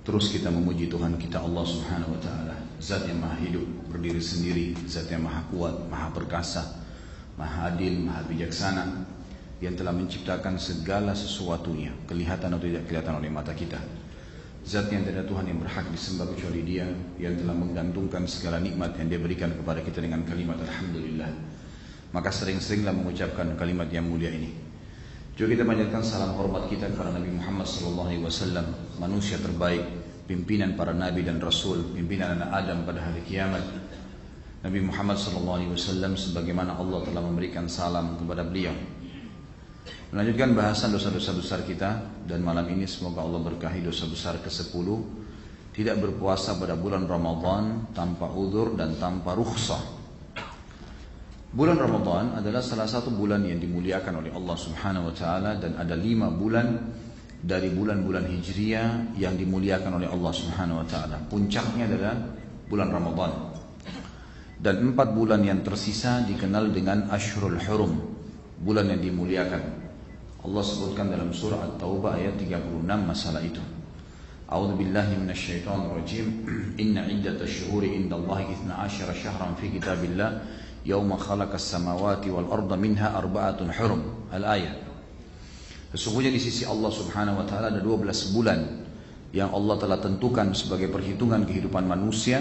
Terus kita memuji Tuhan kita Allah Subhanahu wa taala, Zat yang Maha hidup, berdiri sendiri, Zat yang Maha kuat, Maha perkasa, Maha adil, Maha bijaksana, yang telah menciptakan segala sesuatunya, kelihatan atau tidak kelihatan oleh mata kita. Zat yang tidak ada Tuhan yang berhak disembah kecuali Dia, yang telah menggantungkan segala nikmat yang Dia berikan kepada kita dengan kalimat Alhamdulillah. Maka sering-seringlah mengucapkan kalimat yang mulia ini. Juga kita panjatkan salam hormat kita kepada Nabi Muhammad SAW, manusia terbaik, pimpinan para nabi dan rasul, pimpinan anak Adam pada hari kiamat. Nabi Muhammad SAW sebagaimana Allah telah memberikan salam kepada beliau. Melanjutkan bahasan dosa-dosa besar kita, dan malam ini semoga Allah berkahi dosa besar ke-10, tidak berpuasa pada bulan Ramadan tanpa udzur dan tanpa rukhsah. Bulan Ramadan adalah salah satu bulan yang dimuliakan oleh Allah Subhanahu wa taala, dan ada 5 bulan dari bulan-bulan Hijriah yang dimuliakan oleh Allah Subhanahu wa taala. Puncaknya adalah bulan Ramadan. Dan 4 bulan yang tersisa dikenal dengan Ashhurul Hurum, bulan yang dimuliakan. Allah sebutkan dalam surah At-Taubah ayat 36 masalah itu. A'udzu billahi minasyaitonir rajim. Inna iddatash syuhuri indallahi 12 syahran fi kitabillah yauma khalaqas samawati wal arda minha arba'atun hurum. Al-ayat. Sesungguhnya di sisi Allah Subhanahu wa taala ada 12 bulan yang Allah telah tentukan sebagai perhitungan kehidupan manusia,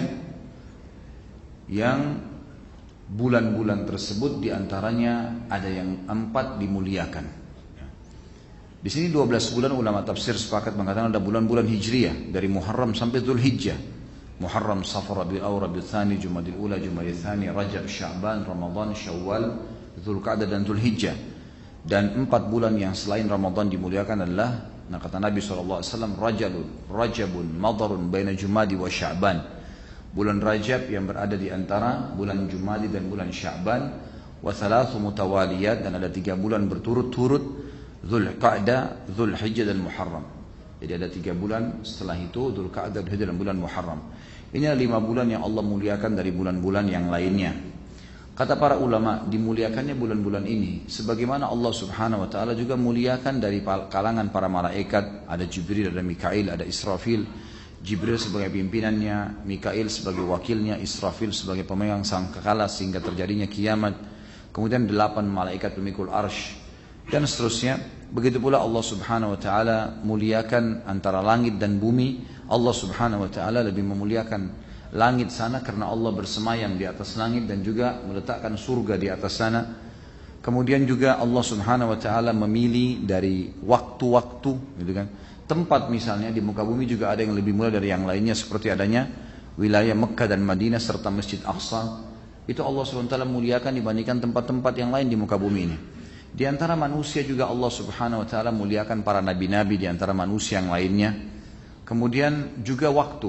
yang bulan-bulan tersebut diantaranya ada yang 4 dimuliakan. Di sini 12 bulan ulama tafsir sepakat mengatakan ada bulan-bulan Hijriah dari Muharram sampai Dzulhijjah. Muharram, Safar, Rabiul Awwal, Rabiul Tsani, Jumadil Ula, Jumadil Tsani, Rajab, Sya'ban, Ramadan, Syawal, Dzulqa'dah dan Dzulhijjah. Dan 4 bulan yang selain Ramadan dimuliakan adalah, kata Nabi SAW, Rajabun, Madarun, Baina Jumadi wa Sya'ban. Bulan Rajab yang berada di antara bulan Jumadi dan bulan Sya'ban. Wa thalathu mutawaliyat, dan ada 3 bulan berturut-turut, Dzulqa'dah, Dzulhijjah dan Muharram. Jadi ada 3 bulan setelah itu, Dzulqa'dah, Dzulhijjah dan bulan Muharram. Ini adalah 5 bulan yang Allah muliakan dari bulan-bulan yang lainnya. Kata para ulama, dimuliakannya bulan-bulan ini sebagaimana Allah Subhanahu wa taala juga muliakan dari kalangan para malaikat. Ada Jibril, ada Mikail, ada Israfil. Jibril sebagai pimpinannya, Mikail sebagai wakilnya, Israfil sebagai pemegang sangkakala sehingga terjadinya kiamat. Kemudian 8 malaikat pemikul arsy dan seterusnya. Begitu pula Allah Subhanahu wa taala muliakan antara langit dan bumi. Allah Subhanahu wa taala lebih memuliakan langit sana karena Allah bersemayam di atas langit dan juga meletakkan surga di atas sana. Kemudian juga Allah Subhanahu wa taala memilih dari waktu-waktu, gitu kan. Tempat misalnya di muka bumi juga ada yang lebih mulia dari yang lainnya, seperti adanya wilayah Mekkah dan Madinah serta Masjid Aqsa. Itu Allah Subhanahu wa taala muliakan dibandingkan tempat-tempat yang lain di muka bumi ini. Di antara manusia juga Allah Subhanahu wa taala muliakan para nabi-nabi di antara manusia yang lainnya. Kemudian juga waktu.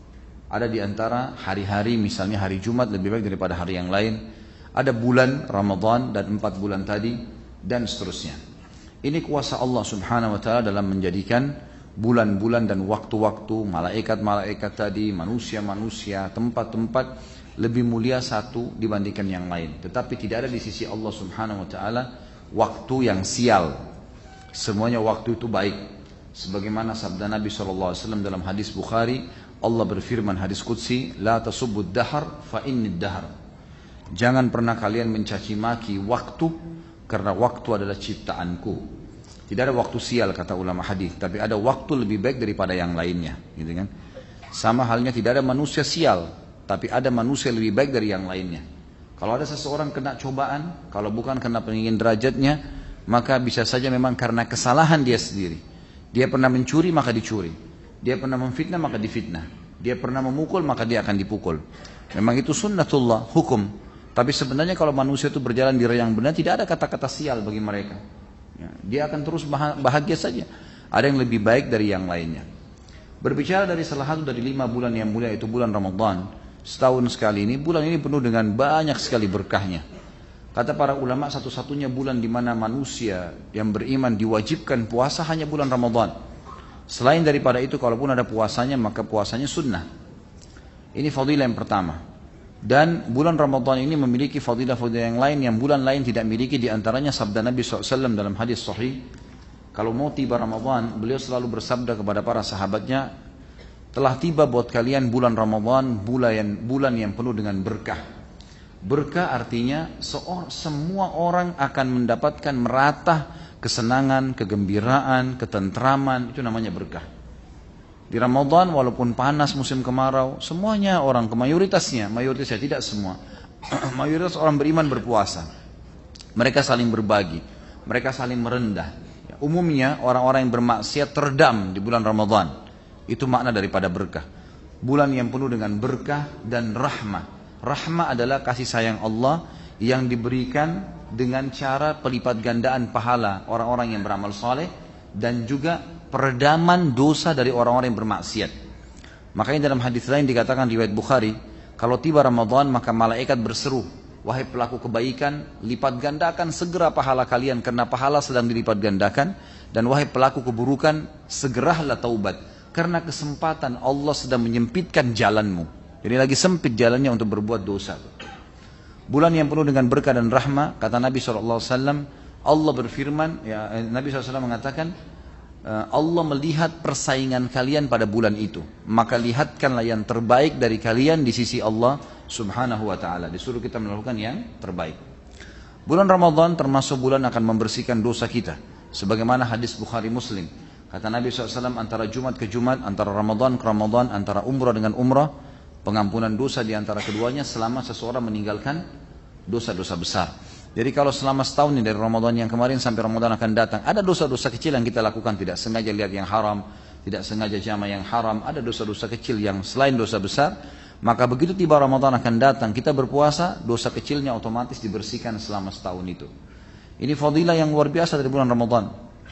Ada di antara hari-hari, misalnya hari Jumat lebih baik daripada hari yang lain. Ada bulan Ramadan dan 4 bulan tadi dan seterusnya. Ini kuasa Allah Subhanahu wa taala dalam menjadikan bulan-bulan dan waktu-waktu, malaikat-malaikat tadi, manusia-manusia, tempat-tempat lebih mulia satu dibandingkan yang lain. Tetapi tidak ada di sisi Allah Subhanahu wa taala waktu yang sial. Semuanya waktu itu baik. Sebagaimana sabda Nabi SAW dalam hadis Bukhari, Allah berfirman hadis Qudsi, La tasubbud dahar fa innid dahar. Jangan pernah kalian mencaci maki waktu, karena waktu adalah ciptaanku. Tidak ada waktu sial kata ulama hadis, tapi ada waktu lebih baik daripada yang lainnya, gitu kan? Sama halnya tidak ada manusia sial, tapi ada manusia lebih baik dari yang lainnya. Kalau ada seseorang kena cobaan, kalau bukan karena pengingin derajatnya, maka bisa saja memang karena kesalahan dia sendiri. Dia pernah mencuri maka dicuri. Dia pernah memfitnah maka difitnah. Dia pernah memukul maka dia akan dipukul. Memang itu sunnatullah, hukum. Tapi sebenarnya kalau manusia itu berjalan di yang benar, tidak ada kata-kata sial bagi mereka. Ya, dia akan terus bahagia saja. Ada yang lebih baik dari yang lainnya. Berbicara dari salah satu dari 5 bulan yang mulia, itu bulan Ramadan. Setahun sekali ini, bulan ini penuh dengan banyak sekali berkahnya. Kata para ulama, satu-satunya bulan di mana manusia yang beriman diwajibkan puasa hanya bulan Ramadan. Selain daripada itu, kalaupun ada puasanya, maka puasanya sunnah. Ini fadilah yang pertama. Dan bulan Ramadan ini memiliki fadilah-fadilah yang lain yang bulan lain tidak miliki. Di antaranya sabda Nabi SAW dalam hadis sahih. Kalau mau tiba Ramadan, beliau selalu bersabda kepada para sahabatnya, telah tiba buat kalian bulan Ramadan, bulan yang penuh dengan berkah. Berkah artinya semua orang akan mendapatkan merata kesenangan, kegembiraan, ketentraman, itu namanya berkah. Di Ramadan walaupun panas musim kemarau, semuanya orang, mayoritasnya tidak semua, mayoritas orang beriman berpuasa. Mereka saling berbagi, mereka saling merendah. Umumnya orang-orang yang bermaksiat terdam di bulan Ramadan. Itu makna daripada berkah. Bulan yang penuh dengan berkah dan rahmah. Rahmah adalah kasih sayang Allah yang diberikan dengan cara pelipat gandaan pahala orang-orang yang beramal saleh dan juga peredaman dosa dari orang-orang yang bermaksiat. Makanya dalam hadis lain dikatakan riwayat Bukhari, kalau tiba Ramadan maka malaikat berseru, wahai pelaku kebaikan, lipat gandakan segera pahala kalian karena pahala sedang dilipat gandakan, dan wahai pelaku keburukan, segeralah taubat karena kesempatan Allah sedang menyempitkan jalanmu. Jadi lagi sempit jalannya untuk berbuat dosa. Bulan yang penuh dengan berkah dan rahmah, kata Nabi SAW, Allah berfirman, Nabi SAW mengatakan, Allah melihat persaingan kalian pada bulan itu, maka lihatkanlah yang terbaik dari kalian di sisi Allah Subhanahu wa ta'ala. Disuruh kita melakukan yang terbaik. Bulan Ramadan termasuk bulan akan membersihkan dosa kita, sebagaimana hadis Bukhari Muslim. Kata Nabi SAW, antara Jumat ke Jumat, antara Ramadan ke Ramadan, antara umrah dengan umrah, pengampunan dosa di antara keduanya selama seseorang meninggalkan dosa-dosa besar. Jadi kalau selama setahun ini dari Ramadan yang kemarin sampai Ramadan akan datang, ada dosa-dosa kecil yang kita lakukan, tidak sengaja lihat yang haram, tidak sengaja jama yang haram, ada dosa-dosa kecil yang selain dosa besar, maka begitu tiba Ramadan akan datang, kita berpuasa, dosa kecilnya otomatis dibersihkan selama setahun itu. Ini fadilah yang luar biasa dari bulan Ramadan.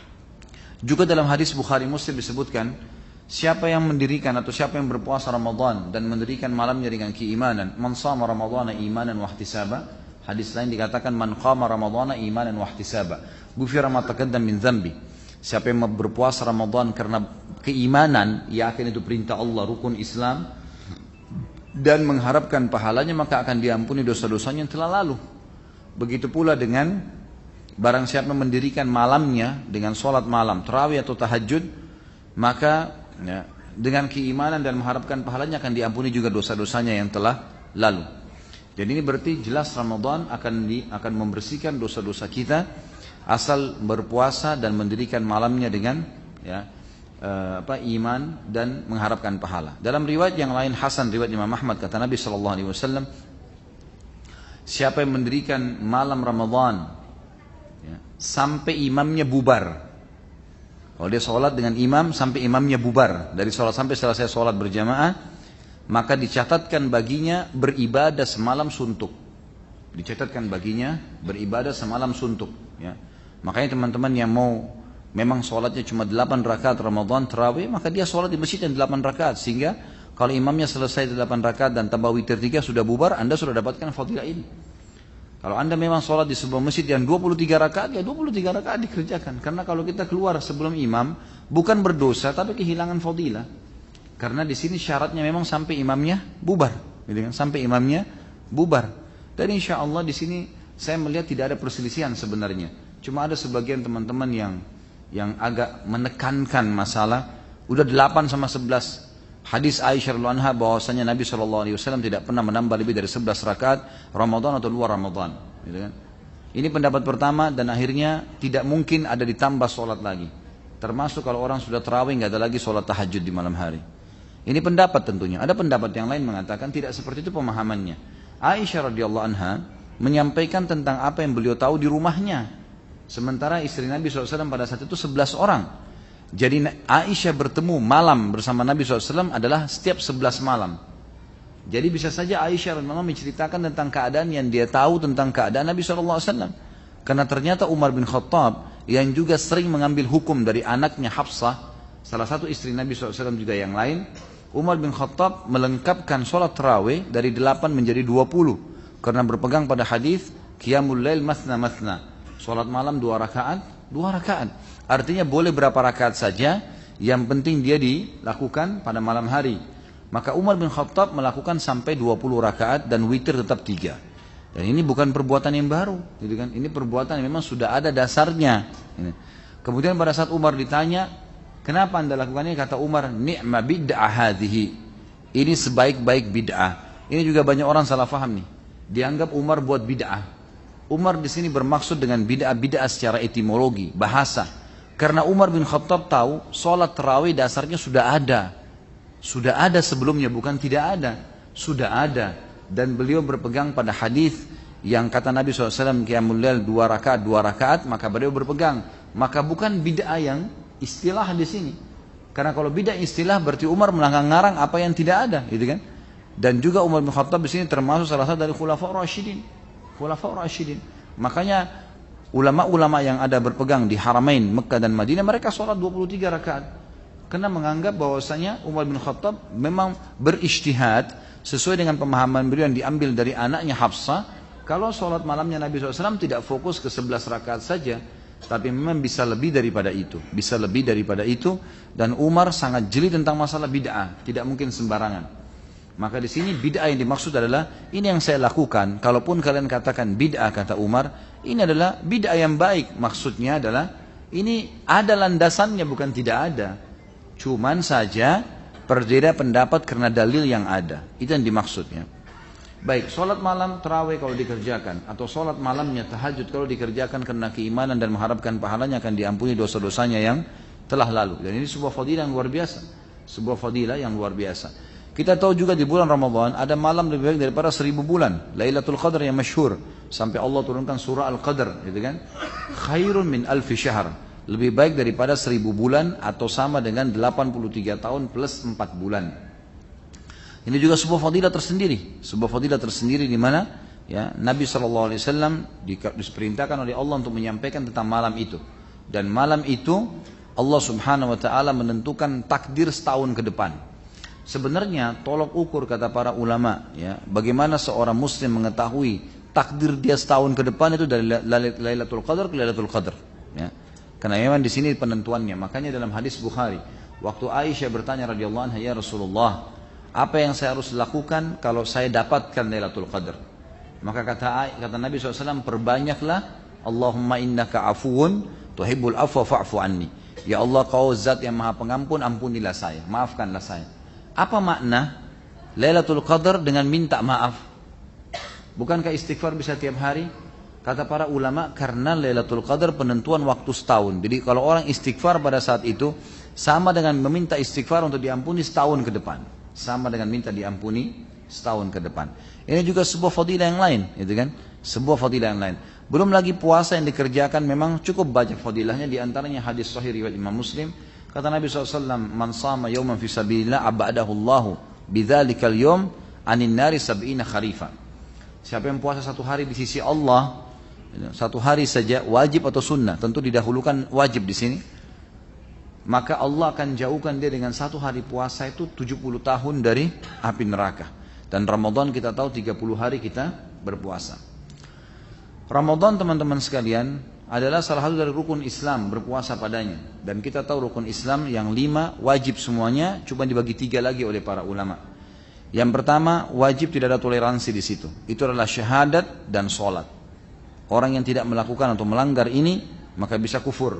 Juga dalam hadis Bukhari Muslim disebutkan, siapa yang mendirikan atau siapa yang berpuasa Ramadan dan mendirikan malamnya dengan keimanan, man shama Ramadhana imanan wa ihtisaba. Hadis lain dikatakan man qama Ramadhana imanan wa ihtisaba, ghufira ma taqaddam min dzambi. Siapa yang berpuasa Ramadan karena keimanan, yakin itu perintah Allah, rukun Islam, dan mengharapkan pahalanya, maka akan diampuni dosa-dosanya yang telah lalu. Begitu pula dengan barang siapa mendirikan malamnya dengan sholat malam, tarawih atau tahajud, maka dengan keimanan dan mengharapkan pahalanya akan diampuni juga dosa-dosanya yang telah lalu. Jadi ini berarti jelas Ramadan akan membersihkan dosa-dosa kita asal berpuasa dan mendirikan malamnya dengan iman dan mengharapkan pahala. Dalam riwayat yang lain Hasan, riwayat Imam Ahmad, kata Nabi SAW, siapa yang mendirikan malam Ramadan sampai imamnya bubar. Kalau dia sholat dengan imam sampai imamnya bubar, dari sholat sampai selesai sholat berjamaah, maka dicatatkan baginya beribadah semalam suntuk. Dicatatkan baginya beribadah semalam suntuk. Ya. Makanya teman-teman yang mau memang sholatnya cuma 8 rakaat Ramadan tarawih, maka dia sholat di masjid yang 8 rakaat. Sehingga kalau imamnya selesai 8 rakaat dan tambah witir 3 sudah bubar, Anda sudah dapatkan fadilah ini. Kalau Anda memang sholat di sebuah masjid yang 23 rakaat, ya 23 rakaat dikerjakan. Karena kalau kita keluar sebelum imam, bukan berdosa, tapi kehilangan fadilah. Karena di sini syaratnya memang sampai imamnya bubar, gitu kan? Sampai imamnya bubar. Dan insya Allah di sini saya melihat tidak ada perselisihan sebenarnya. Cuma ada sebagian teman-teman yang agak menekankan masalah. Udah 8 sama 11 hadis Aisyah radhiyallahu anha bahwasanya Nabi SAW tidak pernah menambah lebih dari 11 rakaat Ramadan atau luar Ramadan, gitu kan? Ini pendapat pertama, dan akhirnya tidak mungkin ada ditambah sholat lagi. Termasuk kalau orang sudah tarawih nggak ada lagi sholat tahajud di malam hari. Ini pendapat tentunya. Ada pendapat yang lain mengatakan tidak seperti itu pemahamannya. Aisyah radhiyallahu anha menyampaikan tentang apa yang beliau tahu di rumahnya. Sementara istri Nabi SAW pada saat itu 11 orang. Jadi Aisyah bertemu malam bersama Nabi SAW adalah setiap 11 malam. Jadi bisa saja Aisyah radhiyallahu anha menceritakan tentang keadaan yang dia tahu tentang keadaan Nabi SAW. Karena ternyata Umar bin Khattab yang juga sering mengambil hukum dari anaknya Hafsah, salah satu istri Nabi SAW juga yang lain, Umar bin Khattab melengkapkan sholat tarawih dari 8 menjadi 20. Karena berpegang pada hadis Qiyamul Lail Mathna Mathna, sholat malam 2 rakaat, 2 rakaat. Artinya boleh berapa rakaat saja, yang penting dia dilakukan pada malam hari. Maka Umar bin Khattab melakukan sampai 20 rakaat dan witir tetap 3. Dan ini bukan perbuatan yang baru, gitu kan? Ini perbuatan yang memang sudah ada dasarnya. Kemudian pada saat Umar ditanya, Kenapa anda lakukannya? Kata Umar, ni'ma bid'ah hadhihi. Ini sebaik-baik bid'ah. Ini juga banyak orang salah faham nih. Dianggap Umar buat bid'ah. Umar di sini bermaksud dengan bid'ah secara etimologi, bahasa. Karena Umar bin Khattab tahu sholat tarawih dasarnya sudah ada. Sudah ada sebelumnya, bukan tidak ada. Sudah ada. Dan beliau berpegang pada hadis yang kata Nabi SAW, qiyamul lail 2 rakaat, maka beliau berpegang. Maka bukan bid'ah yang istilah di sini. Karena kalau bid'ah istilah berarti Umar mengarang apa yang tidak ada, gitu kan? Dan juga Umar bin Khattab di sini termasuk salah satu dari khulafaur rasyidin. Khulafaur rasyidin. Makanya ulama-ulama yang ada berpegang di Haramain, Mekah dan Madinah, mereka sholat 23 rakaat. Karena menganggap bahwasanya Umar bin Khattab memang berijtihad sesuai dengan pemahaman beliau yang diambil dari anaknya Hafsah. Kalau sholat malamnya Nabi SAW tidak fokus ke 11 rakaat saja, tapi memang bisa lebih daripada itu. Bisa lebih daripada itu. Dan Umar sangat jeli tentang masalah bid'ah, tidak mungkin sembarangan. Maka di sini bid'ah yang dimaksud adalah ini yang saya lakukan. Kalaupun kalian katakan bid'ah, kata Umar, ini adalah bid'ah yang baik. Maksudnya adalah ini ada landasannya, bukan tidak ada. Cuman saja berbeda pendapat karena dalil yang ada. Itu yang dimaksudnya. Baik, sholat malam tarawih kalau dikerjakan, atau sholat malamnya tahajud kalau dikerjakan karena keimanan dan mengharapkan pahalanya, akan diampuni dosa-dosanya yang telah lalu. Dan ini sebuah fadilah yang luar biasa. Sebuah fadilah yang luar biasa. Kita tahu juga di bulan Ramadan ada malam lebih baik daripada 1000 bulan. Lailatul Qadar yang masyhur. Sampai Allah turunkan surah Al-Qadar, gitu kan? Khairun min alfi syahr. Lebih baik daripada 1000 bulan atau sama dengan 83 tahun plus 4 bulan. Ini juga sebuah fadilah tersendiri. Sebuah fadilah tersendiri di mana ya, Nabi SAW diperintahkan oleh Allah untuk menyampaikan tentang malam itu. Dan malam itu Allah Subhanahu wa taala menentukan takdir setahun ke depan. Sebenarnya tolok ukur kata para ulama ya, bagaimana seorang muslim mengetahui takdir dia setahun ke depan itu dari Lailatul Qadar ke Lailatul Qadar ya. Karena memang di sini penentuannya. Makanya dalam hadis Bukhari, waktu Aisyah bertanya radhiyallahu anha, ya Rasulullah, apa yang saya harus lakukan kalau saya dapatkan Lailatul Qadar? Maka kata Nabi SAW, perbanyaklah Allahumma innaka afuun tuhibbul afwa fa'fu anni. Ya Allah, kau zat yang maha pengampun, ampunilah saya, maafkanlah saya. Apa makna Lailatul Qadar dengan minta maaf? Bukankah istighfar bisa tiap hari? Kata para ulama, karena Lailatul Qadar penentuan waktu setahun. Jadi kalau orang istighfar pada saat itu sama dengan meminta istighfar untuk diampuni setahun ke depan. Sama dengan minta diampuni setahun ke depan. Ini juga sebuah fadilah yang lain, gitu kan? Sebuah fadilah yang lain. Belum lagi puasa yang dikerjakan memang cukup banyak fadilahnya, di antaranya hadis sahih riwayat Imam Muslim. Kata Nabi SAW, man sama yawman fi sabilillah abadahu Allahu bidzalikal yawm anin nari sab'ina kharifa. Siapa yang puasa satu hari di sisi Allah, satu hari saja, wajib atau sunnah, tentu didahulukan wajib di sini, maka Allah akan jauhkan dia dengan satu hari puasa itu 70 tahun dari api neraka. Dan Ramadan kita tahu 30 hari kita berpuasa. Ramadan teman-teman sekalian adalah salah satu dari rukun Islam, berpuasa padanya. Dan kita tahu rukun Islam yang 5 wajib semuanya, cuma dibagi 3 lagi oleh para ulama. Yang pertama, wajib tidak ada toleransi di situ. Itu adalah syahadat dan sholat. Orang yang tidak melakukan atau melanggar ini, maka bisa kufur.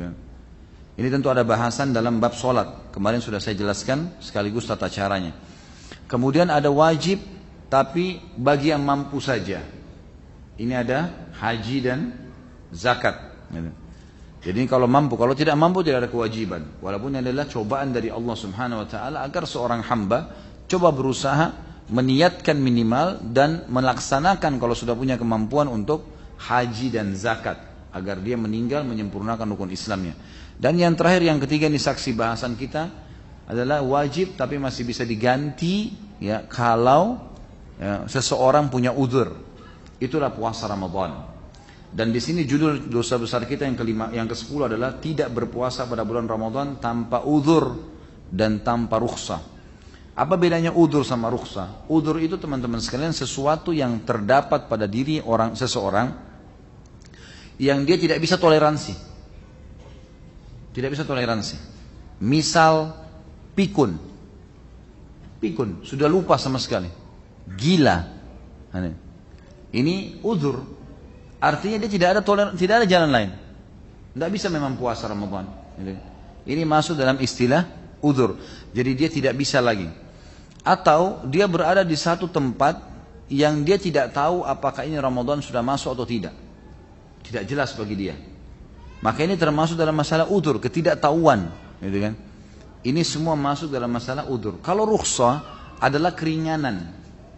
Ini tentu ada bahasan dalam bab sholat. Kemarin sudah saya jelaskan sekaligus tata caranya. Kemudian ada wajib, tapi bagi yang mampu saja. Ini ada haji dan zakat. Jadi kalau mampu, kalau tidak mampu tidak ada kewajiban. Walaupun ini adalah cobaan dari Allah Subhanahu wa taala agar seorang hamba coba berusaha meniatkan minimal dan melaksanakan kalau sudah punya kemampuan untuk haji dan zakat agar dia meninggal menyempurnakan rukun Islamnya. Dan yang terakhir, yang ketiga, ini saksi bahasan kita adalah wajib tapi masih bisa diganti ya kalau ya, seseorang punya uzur. Itulah puasa Ramadan. Dan di sini judul dosa besar kita yang ke-10 adalah tidak berpuasa pada bulan Ramadan tanpa uzur dan tanpa rukhsah. Apa bedanya uzur sama rukhsah? Uzur itu teman-teman sekalian sesuatu yang terdapat pada diri seseorang yang dia tidak bisa toleransi. Tidak bisa toleransi. Misal pikun. Pikun, sudah lupa sama sekali. Gila. Ini uzur. Artinya dia tidak ada jalan lain. Tidak bisa memang puasa Ramadan. Ini masuk dalam istilah udzur. Jadi dia tidak bisa lagi. Atau dia berada di satu tempat yang dia tidak tahu apakah ini Ramadan sudah masuk atau tidak. Tidak jelas bagi dia. Maka ini termasuk dalam masalah udzur, ketidaktahuan, gitu kan? Ini semua masuk dalam masalah udzur. Kalau rukhsah adalah keringanan.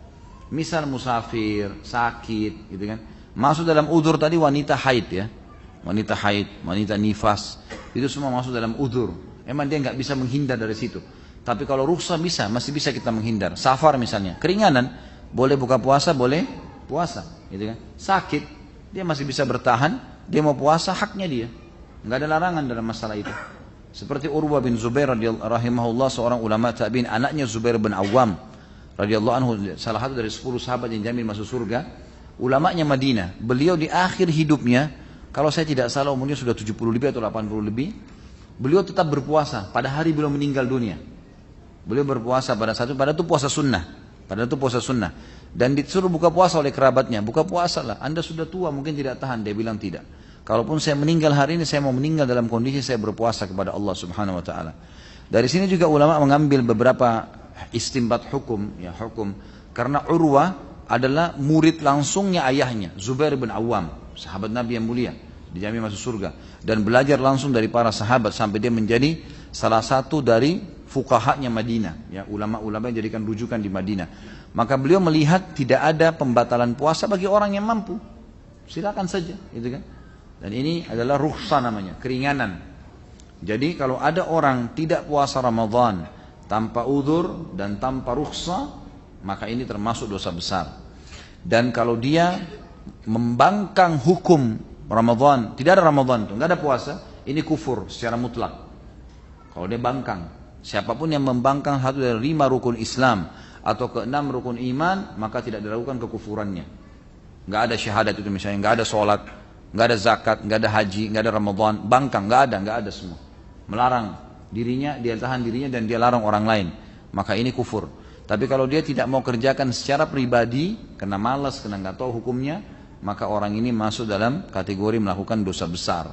Misal musafir, sakit, gitu kan? Masuk dalam udzur tadi wanita haid ya. Wanita haid, wanita nifas, itu semua masuk dalam udzur. Emang dia nggak bisa menghindar dari situ. Tapi kalau rukhsah bisa, masih bisa kita menghindar. Safar misalnya, keringanan, boleh buka puasa, boleh puasa, gitu kan? Sakit, dia masih bisa bertahan, dia mau puasa, haknya dia. Nggak ada larangan dalam masalah itu. Seperti Urwah bin Zubair rahimahullah, seorang ulama tabi'in, anaknya Zubair bin Awam radhiyallahu anhu, salah satu dari 10 sahabat yang jamin masuk surga. Ulamanya Madinah. Beliau di akhir hidupnya, kalau saya tidak salah umurnya sudah 70 lebih atau 80 lebih, beliau tetap berpuasa pada hari beliau meninggal dunia. Beliau berpuasa pada saat itu, padahal itu puasa sunnah. Padahal itu puasa sunnah. Dan disuruh buka puasa oleh kerabatnya. Buka puasa lah, Anda sudah tua mungkin tidak tahan. Dia bilang tidak. Kalaupun saya meninggal hari ini, saya mau meninggal dalam kondisi saya berpuasa kepada Allah Subhanahu Wa Taala. Dari sini juga ulama mengambil beberapa istinbat hukum, ya hukum. Karena Urwah adalah murid langsungnya ayahnya, Zubair bin Awam, sahabat Nabi yang mulia, dijamin masuk surga. Dan belajar langsung dari para sahabat sampai dia menjadi salah satu dari fuqahanya Madinah, ya ulama-ulama yang jadikan rujukan di Madinah. Maka beliau melihat tidak ada pembatalan puasa bagi orang yang mampu. Silakan saja, gitu kan? Dan ini adalah rukhsah namanya, keringanan. Jadi kalau ada orang tidak puasa Ramadan tanpa udzur dan tanpa rukhsah, maka ini termasuk dosa besar. Dan kalau dia membangkang hukum Ramadan, tidak ada Ramadan itu, nggak ada puasa, ini kufur secara mutlak. Kalau dia bangkang, siapapun yang membangkang satu dari 5 rukun Islam atau ke-6 rukun iman, maka tidak diragukan kekufurannya. Nggak ada syahadat itu misalnya, nggak ada sholat, nggak ada zakat, nggak ada haji, nggak ada Ramadan, bangkang, nggak ada semua. Melarang dirinya, dia tahan dirinya dan dia larang orang lain, maka ini kufur. Tapi kalau dia tidak mau kerjakan secara pribadi, karena malas, karena nggak tahu hukumnya, maka orang ini masuk dalam kategori melakukan dosa besar,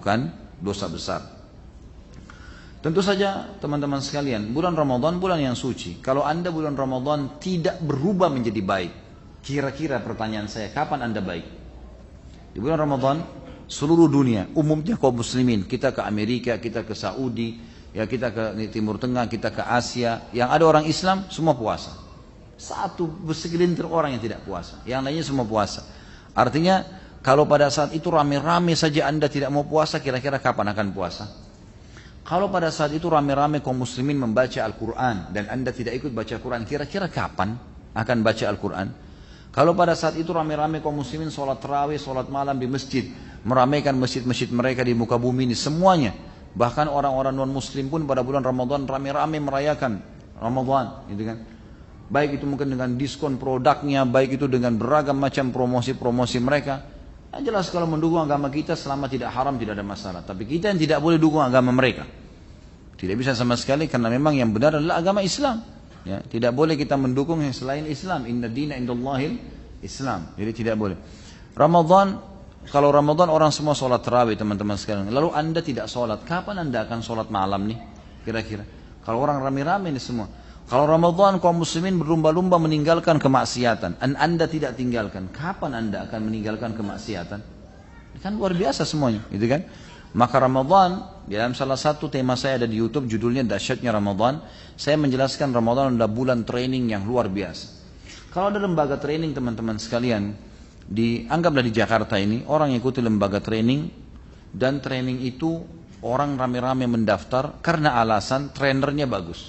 Tentu saja teman-teman sekalian, bulan Ramadan bulan yang suci. Kalau Anda bulan Ramadan tidak berubah menjadi baik, kira-kira pertanyaan saya, kapan Anda baik? Di bulan Ramadan, seluruh dunia, umumnya kaum muslimin, kita ke Amerika, kita ke Saudi, ya kita ke Timur Tengah, kita ke Asia, yang ada orang Islam, semua puasa. Satu segelintir orang yang tidak puasa, yang lainnya semua puasa. Artinya, kalau pada saat itu rame-rame saja Anda tidak mau puasa, kira-kira kapan akan puasa? Kalau pada saat itu rame-rame kaum muslimin membaca Al-Quran, dan Anda tidak ikut baca Quran, kira-kira kapan akan baca Al-Quran? Kalau pada saat itu rame-rame kaum muslimin sholat tarawih, sholat malam di masjid, meramaikan masjid-masjid mereka di muka bumi ini semuanya. Bahkan orang-orang non-muslim pun pada bulan Ramadan rame-rame merayakan Ramadan, gitu kan? Baik itu mungkin dengan diskon produknya, baik itu dengan beragam macam promosi-promosi mereka. Nah, jelas kalau mendukung agama kita selama tidak haram tidak ada masalah. Tapi kita yang tidak boleh dukung agama mereka. Tidak bisa sama sekali karena memang yang benar adalah agama Islam. Ya, tidak boleh kita mendukung yang selain Islam. Inna dina indallahil Islam. Jadi tidak boleh. Ramadan, kalau Ramadan orang semua sholat tarawih teman-teman sekalian. Lalu Anda tidak sholat, kapan Anda akan sholat malam nih? Kira-kira. Kalau orang rame-rame ini semua. Kalau Ramadan kaum muslimin berlumba-lumba meninggalkan kemaksiatan, dan Anda tidak tinggalkan, kapan Anda akan meninggalkan kemaksiatan? Kan luar biasa semuanya, gitu kan? Maka Ramadan, dalam salah satu tema saya ada di YouTube, judulnya Dahsyatnya Ramadan. Saya menjelaskan Ramadan adalah bulan training yang luar biasa. Kalau ada lembaga training teman-teman sekalian, anggaplah di Jakarta ini, orang ikuti lembaga training, dan training itu orang rame-rame mendaftar karena alasan trainernya bagus.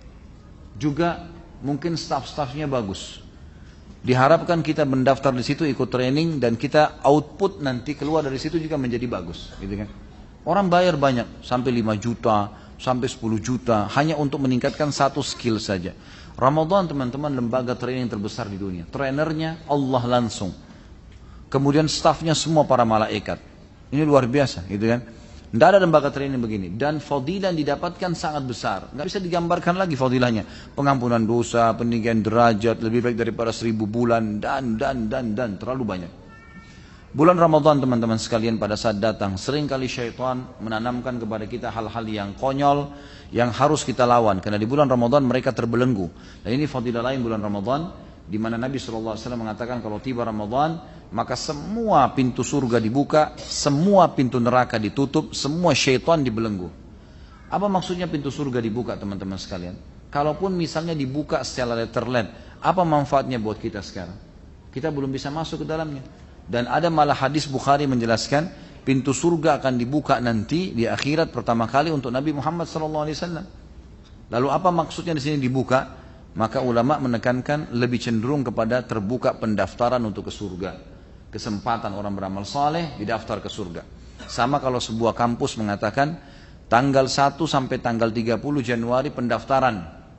Juga mungkin staff-staffnya bagus. Diharapkan kita mendaftar di situ ikut training dan kita output nanti keluar dari situ juga menjadi bagus, gitu kan? Orang bayar banyak, sampai 5 juta, sampai 10 juta, hanya untuk meningkatkan satu skill saja. Ramadan teman-teman lembaga training terbesar di dunia. Trainernya Allah langsung. Kemudian staffnya semua para malaikat. Ini luar biasa, gitu kan? Tidak ada lembaga training begini. Dan fadilah yang didapatkan sangat besar. Nggak bisa digambarkan lagi fadilahnya. Pengampunan dosa, peninggian derajat, lebih baik daripada 1000 bulan, dan terlalu banyak. Bulan Ramadan teman-teman sekalian pada saat datang, seringkali syaitan menanamkan kepada kita hal-hal yang konyol, yang harus kita lawan. Karena di bulan Ramadan mereka terbelenggu. Dan ini fadilah lain bulan Ramadan, di mana Nabi SAW mengatakan kalau tiba Ramadan, maka semua pintu surga dibuka, semua pintu neraka ditutup, semua syaitan dibelenggu. Apa maksudnya pintu surga dibuka teman-teman sekalian? Kalaupun misalnya dibuka secara letterlet, apa manfaatnya buat kita sekarang? Kita belum bisa masuk ke dalamnya. Dan ada malah hadis Bukhari menjelaskan pintu surga akan dibuka nanti di akhirat pertama kali untuk Nabi Muhammad SAW. Lalu apa maksudnya di sini dibuka? Maka ulama menekankan lebih cenderung kepada terbuka pendaftaran untuk ke surga. Kesempatan orang beramal saleh didaftar ke surga. Sama kalau sebuah kampus mengatakan tanggal 1 sampai tanggal 30 Januari pendaftaran.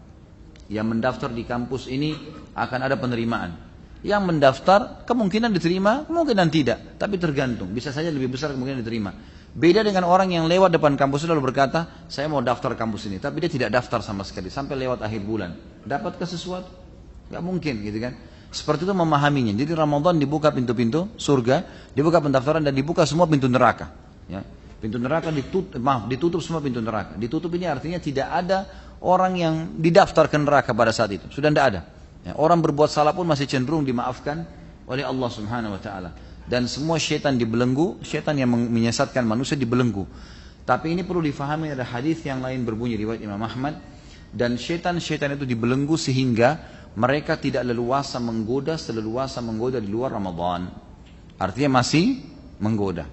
Yang mendaftar di kampus ini akan ada penerimaan. Yang mendaftar kemungkinan diterima, kemungkinan tidak, tapi tergantung. Bisa saja lebih besar kemungkinan diterima. Beda dengan orang yang lewat depan kampus lalu berkata, saya mau daftar kampus ini, tapi dia tidak daftar sama sekali sampai lewat akhir bulan. Dapatkah sesuatu? Gak mungkin, gitu kan? Seperti itu memahaminya. Jadi Ramadan dibuka pintu-pintu surga, dibuka pendaftaran dan dibuka semua pintu neraka. Ya. Pintu neraka ditutup semua pintu neraka. Ditutup ini artinya tidak ada orang yang didaftar ke neraka pada saat itu. Sudah tidak ada. Ya, orang berbuat salah pun masih cenderung dimaafkan oleh Allah Subhanahu wa taala. Dan semua syaitan dibelenggu, syaitan yang menyesatkan manusia dibelenggu. Tapi ini perlu difahami, ada hadis yang lain berbunyi riwayat Imam Ahmad, dan syaitan-syaitan itu dibelenggu sehingga mereka tidak leluasa menggoda seleluasa menggoda di luar Ramadan. Artinya masih menggoda.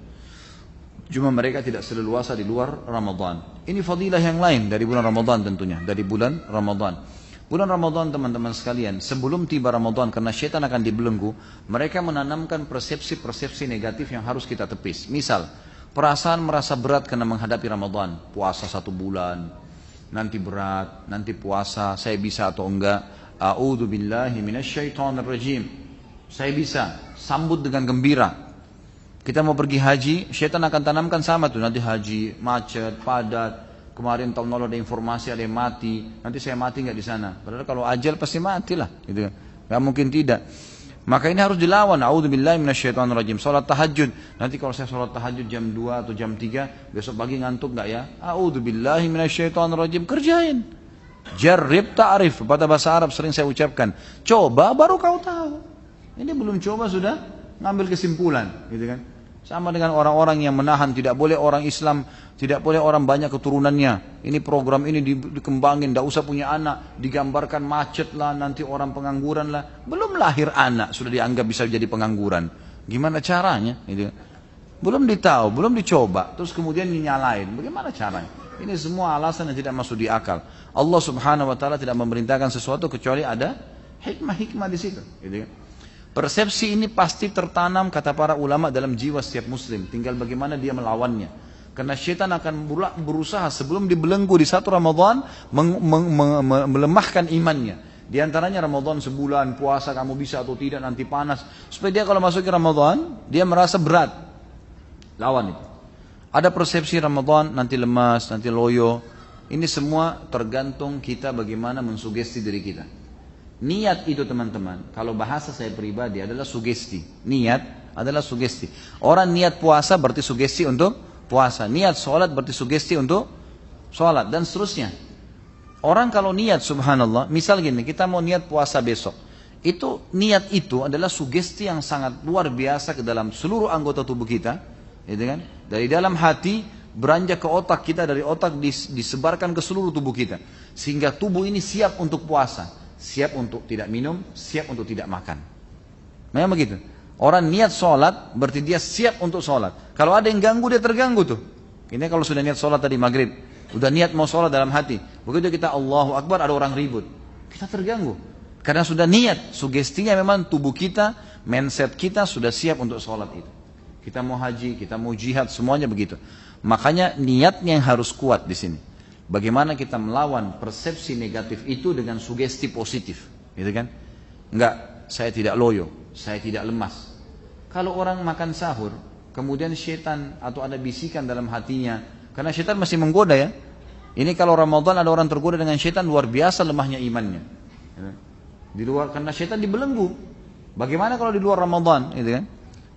Cuma mereka tidak seleluasa di luar Ramadan. Ini fadilah yang lain dari bulan Ramadan tentunya, dari bulan Ramadan. Bulan Ramadan teman-teman sekalian, sebelum tiba Ramadan karena syaitan akan dibelenggu, mereka menanamkan persepsi-persepsi negatif yang harus kita tepis. Misal, perasaan merasa berat karena menghadapi Ramadan, puasa 1 bulan, nanti berat, nanti puasa, saya bisa atau enggak, a'udzu billahi minasyaitonir rajim. Saya bisa, sambut dengan gembira. Kita mau pergi haji, syaitan akan tanamkan sama tuh, nanti haji macet, padat. Kemarin tahun lalu ada informasi ada yang mati, nanti saya mati nggak di sana. Padahal kalau ajal pasti matilah, gitu. Nggak mungkin tidak. Maka ini harus dilawan. A'udzubillahi minasyaitonirrajim. Salat tahajud. Nanti kalau saya salat tahajud jam 2 atau jam 3, besok pagi ngantuk nggak ya? A'udzubillahi minasyaitonirrajim. Kerjain. Jarrib ta'rif. Pada bahasa Arab sering saya ucapkan. Coba baru kau tahu. Ini belum coba sudah ngambil kesimpulan, gitu kan? Sama dengan orang-orang yang menahan, tidak boleh orang Islam, tidak boleh orang banyak keturunannya. Ini program ini dikembangin, tidak usah punya anak, digambarkan macet lah, nanti orang pengangguran lah. Belum lahir anak, sudah dianggap bisa jadi pengangguran. Gimana caranya? Belum ditahu, belum dicoba, terus kemudian dinyalain. Bagaimana caranya? Ini semua alasan yang tidak masuk di akal. Allah Subhanahu wa taala tidak memerintahkan sesuatu kecuali ada hikmah-hikmah di situ. Persepsi ini pasti tertanam kata para ulama dalam jiwa setiap muslim. Tinggal bagaimana dia melawannya. Karena syaitan akan berusaha sebelum dibelenggu di satu Ramadan melemahkan imannya. Di antaranya Ramadan sebulan, puasa kamu bisa atau tidak, nanti panas. Supaya dia kalau masuk ke Ramadan, dia merasa berat. Lawan itu. Ada persepsi Ramadan nanti lemas, nanti loyo. Ini semua tergantung kita bagaimana mensugesti diri kita. Niat itu teman-teman, kalau bahasa saya pribadi adalah sugesti. Niat adalah sugesti. Orang niat puasa berarti sugesti untuk puasa. Niat sholat berarti sugesti untuk sholat dan seterusnya. Orang kalau niat subhanallah, misal gini, kita mau niat puasa besok. Itu niat itu adalah sugesti yang sangat luar biasa ke dalam seluruh anggota tubuh kita. Gitu kan? Dari dalam hati beranjak ke otak kita, dari otak disebarkan ke seluruh tubuh kita. Sehingga tubuh ini siap untuk puasa. Siap untuk tidak minum, siap untuk tidak makan. Memang begitu. Orang niat sholat, berarti dia siap untuk sholat. Kalau ada yang ganggu, dia terganggu tuh. Ini kalau sudah niat sholat tadi maghrib, udah niat mau sholat dalam hati. Begitu kita Allahu Akbar, ada orang ribut. Kita terganggu. Karena sudah niat, sugestinya memang tubuh kita, mindset kita sudah siap untuk sholat itu. Kita mau haji, kita mau jihad, semuanya begitu. Makanya niatnya yang harus kuat di sini. Bagaimana kita melawan persepsi negatif itu dengan sugesti positif, gitu kan? Enggak, saya tidak loyo, saya tidak lemas. Kalau orang makan sahur, kemudian syaitan atau ada bisikan dalam hatinya, karena syaitan masih menggoda ya. Ini kalau Ramadan ada orang tergoda dengan syaitan, luar biasa lemahnya imannya. Di luar, karena syaitan dibelenggu. Bagaimana kalau di luar Ramadan, gitu kan?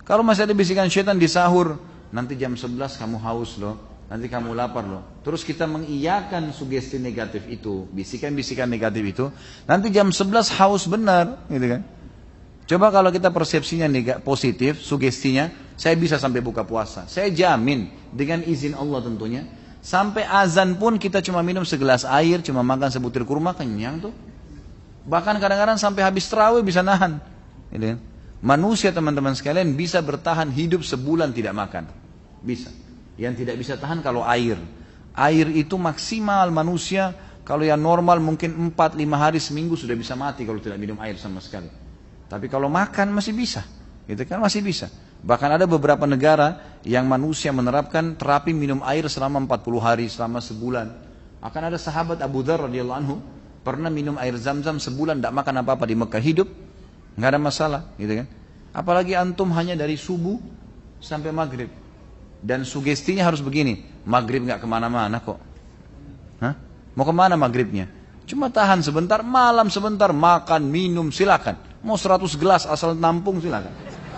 Kalau masih ada bisikan syaitan di sahur, nanti jam 11 kamu haus loh, nanti kamu lapar loh. Terus kita mengiyakan sugesti negatif itu, bisikan-bisikan negatif itu, nanti jam 11 haus benar, gitu kan. Coba kalau kita persepsinya positif, sugestinya, saya bisa sampai buka puasa. Saya jamin, dengan izin Allah tentunya, sampai azan pun kita cuma minum segelas air, cuma makan sebutir kurma, kenyang tuh. Bahkan kadang-kadang sampai habis tarawih bisa nahan. Gitu kan. Manusia teman-teman sekalian bisa bertahan hidup sebulan tidak makan. Bisa. Yang tidak bisa tahan kalau air. Air itu maksimal manusia, kalau yang normal mungkin 4-5 hari seminggu sudah bisa mati kalau tidak minum air sama sekali. Tapi kalau makan masih bisa. Gitu kan, masih bisa. Bahkan ada beberapa negara yang manusia menerapkan terapi minum air selama 40 hari, selama sebulan. Akan ada sahabat Abu Dzar radhiyallahu anhu pernah minum air zam-zam sebulan, tidak makan apa-apa di Mekah, hidup. Nggak ada masalah, gitu kan? Apalagi antum hanya dari subuh sampai maghrib, dan sugestinya harus begini, maghrib nggak kemana-mana kok. Hah? Mau kemana maghribnya? Cuma tahan sebentar, malam sebentar, makan, minum, silakan. Mau 100 gelas asal nampung silakan.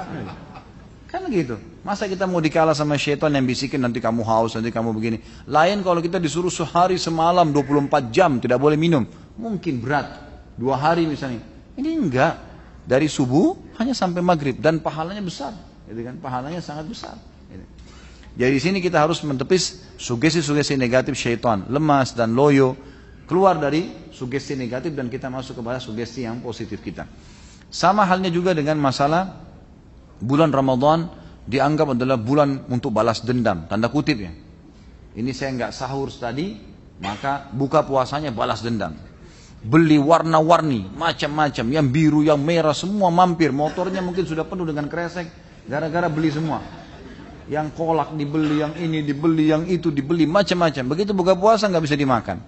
Kan gitu. Masa kita mau dikalah sama syaitan yang bisikin nanti kamu haus, nanti kamu begini. Lain kalau kita disuruh sehari semalam 24 jam tidak boleh minum, mungkin berat. 2 hari misalnya. Ini enggak. Dari subuh hanya sampai maghrib dan pahalanya besar, gitu kan? Pahalanya sangat besar. Gitu. Jadi di sini kita harus mentepis sugesti-sugesti negatif syaitan, lemas dan loyo, keluar dari sugesti negatif dan kita masuk kepada sugesti yang positif kita. Sama halnya juga dengan masalah bulan Ramadan dianggap adalah bulan untuk balas dendam, tanda kutip ya. Ini saya nggak sahur tadi, maka buka puasanya balas dendam. Beli warna-warni, macam-macam, yang biru, yang merah, semua mampir. Motornya mungkin sudah penuh dengan kresek, gara-gara beli semua. Yang kolak dibeli, yang ini dibeli, yang itu dibeli, macam-macam. Begitu buka puasa nggak bisa dimakan.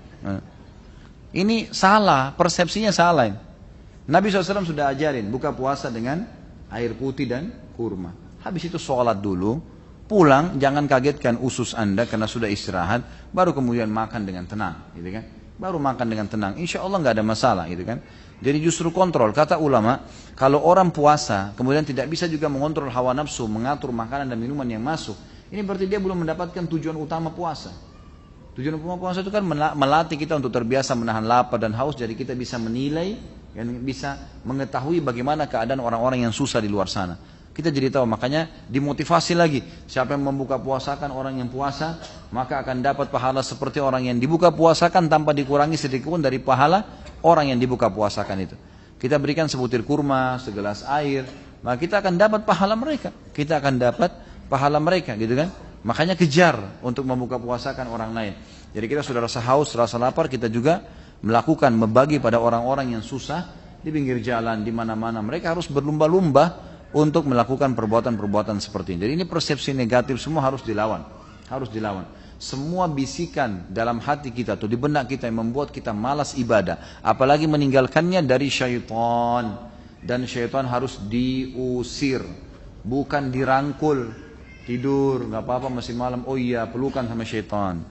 Ini salah, persepsinya salah. Nabi SAW sudah ajarin buka puasa dengan air putih dan kurma. Habis itu sholat dulu, pulang jangan kagetkan usus anda karena sudah istirahat, baru kemudian makan dengan tenang, gitu kan? Baru makan dengan tenang, insya Allah nggak ada masalah, gitu kan? Jadi justru kontrol. Kata ulama, kalau orang puasa kemudian tidak bisa juga mengontrol hawa nafsu, mengatur makanan dan minuman yang masuk, ini berarti dia belum mendapatkan tujuan utama puasa. Tujuan utama puasa itu kan melatih kita untuk terbiasa menahan lapar dan haus, jadi kita bisa menilai dan bisa mengetahui bagaimana keadaan orang-orang yang susah di luar sana. Kita jadi tahu, makanya dimotivasi lagi. Siapa yang membuka puasakan orang yang puasa, maka akan dapat pahala seperti orang yang dibuka puasakan tanpa dikurangi sedikit pun dari pahala orang yang dibuka puasakan itu. Kita berikan sebutir kurma, segelas air, maka kita akan dapat pahala mereka. Kita akan dapat pahala mereka, gitu kan? Makanya kejar untuk membuka puasakan orang lain. Jadi kita sudah rasa haus, rasa lapar, kita juga melakukan, membagi pada orang-orang yang susah di pinggir jalan, di mana-mana. Mereka harus berlumba-lumba untuk melakukan perbuatan-perbuatan seperti ini. Jadi ini persepsi negatif semua harus dilawan. Harus dilawan. Semua bisikan dalam hati kita atau di benak kita yang membuat kita malas ibadah, apalagi meninggalkannya, dari syaitan. Dan syaitan harus diusir, bukan dirangkul. Tidur, nggak apa-apa masih malam, oh iya pelukan sama syaitan.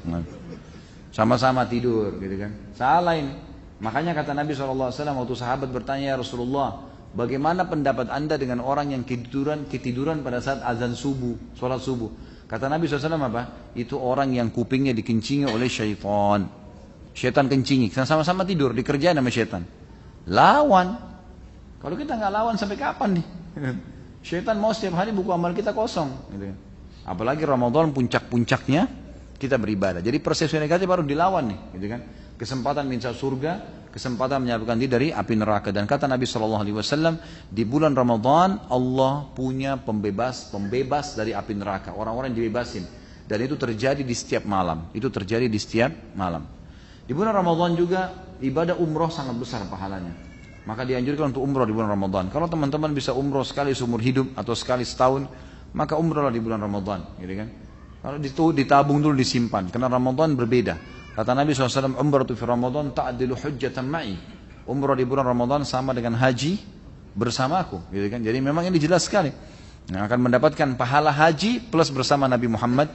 Sama-sama tidur, gitu kan. Salah ini. Makanya kata Nabi SAW waktu sahabat bertanya, ya Rasulullah, bagaimana pendapat anda dengan orang yang ketiduran pada saat azan subuh, sholat subuh? Kata Nabi SAW apa? Itu orang yang kupingnya dikencingi oleh syaitan. Syaitan kencingi, sama-sama tidur, dikerjain sama syaitan. Lawan. Kalau kita nggak lawan sampai kapan nih? Syaitan mau setiap hari buku amal kita kosong. Gitu. Apalagi Ramadan puncak-puncaknya kita beribadah. Jadi persepsi negatif baru dilawan nih, gitu kan? Kesempatan minta surga, kesempatan menyelamatkan diri dari api neraka. Dan kata Nabi SAW, di bulan Ramadan Allah punya pembebas dari api neraka. Orang-orang yang dibebasin. Dan itu terjadi di setiap malam. Itu terjadi di setiap malam. Di bulan Ramadan juga ibadah umroh sangat besar pahalanya. Maka dianjurkan untuk umroh di bulan Ramadan. Kalau teman-teman bisa umroh sekali seumur hidup atau sekali setahun, maka umrohlah di bulan Ramadan, gitu kan? Kalau itu ditabung dulu, disimpan, karena Ramadan berbeda. Kata Nabi SAW, umratu fi Ramadan ta'dilu hujjatan ma'i. Umrah di bulan Ramadan sama dengan haji bersamaku, gitu kan? Jadi memang ini jelas sekali. Yang akan mendapatkan pahala haji plus bersama Nabi Muhammad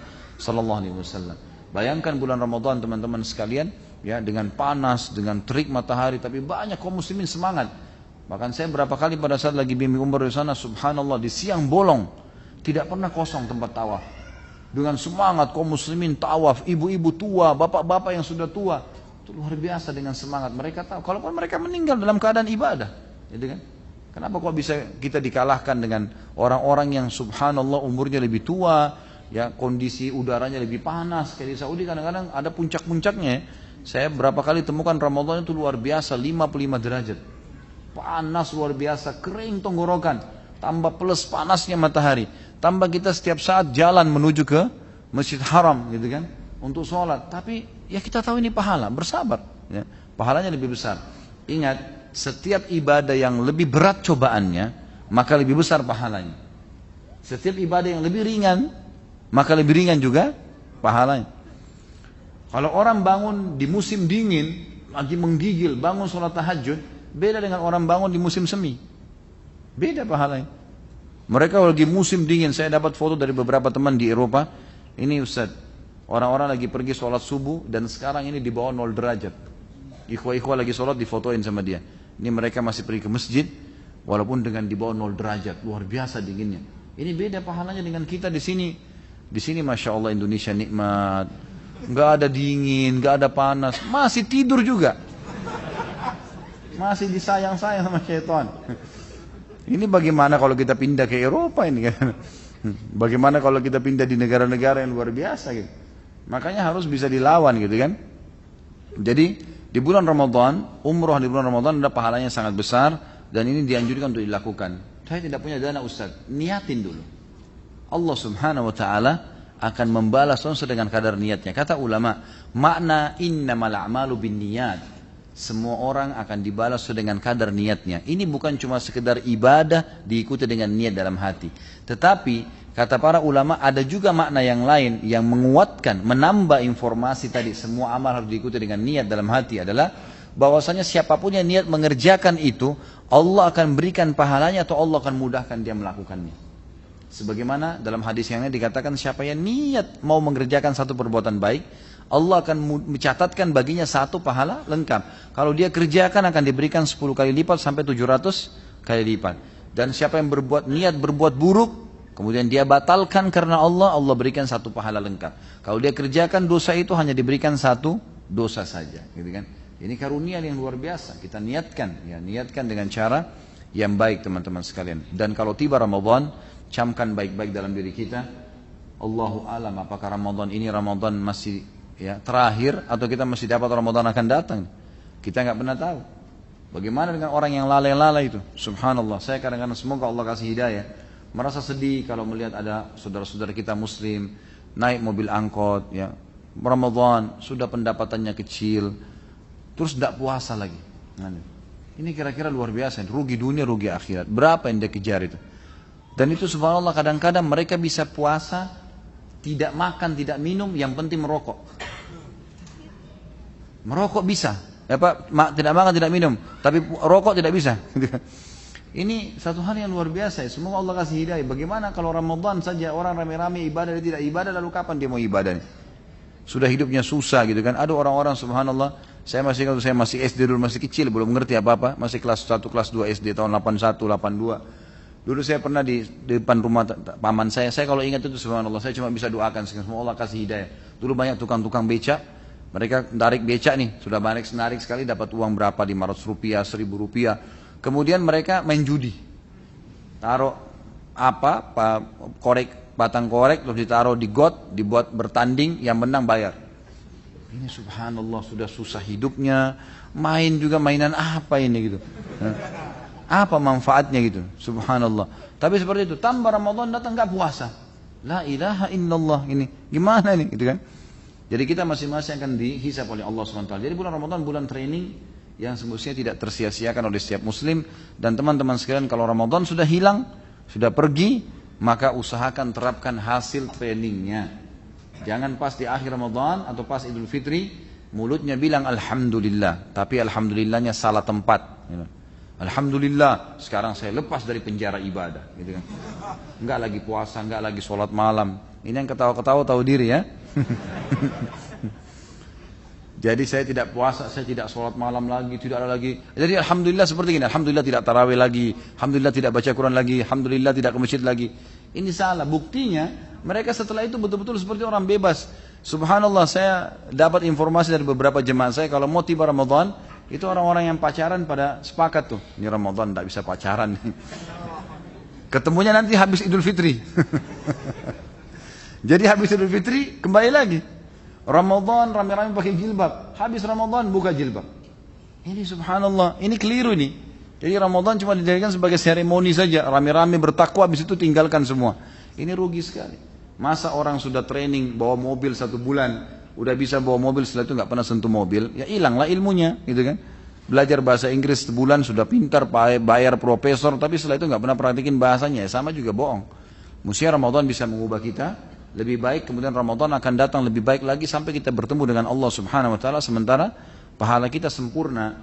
SAW. Bayangkan bulan Ramadan teman-teman sekalian, ya, dengan panas, dengan terik matahari, tapi banyak kaum muslimin semangat. Bahkan saya berapa kali pada saat lagi bimbing umrah di sana, subhanallah, di siang bolong, tidak pernah kosong tempat tawaf. Dengan semangat kaum muslimin tawaf, ibu-ibu tua, bapak-bapak yang sudah tua, itu luar biasa dengan semangat. Mereka tahu, kalaupun mereka meninggal dalam keadaan ibadah, gitu kan? Kenapa kok bisa kita dikalahkan dengan orang-orang yang subhanallah umurnya lebih tua, ya kondisi udaranya lebih panas. Kayak di Saudi kadang-kadang ada puncak-puncaknya. Saya berapa kali temukan Ramadan itu luar biasa, 55 derajat. Panas luar biasa, kering tenggorokan, tambah plus panasnya matahari, tambah kita setiap saat jalan menuju ke Masjid Haram gitu kan, untuk sholat. Tapi ya kita tahu ini pahala, bersabar ya. Pahalanya lebih besar. Ingat, setiap ibadah yang lebih berat cobaannya, maka lebih besar pahalanya. Setiap ibadah yang lebih ringan, maka lebih ringan juga pahalanya. Kalau orang bangun di musim dingin, lagi menggigil, bangun sholat tahajud, beda dengan orang bangun di musim semi. Beda pahalanya. Mereka lagi musim dingin, saya dapat foto dari beberapa teman di Eropa. Ini Ustaz, orang-orang lagi pergi sholat subuh dan sekarang ini di bawah 0 derajat. Ikhwah-ikhwah lagi sholat difotoin sama dia. Ini mereka masih pergi ke masjid, walaupun dengan di bawah 0 derajat, luar biasa dinginnya. Ini beda pahalanya dengan kita di sini. Di sini Masya Allah Indonesia nikmat, nggak ada dingin, nggak ada panas, masih tidur juga. Masih disayang-sayang sama syaitan. Ini bagaimana kalau kita pindah ke Eropa ini kan? Bagaimana kalau kita pindah di negara-negara yang luar biasa gitu? Makanya harus bisa dilawan gitu kan? Jadi di bulan Ramadan, umroh di bulan Ramadan ada pahalanya sangat besar dan ini dianjurkan untuk dilakukan. Saya tidak punya dana Ustaz, niatin dulu. Allah Subhanahu wa taala akan membalas sesuai dengan kadar niatnya. Kata ulama, makna innamal a'malu binniyat. Semua orang akan dibalas dengan kadar niatnya. Ini bukan cuma sekedar ibadah diikuti dengan niat dalam hati. Tetapi kata para ulama ada juga makna yang lain yang menguatkan, menambah informasi tadi. Semua amal harus diikuti dengan niat dalam hati adalah bahwasanya siapapun yang niat mengerjakan itu, Allah akan berikan pahalanya atau Allah akan mudahkan dia melakukannya. Sebagaimana dalam hadis yang lain dikatakan siapa yang niat mau mengerjakan satu perbuatan baik, Allah akan mencatatkan baginya satu pahala lengkap. Kalau dia kerjakan akan diberikan 10 kali lipat sampai 700 kali lipat. Dan siapa yang niat berbuat buruk, kemudian dia batalkan karena Allah, Allah berikan satu pahala lengkap. Kalau dia kerjakan dosa itu hanya diberikan satu dosa saja, gitu kan? Ini karunia yang luar biasa. Kita niatkan, ya niatkan dengan cara yang baik teman-teman sekalian. Dan kalau tiba Ramadan, camkan baik-baik dalam diri kita. Allahu alam, apakah Ramadan ini Ramadan masih ya terakhir atau kita masih dapat Ramadan akan datang? Kita nggak pernah tahu. Bagaimana dengan orang yang lalai-lalai itu? Subhanallah, saya kadang-kadang semoga Allah kasih hidayah. Merasa sedih kalau melihat ada saudara-saudara kita Muslim naik mobil angkot, ya Ramadan sudah pendapatannya kecil, terus tidak puasa lagi. Ini kira-kira luar biasa. Rugi dunia, rugi akhirat. Berapa yang dia kejar itu? Dan itu subhanallah kadang-kadang mereka bisa puasa, tidak makan, tidak minum, yang penting merokok. Merokok bisa, tidak makan, tidak minum, tapi rokok tidak bisa. Ini satu hal yang luar biasa. Semoga Allah kasih hidayah. Bagaimana kalau Ramadan saja orang rame-rame ibadah, dia tidak ibadah, lalu kapan dia mau ibadah? Sudah hidupnya susah gitu kan. Ada orang-orang subhanallah, saya masih SD dulu, masih kecil, belum ngerti apa-apa, masih kelas 1, kelas 2 SD tahun 81, 82. Dulu saya pernah di depan rumah paman saya kalau ingat itu subhanallah, saya cuma bisa doakan semoga Allah kasih hidayah. Dulu banyak tukang-tukang becak, mereka tarik becak nih, sudah banyak senarik sekali, dapat uang berapa, 500 rupiah, 1000 rupiah. Kemudian mereka main judi, taruh batang korek, terus ditaruh di got, dibuat bertanding, yang menang bayar. Ini subhanallah sudah susah hidupnya, main juga mainan apa ini gitu. Apa manfaatnya gitu, subhanallah. Tapi seperti itu, tambah Ramadan datang nggak puasa. La ilaha illallah, ini gimana ini gitu kan. Jadi kita masing-masing akan dihisab oleh Allah SWT. Jadi bulan Ramadan bulan training yang semestinya tidak tersia-siakan oleh setiap muslim. Dan teman-teman sekalian, kalau Ramadan sudah hilang, sudah pergi, maka usahakan terapkan hasil trainingnya. Jangan pas di akhir Ramadan atau pas Idul Fitri mulutnya bilang alhamdulillah, tapi alhamdulillahnya salah tempat gitu. Alhamdulillah, sekarang saya lepas dari penjara ibadah, gitu kan? Enggak lagi puasa, enggak lagi sholat malam. Ini yang ketawa-ketawa tahu diri ya. Jadi saya tidak puasa, saya tidak sholat malam lagi, tidak ada lagi. Jadi alhamdulillah seperti ini, alhamdulillah tidak tarawih lagi, alhamdulillah tidak baca Quran lagi, alhamdulillah tidak ke masjid lagi. Ini salah. Buktinya mereka setelah itu betul-betul seperti orang bebas. Subhanallah, saya dapat informasi dari beberapa jemaah saya kalau mau tiba Ramadan, itu orang-orang yang pacaran pada sepakat tuh, ini Ramadan tidak bisa pacaran. Ketemunya nanti habis Idul Fitri. Jadi habis Idul Fitri kembali lagi. Ramadan rame-rame pakai jilbab, habis Ramadan buka jilbab. Ini subhanallah, ini keliru ini. Jadi Ramadan cuma dijadikan sebagai seremoni saja, rame-rame bertakwa, habis itu tinggalkan semua. Ini rugi sekali. Masa orang sudah training bawa mobil 1 bulan, udah bisa bawa mobil, setelah itu nggak pernah sentuh mobil, ya hilanglah ilmunya, gitu kan? Belajar bahasa Inggris sebulan sudah pintar, bayar profesor, tapi setelah itu nggak pernah praktikin bahasanya, ya sama juga bohong. Mestinya Ramadan bisa mengubah kita lebih baik, kemudian Ramadan akan datang lebih baik lagi sampai kita bertemu dengan Allah Subhanahu wa taala, sementara pahala kita sempurna,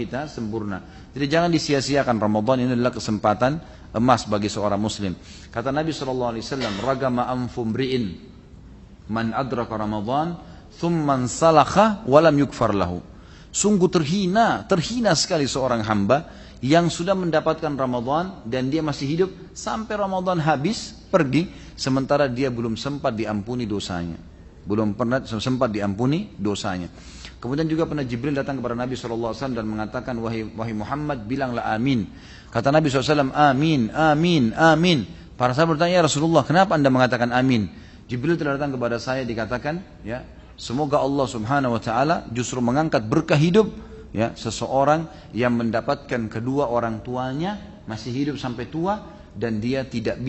Jadi jangan disia-siakan. Ramadan ini adalah kesempatan emas bagi seorang muslim. Kata Nabi SAW, ragama anfu mri'in man adraka Ramadan thumma salakha walam yukfar lahu. Sungguh terhina sekali seorang hamba yang sudah mendapatkan Ramadan dan dia masih hidup sampai Ramadan habis pergi, sementara dia belum sempat diampuni dosanya. Belum pernah sempat diampuni dosanya. Kemudian juga pernah Jibril datang kepada Nabi SAW dan mengatakan, wahai Muhammad, bilanglah amin. Kata Nabi SAW, amin, amin, amin. Para sahabat bertanya, ya Rasulullah, kenapa anda mengatakan amin? Jibril telah datang kepada saya, dikatakan, ya, semoga Allah Subhanahu wa taala justru mengangkat berkah hidup, ya, seseorang yang mendapatkan kedua orang tuanya masih hidup sampai tua dan dia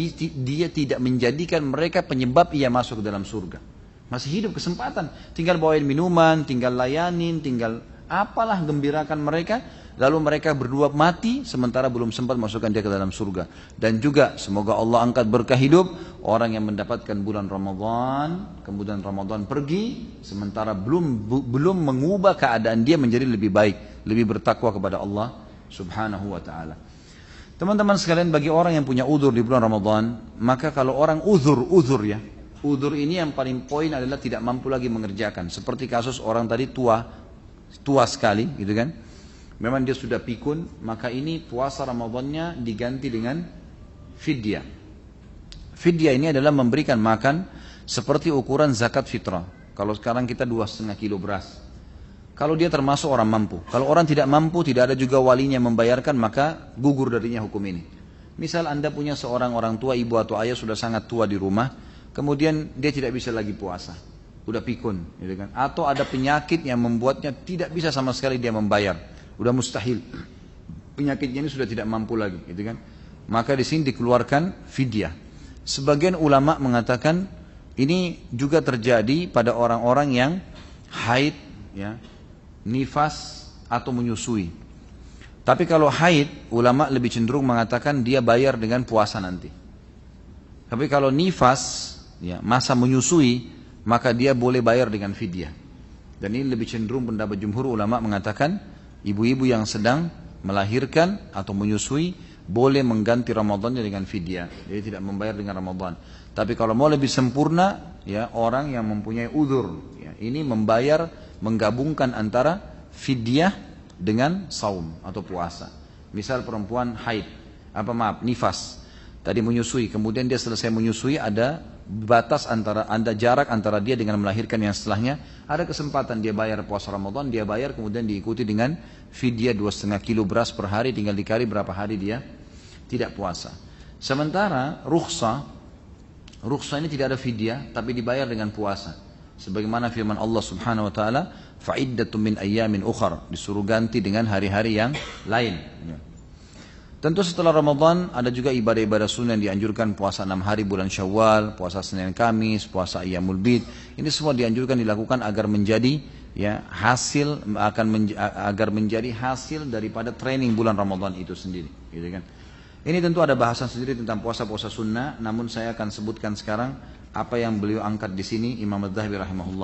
tidak menjadikan mereka penyebab ia masuk ke dalam surga. Masih hidup, kesempatan, tinggal bawain minuman, tinggal layanin, tinggal apalah, gembirakan mereka, lalu mereka berdua mati sementara belum sempat masukkan dia ke dalam surga. Dan juga semoga Allah angkat berkah hidup orang yang mendapatkan bulan Ramadan, kemudian Ramadan pergi sementara belum mengubah keadaan dia menjadi lebih baik, lebih bertakwa kepada Allah Subhanahu wa taala. Teman-teman sekalian, bagi orang yang punya uzur di bulan Ramadan, maka kalau orang uzur ya, uzur ini yang paling poin adalah tidak mampu lagi mengerjakan. Seperti kasus orang tadi tua sekali, gitu kan? Memang dia sudah pikun, maka ini puasa Ramadannya diganti dengan fidyah. Fidyah ini adalah memberikan makan seperti ukuran zakat fitrah. Kalau sekarang kita 2,5 kilo beras. Kalau dia termasuk orang mampu. Kalau orang tidak mampu, tidak ada juga walinya membayarkan, maka gugur darinya hukum ini. Misal anda punya seorang orang tua, ibu atau ayah sudah sangat tua di rumah, kemudian dia tidak bisa lagi puasa, udah pikun, gitu kan? Atau ada penyakit yang membuatnya tidak bisa sama sekali dia membayar, udah mustahil, penyakitnya ini sudah tidak mampu lagi, gitu kan? Maka di sini dikeluarkan fidyah. Sebagian ulama mengatakan ini juga terjadi pada orang-orang yang haid, ya, nifas atau menyusui. Tapi kalau haid, ulama lebih cenderung mengatakan dia bayar dengan puasa nanti. Tapi kalau nifas, ya, masa menyusui, maka dia boleh bayar dengan fidyah. Dan ini lebih cenderung pendapat jumhur ulama mengatakan ibu-ibu yang sedang melahirkan atau menyusui boleh mengganti Ramadannya dengan fidyah. Jadi tidak membayar dengan Ramadan. Tapi kalau mau lebih sempurna, ya, orang yang mempunyai uzur, ya, ini membayar, menggabungkan antara fidyah dengan saum atau puasa. Misal perempuan haid, nifas, tadi menyusui, kemudian dia selesai menyusui, ada batas ada jarak antara dia dengan melahirkan yang setelahnya, ada kesempatan dia bayar puasa Ramadan, dia bayar, kemudian diikuti dengan fidyah 2,5 kilo beras per hari, tinggal dikali berapa hari dia tidak puasa. Sementara rukhsah ini tidak ada fidyah, tapi dibayar dengan puasa. Sebagaimana firman Allah Subhanahu wa taala, fa'iddatun min ayyamin ukhar, disuruh ganti dengan hari-hari yang lain. Tentu setelah Ramadan ada juga ibadah-ibadah sunnah yang dianjurkan, puasa 6 hari bulan Syawal, puasa Senin Kamis, puasa Ayyamul Bid. Ini semua dianjurkan dilakukan agar menjadi, ya, agar menjadi hasil daripada training bulan Ramadan itu sendiri, gitu kan. Ini tentu ada bahasan sendiri tentang puasa-puasa sunnah, namun saya akan sebutkan sekarang apa yang beliau angkat di sini Imam Az-Zahabi rahimahullah.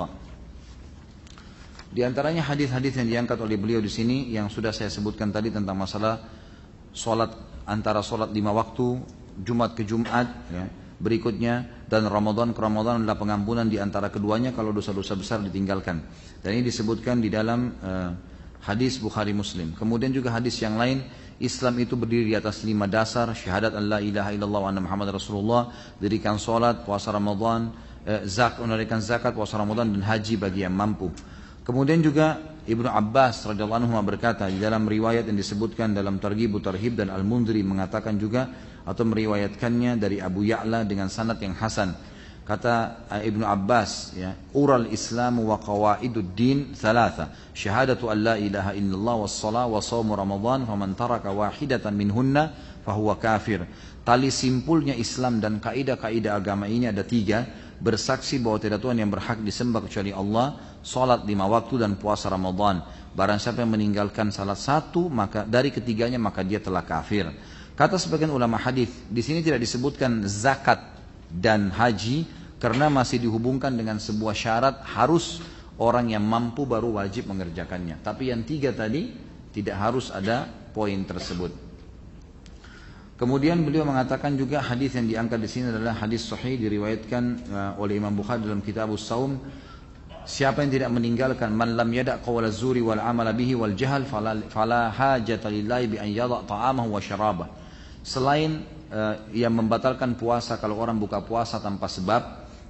Di antaranya hadis-hadis yang diangkat oleh beliau di sini yang sudah saya sebutkan tadi tentang masalah solat, antara solat 5 waktu Jumat ke Jumat, ya, berikutnya, dan Ramadan ke Ramadan adalah pengampunan di antara keduanya kalau dosa-dosa besar ditinggalkan. Dan ini disebutkan di dalam hadis Bukhari Muslim. Kemudian juga hadis yang lain, Islam itu berdiri di atas 5 dasar: syahadat an la ilaha illallah wa anna Muhammad Rasulullah, dirikan salat, puasa Ramadan, menunaikan zakat, puasa Ramadan, dan haji bagi yang mampu. Kemudian juga Ibnu Abbas radhiyallahu anhu berkata di dalam riwayat yang disebutkan dalam Targhib Tarhib, dan Al-Mundhiri mengatakan juga atau meriwayatkannya dari Abu Ya'la dengan sanad yang hasan. Kata Ibnu Abbas, ya, ural Islam wa qawaidud din thalatha, syahadatu an la ilaha illallah was salat wa shaum Ramadan, faman taraka wahidatan minhunna fahuwa kafir. Tali simpulnya Islam dan kaidah-kaidah agama ini ada 3: bersaksi bahwa tidak Tuhan yang berhak disembah kecuali Allah, salat 5 waktu, dan puasa Ramadan. Barang siapa yang meninggalkan salah satu maka dari ketiganya maka dia telah kafir. Kata sebagian ulama hadis, di sini tidak disebutkan zakat dan haji karena masih dihubungkan dengan sebuah syarat harus orang yang mampu baru wajib mengerjakannya. Tapi yang 3 tadi tidak harus ada poin tersebut. Kemudian beliau mengatakan juga hadis yang diangkat di sini adalah hadis sahih diriwayatkan oleh Imam Bukhari dalam Kitabus Shaum. Siapa yang tidak meninggalkan man lam yada' qaula zuri wal amala bihi wal jahl fala hajata lillahi bi an yada' ta'amahu wa syarabah. Selain yang membatalkan puasa kalau orang buka puasa tanpa sebab,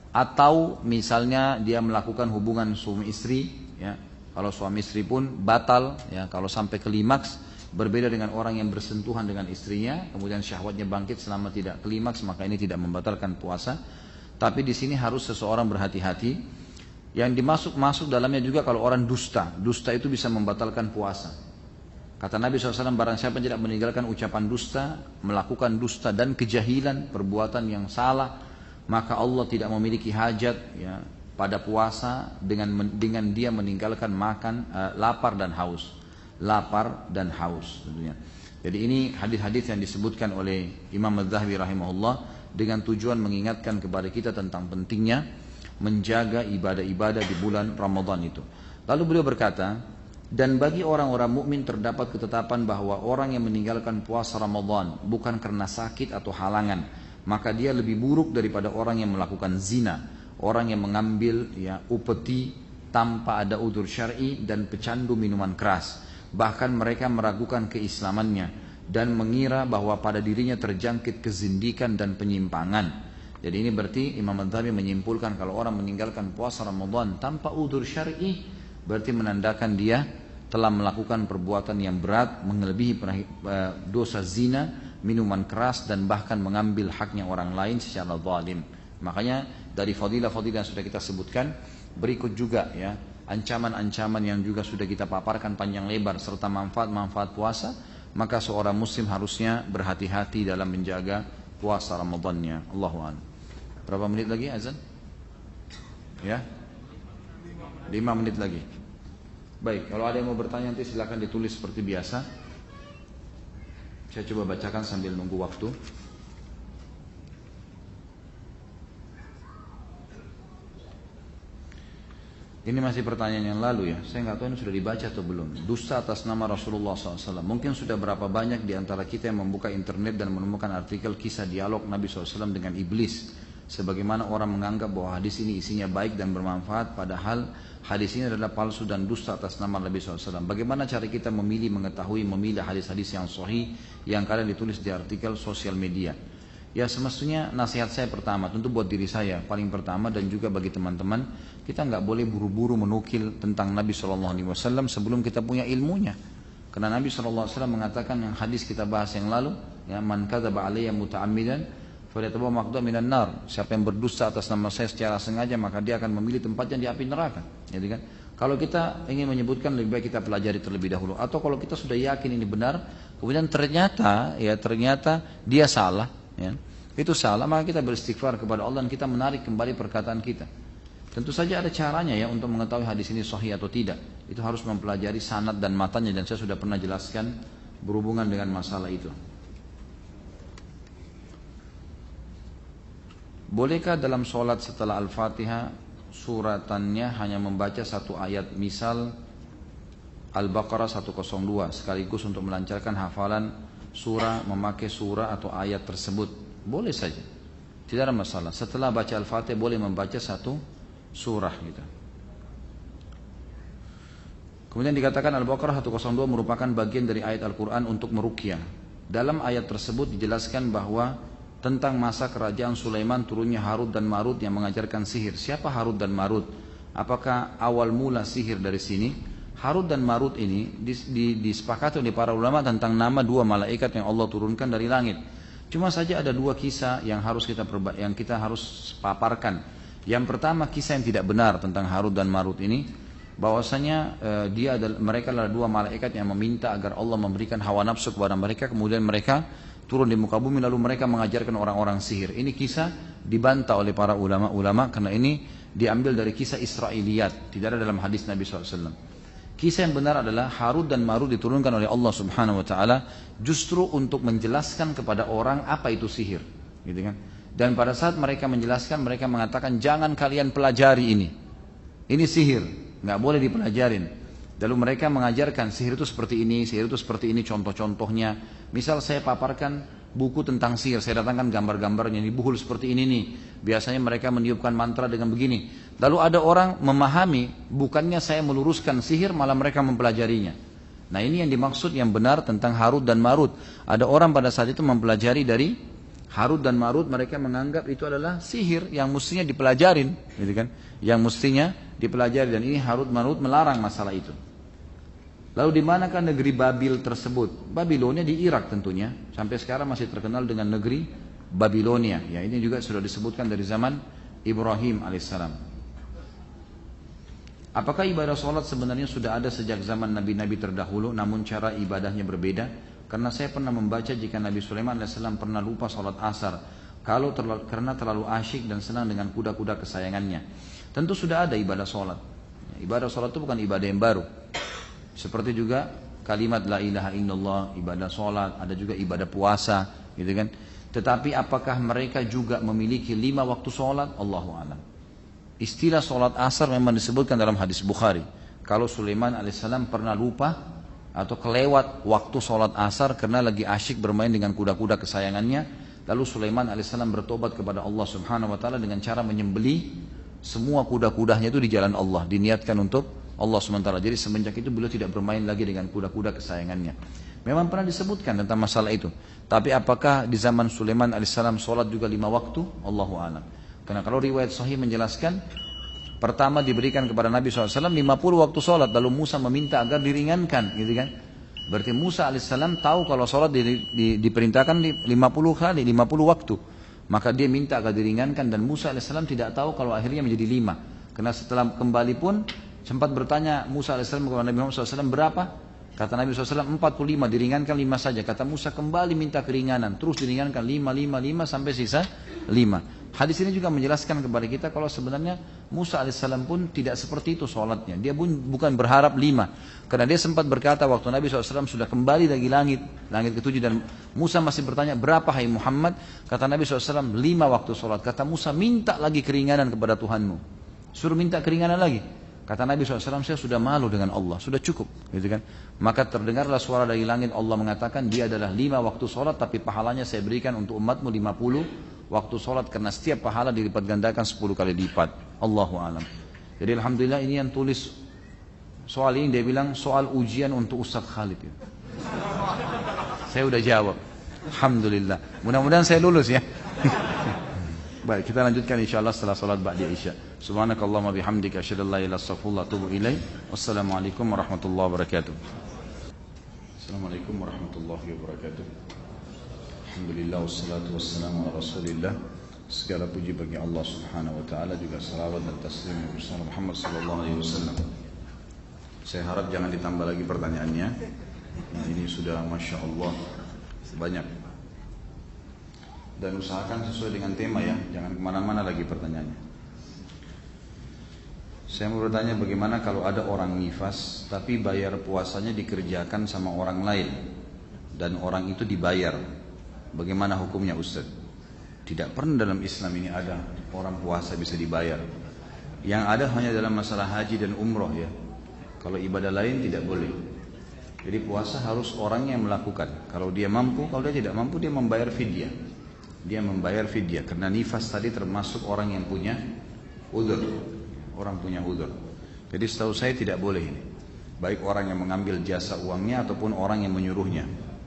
atau misalnya dia melakukan hubungan suami istri, ya, kalau suami istri pun batal, ya, kalau sampai klimaks. Berbeda dengan orang yang bersentuhan dengan istrinya, kemudian syahwatnya bangkit selama tidak klimaks, maka ini tidak membatalkan puasa. Tapi di sini harus seseorang berhati-hati. Yang masuk dalamnya juga kalau orang dusta itu bisa membatalkan puasa. Kata Nabi SAW, barang siapa tidak meninggalkan ucapan dusta, melakukan dusta dan kejahilan, perbuatan yang salah, maka Allah tidak memiliki hajat, ya, pada puasa dengan dia meninggalkan makan, lapar dan haus. Lapar dan haus tentunya. Jadi ini hadis-hadis yang disebutkan oleh Imam Az-Zahabi rahimahullah dengan tujuan mengingatkan kepada kita tentang pentingnya menjaga ibadah-ibadah di bulan Ramadan itu. Lalu beliau berkata, dan bagi orang-orang mukmin terdapat ketetapan bahwa orang yang meninggalkan puasa Ramadan bukan karena sakit atau halangan, maka dia lebih buruk daripada orang yang melakukan zina, orang yang mengambil, ya, upeti tanpa ada udzur syar'i, dan pecandu minuman keras. Bahkan mereka meragukan keislamannya dan mengira bahwa pada dirinya terjangkit kezindikan dan penyimpangan. Jadi ini berarti Imam Az-Zahabi menyimpulkan kalau orang meninggalkan puasa Ramadan tanpa udzur syar'i, berarti menandakan dia telah melakukan perbuatan yang berat, melebihi dosa zina, minuman keras, dan bahkan mengambil haknya orang lain secara zalim. Makanya dari fadilah-fadilah yang sudah kita sebutkan, berikut juga, ya, ancaman-ancaman yang juga sudah kita paparkan panjang lebar serta manfaat-manfaat puasa, maka seorang muslim harusnya berhati-hati dalam menjaga puasa Ramadannya. Allahu a'lam. Berapa menit lagi azan? Ya? 5 menit lagi. Baik, kalau ada yang mau bertanya nanti silakan ditulis seperti biasa. Saya coba bacakan sambil nunggu waktu. Ini masih pertanyaan yang lalu, ya. Saya nggak tahu ini sudah dibaca atau belum. Dusta atas nama Rasulullah SAW. Mungkin sudah berapa banyak di antara kita yang membuka internet dan menemukan artikel kisah dialog Nabi SAW dengan iblis. Sebagaimana orang menganggap bahwa hadis ini isinya baik dan bermanfaat, padahal hadis ini adalah palsu dan dusta atas nama Nabi SAW. Bagaimana cara kita memilih hadis-hadis yang sahih yang kadang ditulis di artikel sosial media? Ya, semestinya nasihat saya pertama, tentu buat diri saya paling pertama dan juga bagi teman-teman, kita nggak boleh buru-buru menukil tentang Nabi SAW sebelum kita punya ilmunya. Karena Nabi SAW mengatakan yang hadis kita bahas yang lalu, ya, man kadzaba alayya muta'ammidan falyatabawa maqdam minan nar. Siapa yang berdusta atas nama saya secara sengaja, maka dia akan memilih tempatnya di api neraka. Jadi kan, kalau kita ingin menyebutkan, lebih baik kita pelajari terlebih dahulu. Atau kalau kita sudah yakin ini benar, kemudian ternyata dia salah, ya, itu salah, maka kita beristighfar kepada Allah dan kita menarik kembali perkataan kita. Tentu saja ada caranya, ya, untuk mengetahui hadis ini sahih atau tidak. Itu harus mempelajari sanad dan matanya, dan saya sudah pernah jelaskan berhubungan dengan masalah itu. Bolehkah dalam sholat setelah Al-Fatihah suratannya hanya membaca satu ayat, misal Al-Baqarah 102, sekaligus untuk melancarkan hafalan surah memakai surah atau ayat tersebut? Boleh saja. Tidak ada masalah. Setelah baca Al-Fatihah boleh membaca satu surah gitu. Kemudian dikatakan Al-Baqarah 102 merupakan bagian dari ayat Al-Quran untuk meruqyah. Dalam ayat tersebut dijelaskan bahwa tentang masa kerajaan Sulaiman turunnya Harut dan Marut yang mengajarkan sihir. Siapa Harut dan Marut? Apakah awal mula sihir dari sini? Harut dan Marut ini disepakati oleh para ulama tentang nama dua malaikat yang Allah turunkan dari langit. Cuma saja ada dua kisah yang kita harus paparkan. Yang pertama kisah yang tidak benar tentang Harut dan Marut ini. Bahwasanya mereka adalah dua malaikat yang meminta agar Allah memberikan hawa nafsu kepada mereka, kemudian mereka turun di muka bumi lalu mereka mengajarkan orang-orang sihir. Ini kisah dibantah oleh para ulama-ulama karena ini diambil dari kisah Israiliyat, tidak ada dalam hadis Nabi SAW. Kisah yang benar adalah Harut dan Marut diturunkan oleh Allah Subhanahu Wa Taala justru untuk menjelaskan kepada orang apa itu sihir, gitu kan? Dan pada saat mereka menjelaskan, mereka mengatakan jangan kalian pelajari ini sihir. Nggak boleh dipelajarin. Lalu mereka mengajarkan sihir itu seperti ini, sihir itu seperti ini, contoh-contohnya. Misal saya paparkan buku tentang sihir, saya datangkan gambar-gambarnya, ini buhul seperti ini nih. Biasanya mereka meniupkan mantra dengan begini. Lalu ada orang memahami, bukannya saya meluruskan sihir, malah mereka mempelajarinya. Nah ini yang dimaksud yang benar tentang Harut dan Marut. Ada orang pada saat itu mempelajari dari Harut dan Marut, mereka menganggap itu adalah sihir yang mestinya dipelajarin, gitu kan? Yang mestinya dipelajari, dan ini Harut Marut melarang masalah itu. Lalu di manakah negeri Babil tersebut? Babilonia di Irak tentunya. Sampai sekarang masih terkenal dengan negeri Babilonia. Ya, ini juga sudah disebutkan dari zaman Ibrahim alaihissalam. Apakah ibadah sholat sebenarnya sudah ada sejak zaman nabi-nabi terdahulu, namun cara ibadahnya berbeda? Karena saya pernah membaca jika Nabi Sulaiman alaihissalam pernah lupa sholat asar karena terlalu asyik dan senang dengan kuda-kuda kesayangannya. Tentu sudah ada ibadah sholat. Ibadah sholat itu bukan ibadah yang baru. Seperti juga kalimat la ilaha illallah, ibadah sholat, ada juga ibadah puasa, gitu kan. Tetapi apakah mereka juga memiliki 5 waktu sholat? Allahu a'lam. Istilah sholat asar memang disebutkan dalam hadis Bukhari. Kalau Sulaiman alaihissalam pernah lupa atau kelewat waktu sholat asar karena lagi asyik bermain dengan kuda-kuda kesayangannya, lalu Sulaiman alaihissalam bertobat kepada Allah Subhanahu Wa Taala dengan cara menyembelih semua kuda-kudanya itu di jalan Allah, diniatkan untuk Allah SWT. Jadi semenjak itu beliau tidak bermain lagi dengan kuda-kuda kesayangannya. Memang pernah disebutkan tentang masalah itu. Tapi apakah di zaman Sulaiman alaihissalam sholat juga 5 waktu? Allahu a'lam. Karena kalau riwayat sahih menjelaskan, pertama diberikan kepada Nabi SAW 50 waktu sholat. Lalu Musa meminta agar diringankan, gitu kan? Berarti Musa alaihissalam tahu kalau sholat diperintahkan 50 kali, 50 waktu. Maka dia minta agar diringankan, dan Musa alaihissalam tidak tahu kalau akhirnya menjadi 5. Karena setelah kembali pun sempat bertanya Musa alaihissalam kepada Nabi Muhammad SAW, berapa? Kata Nabi SAW 45, diringankan 5 saja. Kata Musa kembali minta keringanan, terus diringankan 5 sampai sisa 5. Hadis ini juga menjelaskan kepada kita kalau sebenarnya Musa alaihissalam pun tidak seperti itu sholatnya. Dia pun bukan berharap 5. Karena dia sempat berkata waktu Nabi SAW sudah kembali dari langit ke-7, dan Musa masih bertanya, berapa hai Muhammad? Kata Nabi SAW 5 waktu sholat. Kata Musa, minta lagi keringanan kepada Tuhanmu. Suruh minta keringanan lagi. Kata Nabi SAW, saya sudah malu dengan Allah, sudah cukup, gitu kan? Maka terdengarlah suara dari langit, Allah mengatakan, dia adalah 5 waktu sholat, tapi pahalanya saya berikan untuk umatmu 50 waktu sholat, karena setiap pahala dilipat gandakan 10 kali lipat. Allahu a'lam. Jadi alhamdulillah ini yang tulis soal ini, dia bilang soal ujian untuk Ustaz Khalid. Ya. Saya udah jawab. Alhamdulillah. Mudah-mudahan saya lulus ya. Baik, kita lanjutkan insyaallah setelah salat ba'da Isya. Subhanakallahumma bihamdika asyhadu an la ilaha illa anta astaghfiruka wa atubu ilaik. Wassalamualaikum warahmatullahi wabarakatuh. Assalamualaikum warahmatullahi wabarakatuh. Alhamdulillah wassalatu wassalamu ala Rasulillah. Segala puji bagi Allah Subhanahu wa taala, juga salawat dan taslim kepada Muhammad sallallahu alaihi wasallam. Saya harap jangan ditambah lagi pertanyaannya. Ini sudah Masya Allah banyak. Dan usahakan sesuai dengan tema ya, jangan kemana-mana lagi pertanyaannya. Saya mau bertanya, bagaimana kalau ada orang nifas tapi bayar puasanya dikerjakan sama orang lain dan orang itu dibayar, bagaimana hukumnya Ustaz? Tidak pernah dalam Islam ini ada orang puasa bisa dibayar. Yang ada hanya dalam masalah haji dan umroh ya. Kalau ibadah lain tidak boleh. Jadi puasa harus orang yang melakukan. Kalau dia mampu, kalau dia tidak mampu dia membayar fidyah. dia membayar fidyah karena nifas tadi termasuk orang yang punya udzur. Orang punya udzur. Jadi setahu saya tidak boleh ini. Baik orang yang mengambil jasa uangnya ataupun orang yang menyuruhnya.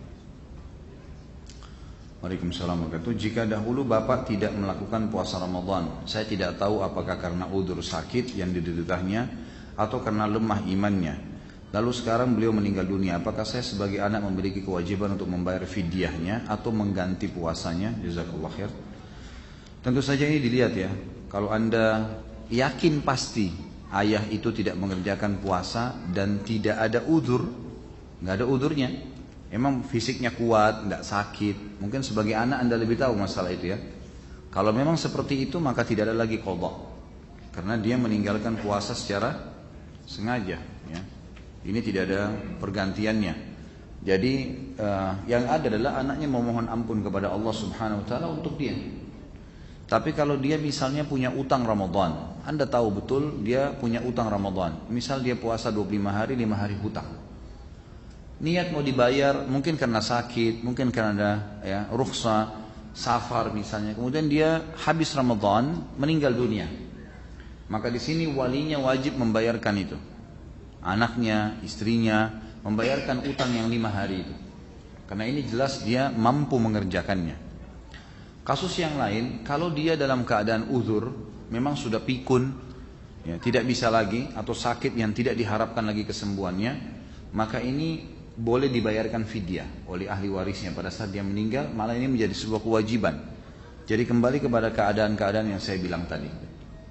Waalaikumsalam warahmatullahi wabarakatuh. Jika dahulu Bapak tidak melakukan puasa Ramadan, saya tidak tahu apakah karena udzur sakit yang dideritanya atau karena lemah imannya. Lalu sekarang beliau meninggal dunia, apakah saya sebagai anak memiliki kewajiban untuk membayar fidyahnya atau mengganti puasanya? Jazakallah khair. Tentu saja ini dilihat ya. Kalau Anda yakin pasti ayah itu tidak mengerjakan puasa dan tidak ada udzur, nggak ada udzurnya, emang fisiknya kuat, nggak sakit, mungkin sebagai anak Anda lebih tahu masalah itu ya. Kalau memang seperti itu maka tidak ada lagi qadha, karena dia meninggalkan puasa secara sengaja ya. Ini tidak ada pergantiannya. Jadi yang ada adalah anaknya memohon ampun kepada Allah Subhanahu wa taala untuk dia. Tapi kalau dia misalnya punya utang Ramadan, Anda tahu betul dia punya utang Ramadan. Misal dia puasa 25 hari, 5 hari hutang. Niat mau dibayar, mungkin karena sakit, mungkin karena ada ya, rukhsah, safar misalnya. Kemudian dia habis Ramadan, meninggal dunia. Maka di sini walinya wajib membayarkan itu. Anaknya, istrinya, membayarkan utang yang 5 hari itu. Karena ini jelas dia mampu mengerjakannya. Kasus yang lain, kalau dia dalam keadaan uzur, memang sudah pikun, ya, tidak bisa lagi, atau sakit yang tidak diharapkan lagi kesembuhannya, maka ini boleh dibayarkan fidyah oleh ahli warisnya pada saat dia meninggal, malah ini menjadi sebuah kewajiban. Jadi kembali kepada keadaan-keadaan yang saya bilang tadi.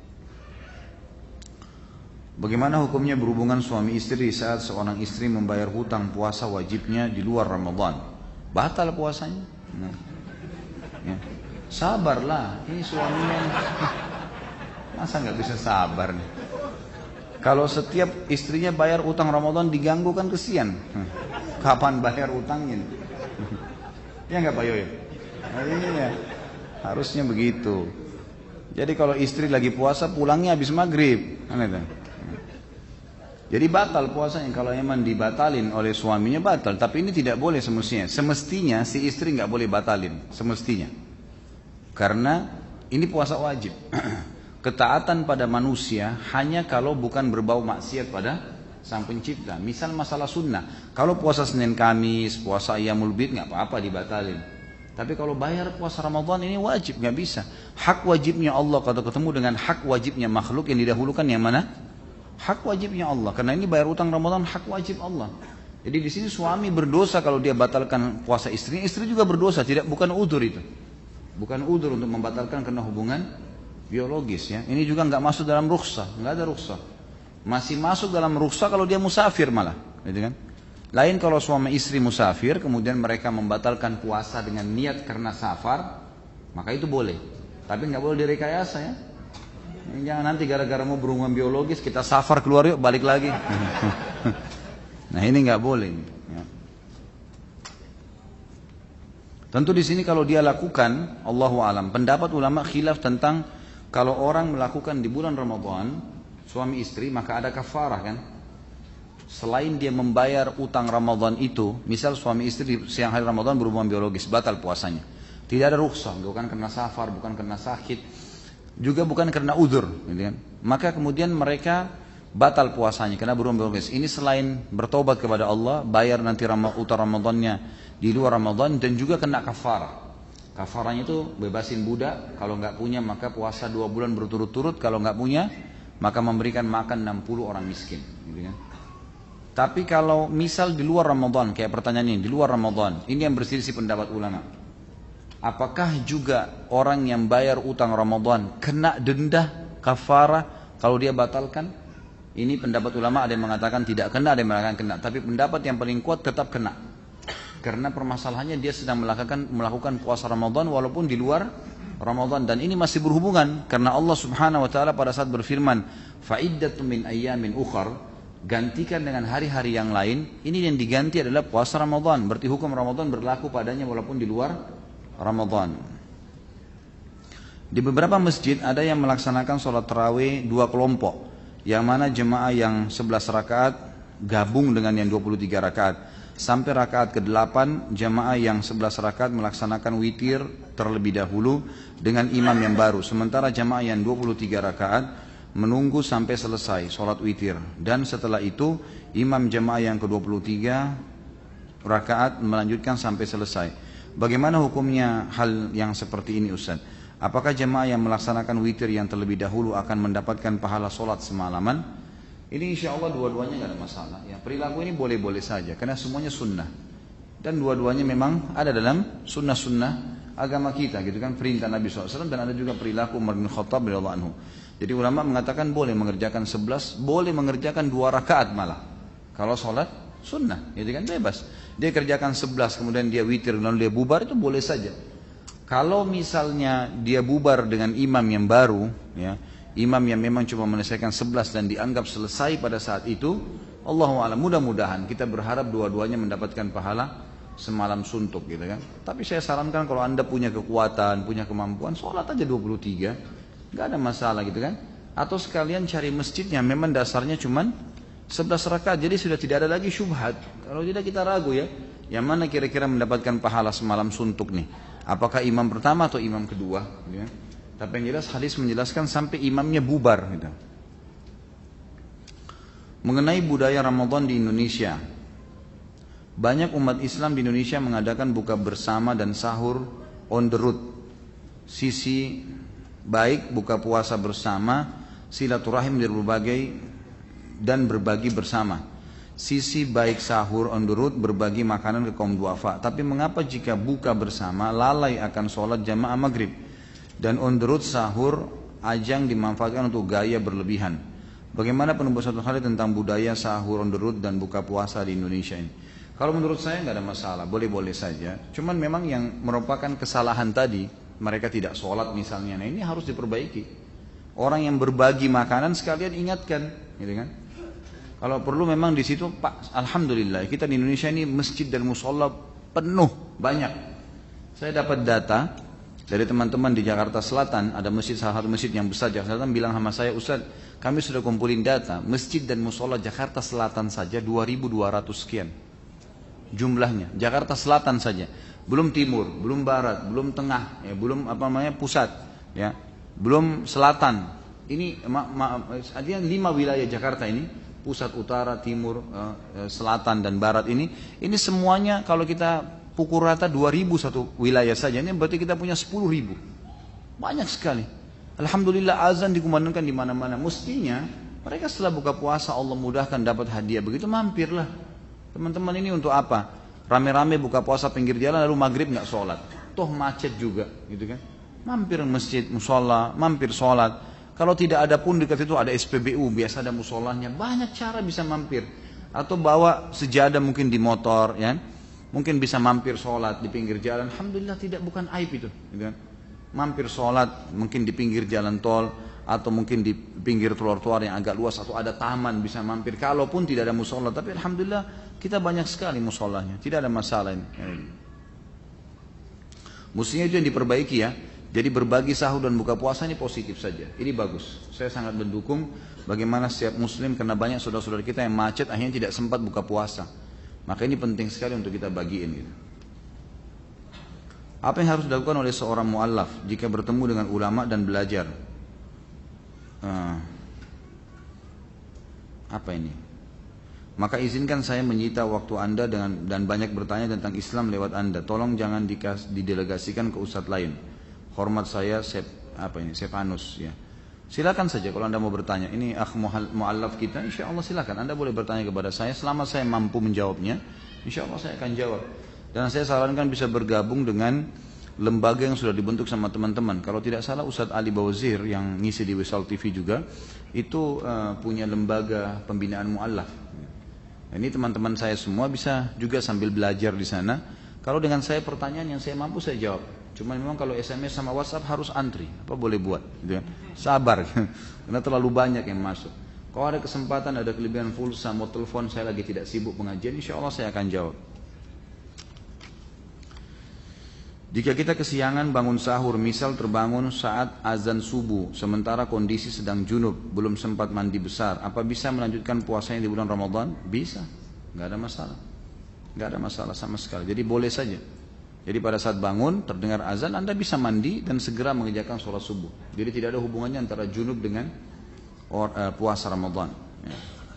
Bagaimana hukumnya berhubungan suami istri saat seorang istri membayar hutang puasa wajibnya di luar Ramadan? Batal puasanya. Nah, ya. Sabarlah, ini suaminya. Masa nggak bisa sabar nih? Kalau setiap istrinya bayar utang Ramadan diganggu kan kesian. Kapan bayar utangnya? Ya nggak Pak Yoyo? Nah, iya, harusnya begitu. Jadi kalau istri lagi puasa pulangnya habis maghrib, kan itu. Jadi batal puasanya kalau emang dibatalin oleh suaminya batal. Tapi ini tidak boleh semestinya. Semestinya si istri nggak boleh batalin, semestinya. Karena ini puasa wajib. Ketaatan pada manusia hanya kalau bukan berbau maksiat pada Sang Pencipta. Misal masalah sunnah. Kalau puasa Senin Kamis, puasa Ayyamul Bid nggak apa-apa dibatalin. Tapi kalau bayar puasa Ramadan ini wajib, nggak bisa. Hak wajibnya Allah kalau ketemu dengan hak wajibnya makhluk yang didahulukan yang mana? Hak wajibnya Allah, karena ini bayar utang Ramadan hak wajib Allah. Jadi di sini suami berdosa kalau dia batalkan puasa istrinya, istri juga berdosa, bukan udzur itu. Bukan udzur untuk membatalkan karena hubungan biologis ya. Ini juga nggak masuk dalam rukhsah, nggak ada rukhsah. Masih masuk dalam rukhsah kalau dia musafir malah, gitu kan? Lain kalau suami istri musafir, kemudian mereka membatalkan puasa dengan niat karena safar, maka itu boleh. Tapi nggak boleh direkayasa ya. Jangan nanti gara-gara mau berhubungan biologis kita safar keluar yuk balik lagi. Nah ini nggak boleh. Ya. Tentu di sini kalau dia lakukan, Allahu alam. Pendapat ulama khilaf tentang kalau orang melakukan di bulan Ramadan suami istri maka ada kafarah kan. Selain dia membayar utang Ramadan itu, misal suami istri di siang hari Ramadan berhubungan biologis batal puasanya. Tidak ada rukhsah, bukan karena safar, bukan karena sakit. Juga bukan karena udzur, gitu kan? Maka kemudian mereka batal puasanya karena berhubungan biologis. Ini selain bertobat kepada Allah, bayar nanti utang Ramadannya di luar Ramadan dan juga kena kafarah. Kafarahnya itu bebasin budak, kalau nggak punya maka puasa 2 bulan berturut-turut, kalau nggak punya maka memberikan makan 60 orang miskin, gitu kan? Tapi kalau misal di luar Ramadan, kayak pertanyaan ini, di luar Ramadan, ini yang berselisih pendapat ulama. Apakah juga orang yang bayar utang Ramadan kena denda kafarah kalau dia batalkan? Ini pendapat ulama, ada yang mengatakan tidak kena, ada yang mengatakan kena. Tapi pendapat yang paling kuat tetap kena. Karena permasalahannya dia sedang melakukan puasa Ramadan walaupun di luar Ramadan. Dan ini masih berhubungan karena Allah Subhanahu wa taala pada saat berfirman, "Fa'iddatun min ayyamin ukhar", gantikan dengan hari-hari yang lain. Ini yang diganti adalah puasa Ramadan. Berarti hukum Ramadan berlaku padanya walaupun di luar Ramadan. Di beberapa masjid ada yang melaksanakan sholat tarawih 2 kelompok, yang mana jemaah yang 11 rakaat gabung dengan yang 23 rakaat. sampai rakaat ke-8 jamaah yang 11 rakaat melaksanakan witir terlebih dahulu dengan imam yang baru, sementara jamaah yang 23 rakaat menunggu sampai selesai sholat witir, dan setelah itu imam jamaah yang ke-23 rakaat melanjutkan sampai selesai. Bagaimana hukumnya hal yang seperti ini Ustaz? Apakah jamaah yang melaksanakan witir yang terlebih dahulu akan mendapatkan pahala sholat semalaman? Ini insya Allah dua-duanya nggak ada masalah. Ya, perilaku ini boleh-boleh saja karena semuanya sunnah. Dan dua-duanya memang ada dalam sunnah-sunnah agama kita gitu kan, perintah Nabi SAW, dan ada juga perilaku Umar bin Khattab radhiyallahu anhu. Jadi ulama mengatakan boleh mengerjakan 11, boleh mengerjakan 2 rakaat malah. Kalau sholat sunnah, gitu kan, bebas. Dia kerjakan 11 kemudian dia witir lalu dia bubar, itu boleh saja. Kalau misalnya dia bubar dengan imam yang baru, ya, imam yang memang cuma menyelesaikan 11 dan dianggap selesai pada saat itu, Allahu a'lam, mudah-mudahan kita berharap dua-duanya mendapatkan pahala semalam suntuk gitu kan. Tapi saya sarankan kalau Anda punya kekuatan, punya kemampuan, sholat aja 23, nggak ada masalah gitu kan. Atau sekalian cari masjid yang memang dasarnya cuma 11 rakaat, jadi sudah tidak ada lagi syubhat. Kalau tidak kita ragu ya, yang mana kira-kira mendapatkan pahala semalam suntuk nih, apakah imam pertama atau imam kedua gitu kan? Tapi yang jelas hadis menjelaskan sampai imamnya bubar gitu. Mengenai budaya Ramadan di Indonesia, banyak umat Islam di Indonesia mengadakan buka bersama dan sahur on the road. Sisi baik buka puasa bersama, silaturahim dari berbagai dan berbagi bersama. Sisi baik sahur on the road, berbagi makanan ke kaum duafa. Tapi mengapa jika buka bersama lalai akan sholat jamaah maghrib? Dan on the road sahur ajang dimanfaatkan untuk gaya berlebihan. Bagaimana penubuh satu kali tentang budaya sahur on the road dan buka puasa di Indonesia ini? Kalau menurut saya nggak ada masalah, boleh-boleh saja. Cuman memang yang merupakan kesalahan tadi, mereka tidak sholat misalnya, nah ini harus diperbaiki. Orang yang berbagi makanan sekalian ingatkan, gitu kan? Kalau perlu memang di situ, Pak, alhamdulillah kita di Indonesia ini masjid dan musola penuh, banyak. Saya dapat data dari teman-teman di Jakarta Selatan, ada masjid, salah satu masjid yang besar Jakarta Selatan bilang sama saya, Ustaz, kami sudah kumpulin data, masjid dan musola Jakarta Selatan saja 2.200 sekian jumlahnya, Jakarta Selatan saja, belum timur, belum barat, belum tengah, ya, belum apa namanya pusat, ya, belum selatan. Ini artinya 5 wilayah Jakarta ini, pusat, utara, timur, selatan dan barat ini semuanya kalau kita pukul rata 2.000 satu wilayah saja, ini berarti kita punya 10.000. Banyak sekali. Alhamdulillah azan dikumandangkan di mana-mana. Mestinya mereka setelah buka puasa Allah mudahkan dapat hadiah, begitu mampirlah. Teman-teman ini untuk apa? Rame-rame buka puasa pinggir jalan lalu maghrib nggak sholat. Toh macet juga, gitu kan? Mampir masjid, musola, mampir sholat. Kalau tidak ada pun dekat itu ada SPBU, biasa ada musolanya. Banyak cara bisa mampir. Atau bawa sejadah mungkin di motor, ya. Mungkin bisa mampir sholat di pinggir jalan. Alhamdulillah bukan aib itu, gitu kan? Mampir sholat mungkin di pinggir jalan tol atau mungkin di pinggir trotoar yang agak luas atau ada taman bisa mampir. Kalaupun tidak ada musola, tapi alhamdulillah kita banyak sekali musolanya, tidak ada masalah ini. Mestinya itu yang diperbaiki ya. Jadi berbagi sahur dan buka puasa ini positif saja. Ini bagus. Saya sangat mendukung bagaimana setiap muslim, karena banyak saudara-saudara kita yang macet akhirnya tidak sempat buka puasa. Maka ini penting sekali untuk kita bagiin gitu. Apa yang harus dilakukan oleh seorang mu'allaf jika bertemu dengan ulama dan belajar? Apa ini? Maka izinkan saya menyita waktu Anda dan banyak bertanya tentang Islam lewat Anda. Tolong jangan didelegasikan ke ustadz lain. Hormat saya Sefanus ya. Silakan saja kalau Anda mau bertanya. Ini mu'allaf kita, insya Allah silakan. Anda boleh bertanya kepada saya selama saya mampu menjawabnya. Insya Allah saya akan jawab. Dan saya sarankan bisa bergabung dengan lembaga yang sudah dibentuk sama teman-teman. Kalau tidak salah Ustadz Ali Bawazir yang ngisi di Wisal TV juga itu punya lembaga pembinaan mu'allaf. Ini teman-teman saya semua bisa juga sambil belajar di sana. Kalau dengan saya pertanyaan yang saya mampu saya jawab. Cuma memang kalau SMS sama WhatsApp harus antri. Apa boleh buat? Gitu kan? Sabar, karena terlalu banyak yang masuk. Kalau ada kesempatan, ada kelebihan pulsa, mau telepon, saya lagi tidak sibuk pengajian, insya Allah saya akan jawab. Jika kita kesiangan bangun sahur, misal terbangun saat azan subuh, sementara kondisi sedang junub, belum sempat mandi besar, apa bisa melanjutkan puasanya di bulan Ramadan? Bisa, nggak ada masalah. nggak ada masalah sama sekali. Jadi boleh saja. Jadi pada saat bangun terdengar azan, Anda bisa mandi dan segera mengerjakan sholat subuh. Jadi tidak ada hubungannya antara junub dengan puasa Ramadan. Ya.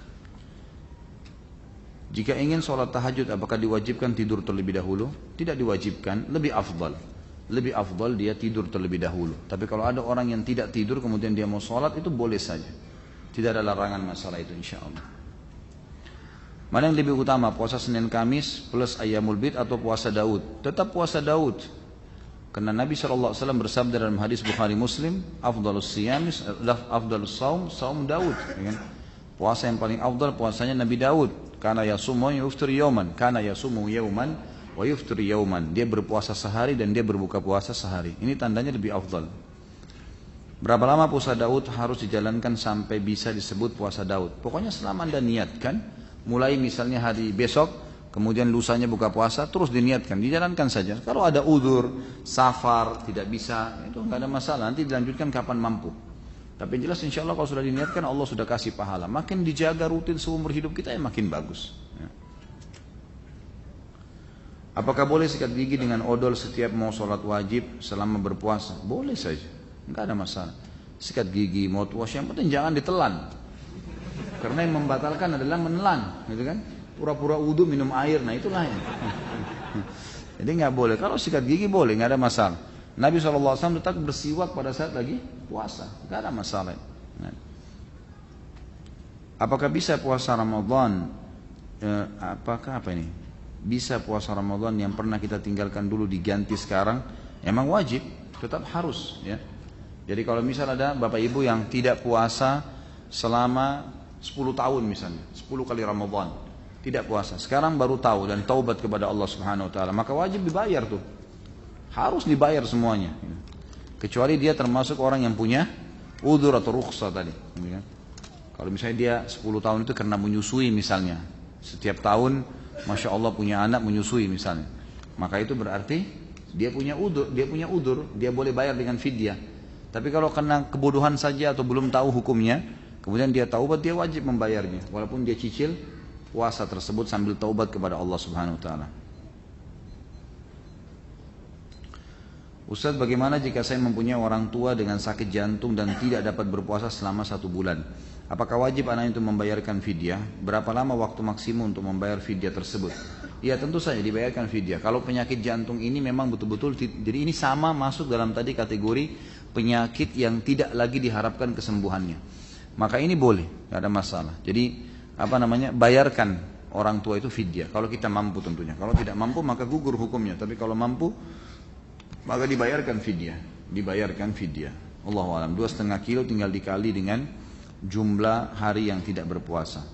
Jika ingin sholat tahajud, apakah diwajibkan tidur terlebih dahulu? Tidak diwajibkan, lebih afdal. Lebih afdal dia tidur terlebih dahulu. Tapi kalau ada orang yang tidak tidur kemudian dia mau sholat, itu boleh saja. Tidak ada larangan masalah itu insya Allah. Mana yang lebih utama, puasa Senin Kamis plus Ayyamul Bid atau puasa Daud? Tetap puasa Daud. Karena Nabi SAW bersabda dalam hadis Bukhari Muslim, afdalus siyamis, afdalus saum Daud. Puasa yang paling afdal puasanya Nabi Daud. Karena yasumu yuftir yauman, karena yasumu yauman wa yuftir yauman. Dia berpuasa sehari dan dia berbuka puasa sehari. Ini tandanya lebih afdal. Berapa lama puasa Daud harus dijalankan sampai bisa disebut puasa Daud? Pokoknya selama Anda niatkan, mulai misalnya hari besok, kemudian lusanya buka puasa, terus diniatkan, dijalankan saja. Kalau ada udzur, safar, tidak bisa, itu nggak ada masalah. Nanti dilanjutkan kapan mampu. Tapi jelas insya Allah kalau sudah diniatkan, Allah sudah kasih pahala. Makin dijaga rutin seumur hidup kita, ya makin bagus. Ya. Apakah boleh sikat gigi dengan odol setiap mau sholat wajib selama berpuasa? Boleh saja, nggak ada masalah. Sikat gigi, mouthwash, yang penting jangan ditelan. Karena yang membatalkan adalah menelan, gitu kan? Pura-pura wudu minum air, nah itulah yang. Jadi nggak boleh. Kalau sikat gigi boleh, nggak ada masalah. Nabi SAW tetap bersiwak pada saat lagi puasa, nggak ada masalah. Nah. Apakah bisa puasa Ramadan? Apa ini? Bisa puasa Ramadan yang pernah kita tinggalkan dulu diganti sekarang? Emang wajib, tetap harus. Ya. Jadi kalau misal ada bapak ibu yang tidak puasa selama 10 tahun misalnya, 10 kali Ramadan, tidak puasa. Sekarang baru tahu dan taubat kepada Allah Subhanahu Wa Taala, maka wajib dibayar tuh. Harus dibayar semuanya. Kecuali dia termasuk orang yang punya udzur atau rukhsah tadi. Kalau misalnya dia 10 tahun itu karena menyusui misalnya. Setiap tahun, Masya Allah punya anak menyusui misalnya. Maka itu berarti dia punya udzur, dia boleh bayar dengan fidyah. Tapi kalau karena kebodohan saja atau belum tahu hukumnya, kemudian dia taubat, dia wajib membayarnya. Walaupun dia cicil puasa tersebut sambil taubat kepada Allah Subhanahu Wa Taala. Ustaz, bagaimana jika saya mempunyai orang tua dengan sakit jantung dan tidak dapat berpuasa selama 1 bulan? Apakah wajib anak itu membayarkan fidyah? Berapa lama waktu maksimum untuk membayar fidyah tersebut? Ya tentu saja dibayarkan fidyah. Kalau penyakit jantung ini memang betul-betul, jadi ini sama masuk dalam tadi kategori penyakit yang tidak lagi diharapkan kesembuhannya. Maka ini boleh, tidak ada masalah. Jadi bayarkan orang tua itu fidyah. Kalau kita mampu tentunya. Kalau tidak mampu maka gugur hukumnya. Tapi kalau mampu maka dibayarkan fidyah. Allahu a'lam. 2,5 kilo tinggal dikali dengan jumlah hari yang tidak berpuasa.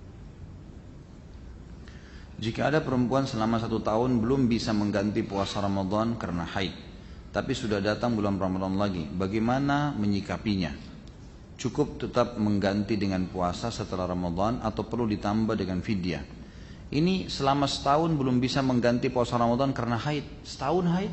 Jika ada perempuan selama 1 tahun belum bisa mengganti puasa Ramadan karena haid, tapi sudah datang bulan Ramadan lagi, bagaimana menyikapinya? Cukup tetap mengganti dengan puasa setelah Ramadan atau perlu ditambah dengan fidyah? Ini selama setahun belum bisa mengganti puasa Ramadan karena haid. Setahun haid?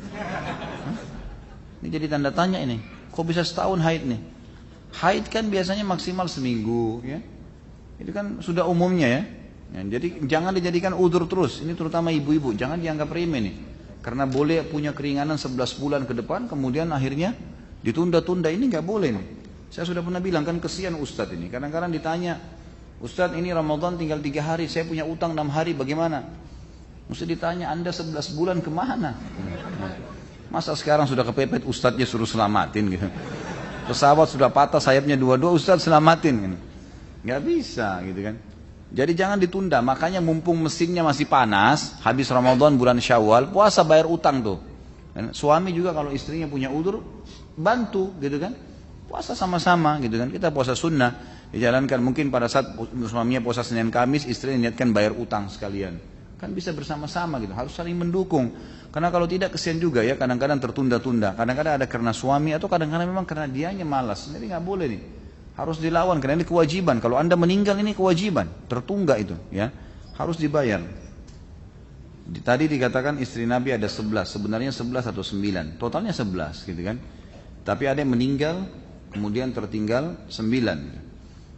Ini jadi tanda tanya ini. Kok bisa setahun haid nih? Haid kan biasanya maksimal seminggu, ya. Itu kan sudah umumnya ya. Jadi jangan dijadikan udzur terus. Ini terutama ibu-ibu, jangan dianggap remeh nih. Karena boleh punya keringanan 11 bulan ke depan, kemudian akhirnya ditunda-tunda, ini nggak boleh nih. Saya sudah pernah bilang kan kesian Ustadz ini. Kadang-kadang ditanya, Ustadz ini Ramadan tinggal 3 hari, saya punya utang 6 hari, bagaimana? Mesti ditanya, Anda 11 bulan kemana? Masa sekarang sudah kepepet Ustadznya suruh selamatin gitu. Pesawat sudah patah sayapnya 2-2, Ustadz selamatin gitu. Nggak bisa gitu kan. Jadi jangan ditunda, makanya mumpung mesinnya masih panas, habis Ramadan bulan Syawal, puasa bayar utang tuh. Dan suami juga kalau istrinya punya udzur, bantu gitu kan. Puasa sama-sama gitu kan. Kita puasa sunnah, dijalankan mungkin pada saat suaminya puasa Senin Kamis, istrinya niatkan bayar utang sekalian. Kan bisa bersama-sama gitu, harus saling mendukung. Karena kalau tidak kesian juga ya, kadang-kadang tertunda-tunda. Kadang-kadang ada karena suami atau kadang-kadang memang karena dianya malas. Jadi nggak boleh nih. Harus dilawan karena ini kewajiban. Kalau Anda meninggal ini kewajiban, tertunggak itu ya. Harus dibayar. Tadi dikatakan istri Nabi ada 11, sebenarnya 11 atau 9. Totalnya 11 gitu kan. Tapi ada yang meninggal kemudian tertinggal 9.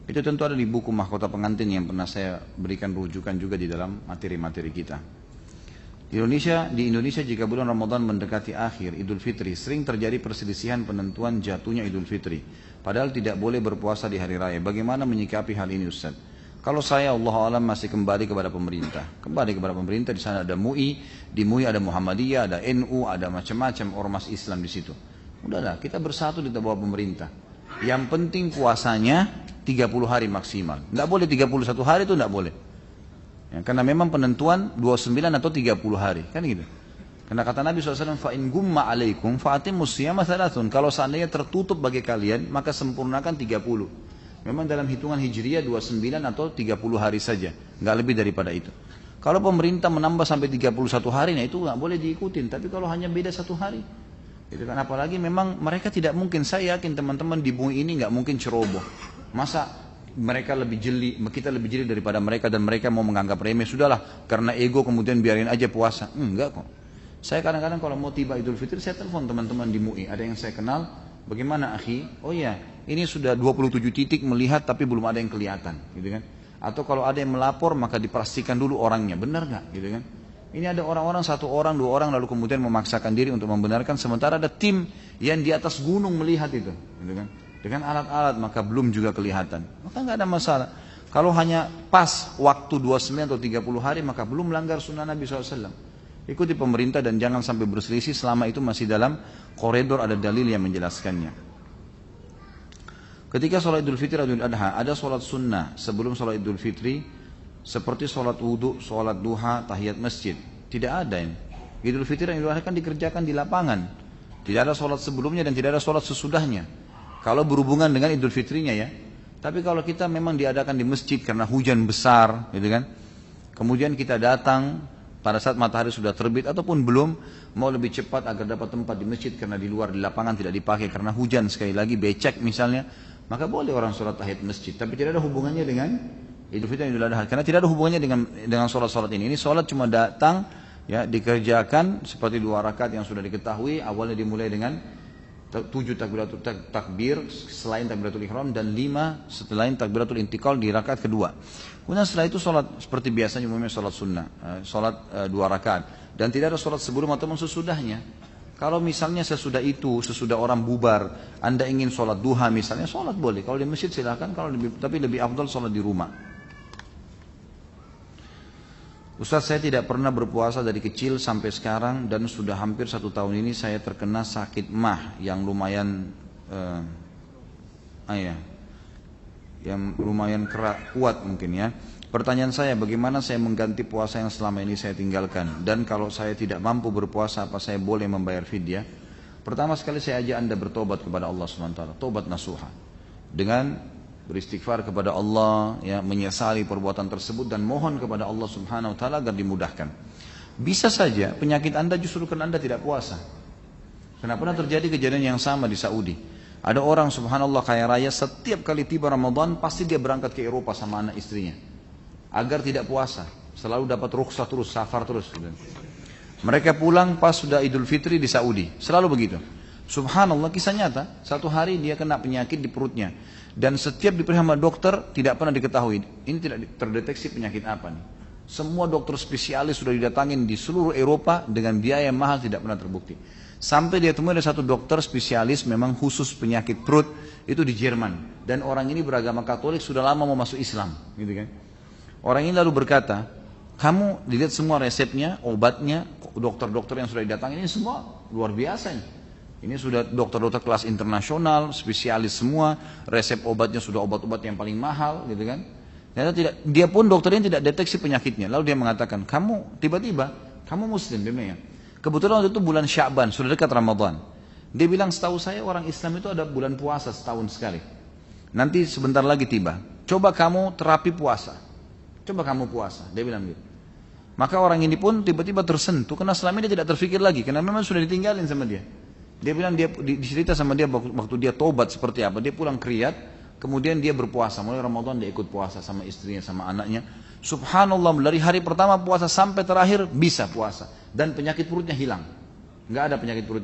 Itu tentu ada di buku Mahkota Pengantin yang pernah saya berikan rujukan juga di dalam materi-materi kita. Di Indonesia jika bulan Ramadan mendekati akhir Idul Fitri, sering terjadi perselisihan penentuan jatuhnya Idul Fitri. Padahal tidak boleh berpuasa di hari raya. Bagaimana menyikapi hal ini Ustaz? Kalau saya Allah alam masih kembali kepada pemerintah. Kembali kepada pemerintah, di sana ada MUI, di MUI ada Muhammadiyah, ada NU, ada macam-macam ormas Islam di situ. Udahlah, kita bersatu di bawah pemerintah. Yang penting puasanya 30 hari maksimal. Nggak boleh 31 hari, itu nggak boleh. Ya, karena memang penentuan 29 atau 30 hari, kan gitu. Karena kata Nabi SAW, fa'in gumma alaikum fa'atimus siyama thalathun. Kalau seandainya tertutup bagi kalian, maka sempurnakan 30. Memang dalam hitungan hijriyah 29 atau 30 hari saja, nggak lebih daripada itu. Kalau pemerintah menambah sampai 31 hari, nah itu nggak boleh diikutin. Tapi kalau hanya beda 1 hari, itu kan apalagi memang mereka tidak mungkin. Saya yakin teman-teman di bumi ini nggak mungkin ceroboh. Masa mereka lebih jeli, kita lebih jeli daripada mereka dan mereka mau menganggap remeh, sudahlah karena ego kemudian biarin aja puasa. Enggak kok. Saya kadang-kadang kalau mau tiba Idul Fitri, saya telepon teman-teman di MUI, ada yang saya kenal, bagaimana akhi? Oh iya, ini sudah 27 titik melihat tapi belum ada yang kelihatan, gitu kan? Atau kalau ada yang melapor maka dipastikan dulu orangnya, benar nggak, gitu kan? Ini ada orang-orang, 1 orang, 2 orang lalu kemudian memaksakan diri untuk membenarkan, sementara ada tim yang di atas gunung melihat itu, gitu kan? Dengan alat-alat maka belum juga kelihatan, maka nggak ada masalah. Kalau hanya pas waktu 29 atau 30 hari maka belum melanggar sunnah Nabi SAW. Ikuti pemerintah dan jangan sampai berselisih selama itu masih dalam koridor, ada dalil yang menjelaskannya. Ketika sholat Idul Fitri atau Idul Adha, ada sholat sunnah sebelum sholat Idul Fitri seperti sholat wudhu, sholat duha, tahiyat masjid. Tidak ada ini. Idul Fitri dan Idul Adha kan dikerjakan di lapangan. Tidak ada sholat sebelumnya dan tidak ada sholat sesudahnya. Kalau berhubungan dengan Idul Fitrinya ya. Tapi kalau kita memang diadakan di masjid karena hujan besar, gitu kan. Kemudian kita datang pada saat matahari sudah terbit ataupun belum, mau lebih cepat agar dapat tempat di masjid karena di luar di lapangan tidak dipakai karena hujan, sekali lagi becek misalnya, maka boleh orang sholat tahiyat masjid. Tapi tidak ada hubungannya dengan Idul Fitri dan Idul Adha. Karena tidak ada hubungannya dengan sholat-sholat ini. Ini sholat cuma datang, ya dikerjakan seperti 2 rakaat yang sudah diketahui. Awalnya dimulai dengan 7 takbiratul takbir selain takbiratul ihram dan 5 selain takbiratul intikal di rakaat kedua. Kemudian setelah itu sholat seperti biasanya umumnya sholat sunnah, sholat 2 rakaat dan tidak ada sholat sebelum atau sesudahnya. Kalau misalnya sesudah itu, sesudah orang bubar, Anda ingin sholat duha misalnya, sholat boleh. Kalau di masjid silakan, tapi lebih afdal sholat di rumah. Ustaz, saya tidak pernah berpuasa dari kecil sampai sekarang dan sudah hampir 1 tahun ini saya terkena sakit mah yang lumayan kuat mungkin ya. Pertanyaan saya, bagaimana saya mengganti puasa yang selama ini saya tinggalkan? Dan kalau saya tidak mampu berpuasa, apa saya boleh membayar fidyah? Pertama sekali saya ajak Anda bertobat kepada Allah SWT, tobat nasuha. Dengan beristighfar kepada Allah, ya, menyesali perbuatan tersebut dan mohon kepada Allah Subhanahu wa taala agar dimudahkan. Bisa saja penyakit Anda justru karena Anda tidak puasa. Karena pernah terjadi kejadian yang sama di Saudi. Ada orang subhanallah kaya raya, setiap kali tiba Ramadan pasti dia berangkat ke Eropa sama anak istrinya agar tidak puasa, selalu dapat rukhsah terus, safar terus. Mereka pulang pas sudah Idul Fitri di Saudi, selalu begitu. Subhanallah, kisah nyata. 1 hari dia kena penyakit di perutnya dan setiap diperiksa sama dokter tidak pernah diketahui ini tidak terdeteksi penyakit apa nih. Semua dokter spesialis sudah didatangin di seluruh Eropa dengan biaya yang mahal, tidak pernah terbukti. Sampai dia temui ada 1 dokter spesialis memang khusus penyakit perut itu di Jerman, dan orang ini beragama Katolik, sudah lama mau masuk Islam, gitu kan. Orang ini lalu berkata, kamu dilihat semua resepnya, obatnya, dokter-dokter yang sudah didatangin ini semua luar biasa nih. Ini sudah dokter-dokter kelas internasional, spesialis semua, resep obatnya sudah obat-obat yang paling mahal, gitu kan. Dia pun dokternya tidak deteksi penyakitnya. Lalu dia mengatakan, kamu tiba-tiba, kamu muslim, dia bilang. Kebetulan waktu itu bulan Sya'ban, sudah dekat Ramadan. Dia bilang, setahu saya orang Islam itu ada bulan puasa setahun sekali. Nanti sebentar lagi tiba. Coba kamu terapi puasa. Coba kamu puasa, dia bilang gitu. Maka orang ini pun tiba-tiba tersentuh, karena selama ini dia tidak terfikir lagi, karena memang sudah ditinggalin sama dia. Dia bilang, dia dicerita sama dia waktu dia tobat seperti apa. Dia pulang ke Riyadh, kemudian dia berpuasa. Mulai Ramadan dia ikut puasa sama istrinya, sama anaknya. Subhanallah, dari hari pertama puasa sampai terakhir bisa puasa. Dan penyakit perutnya hilang. Nggak ada penyakit perutnya.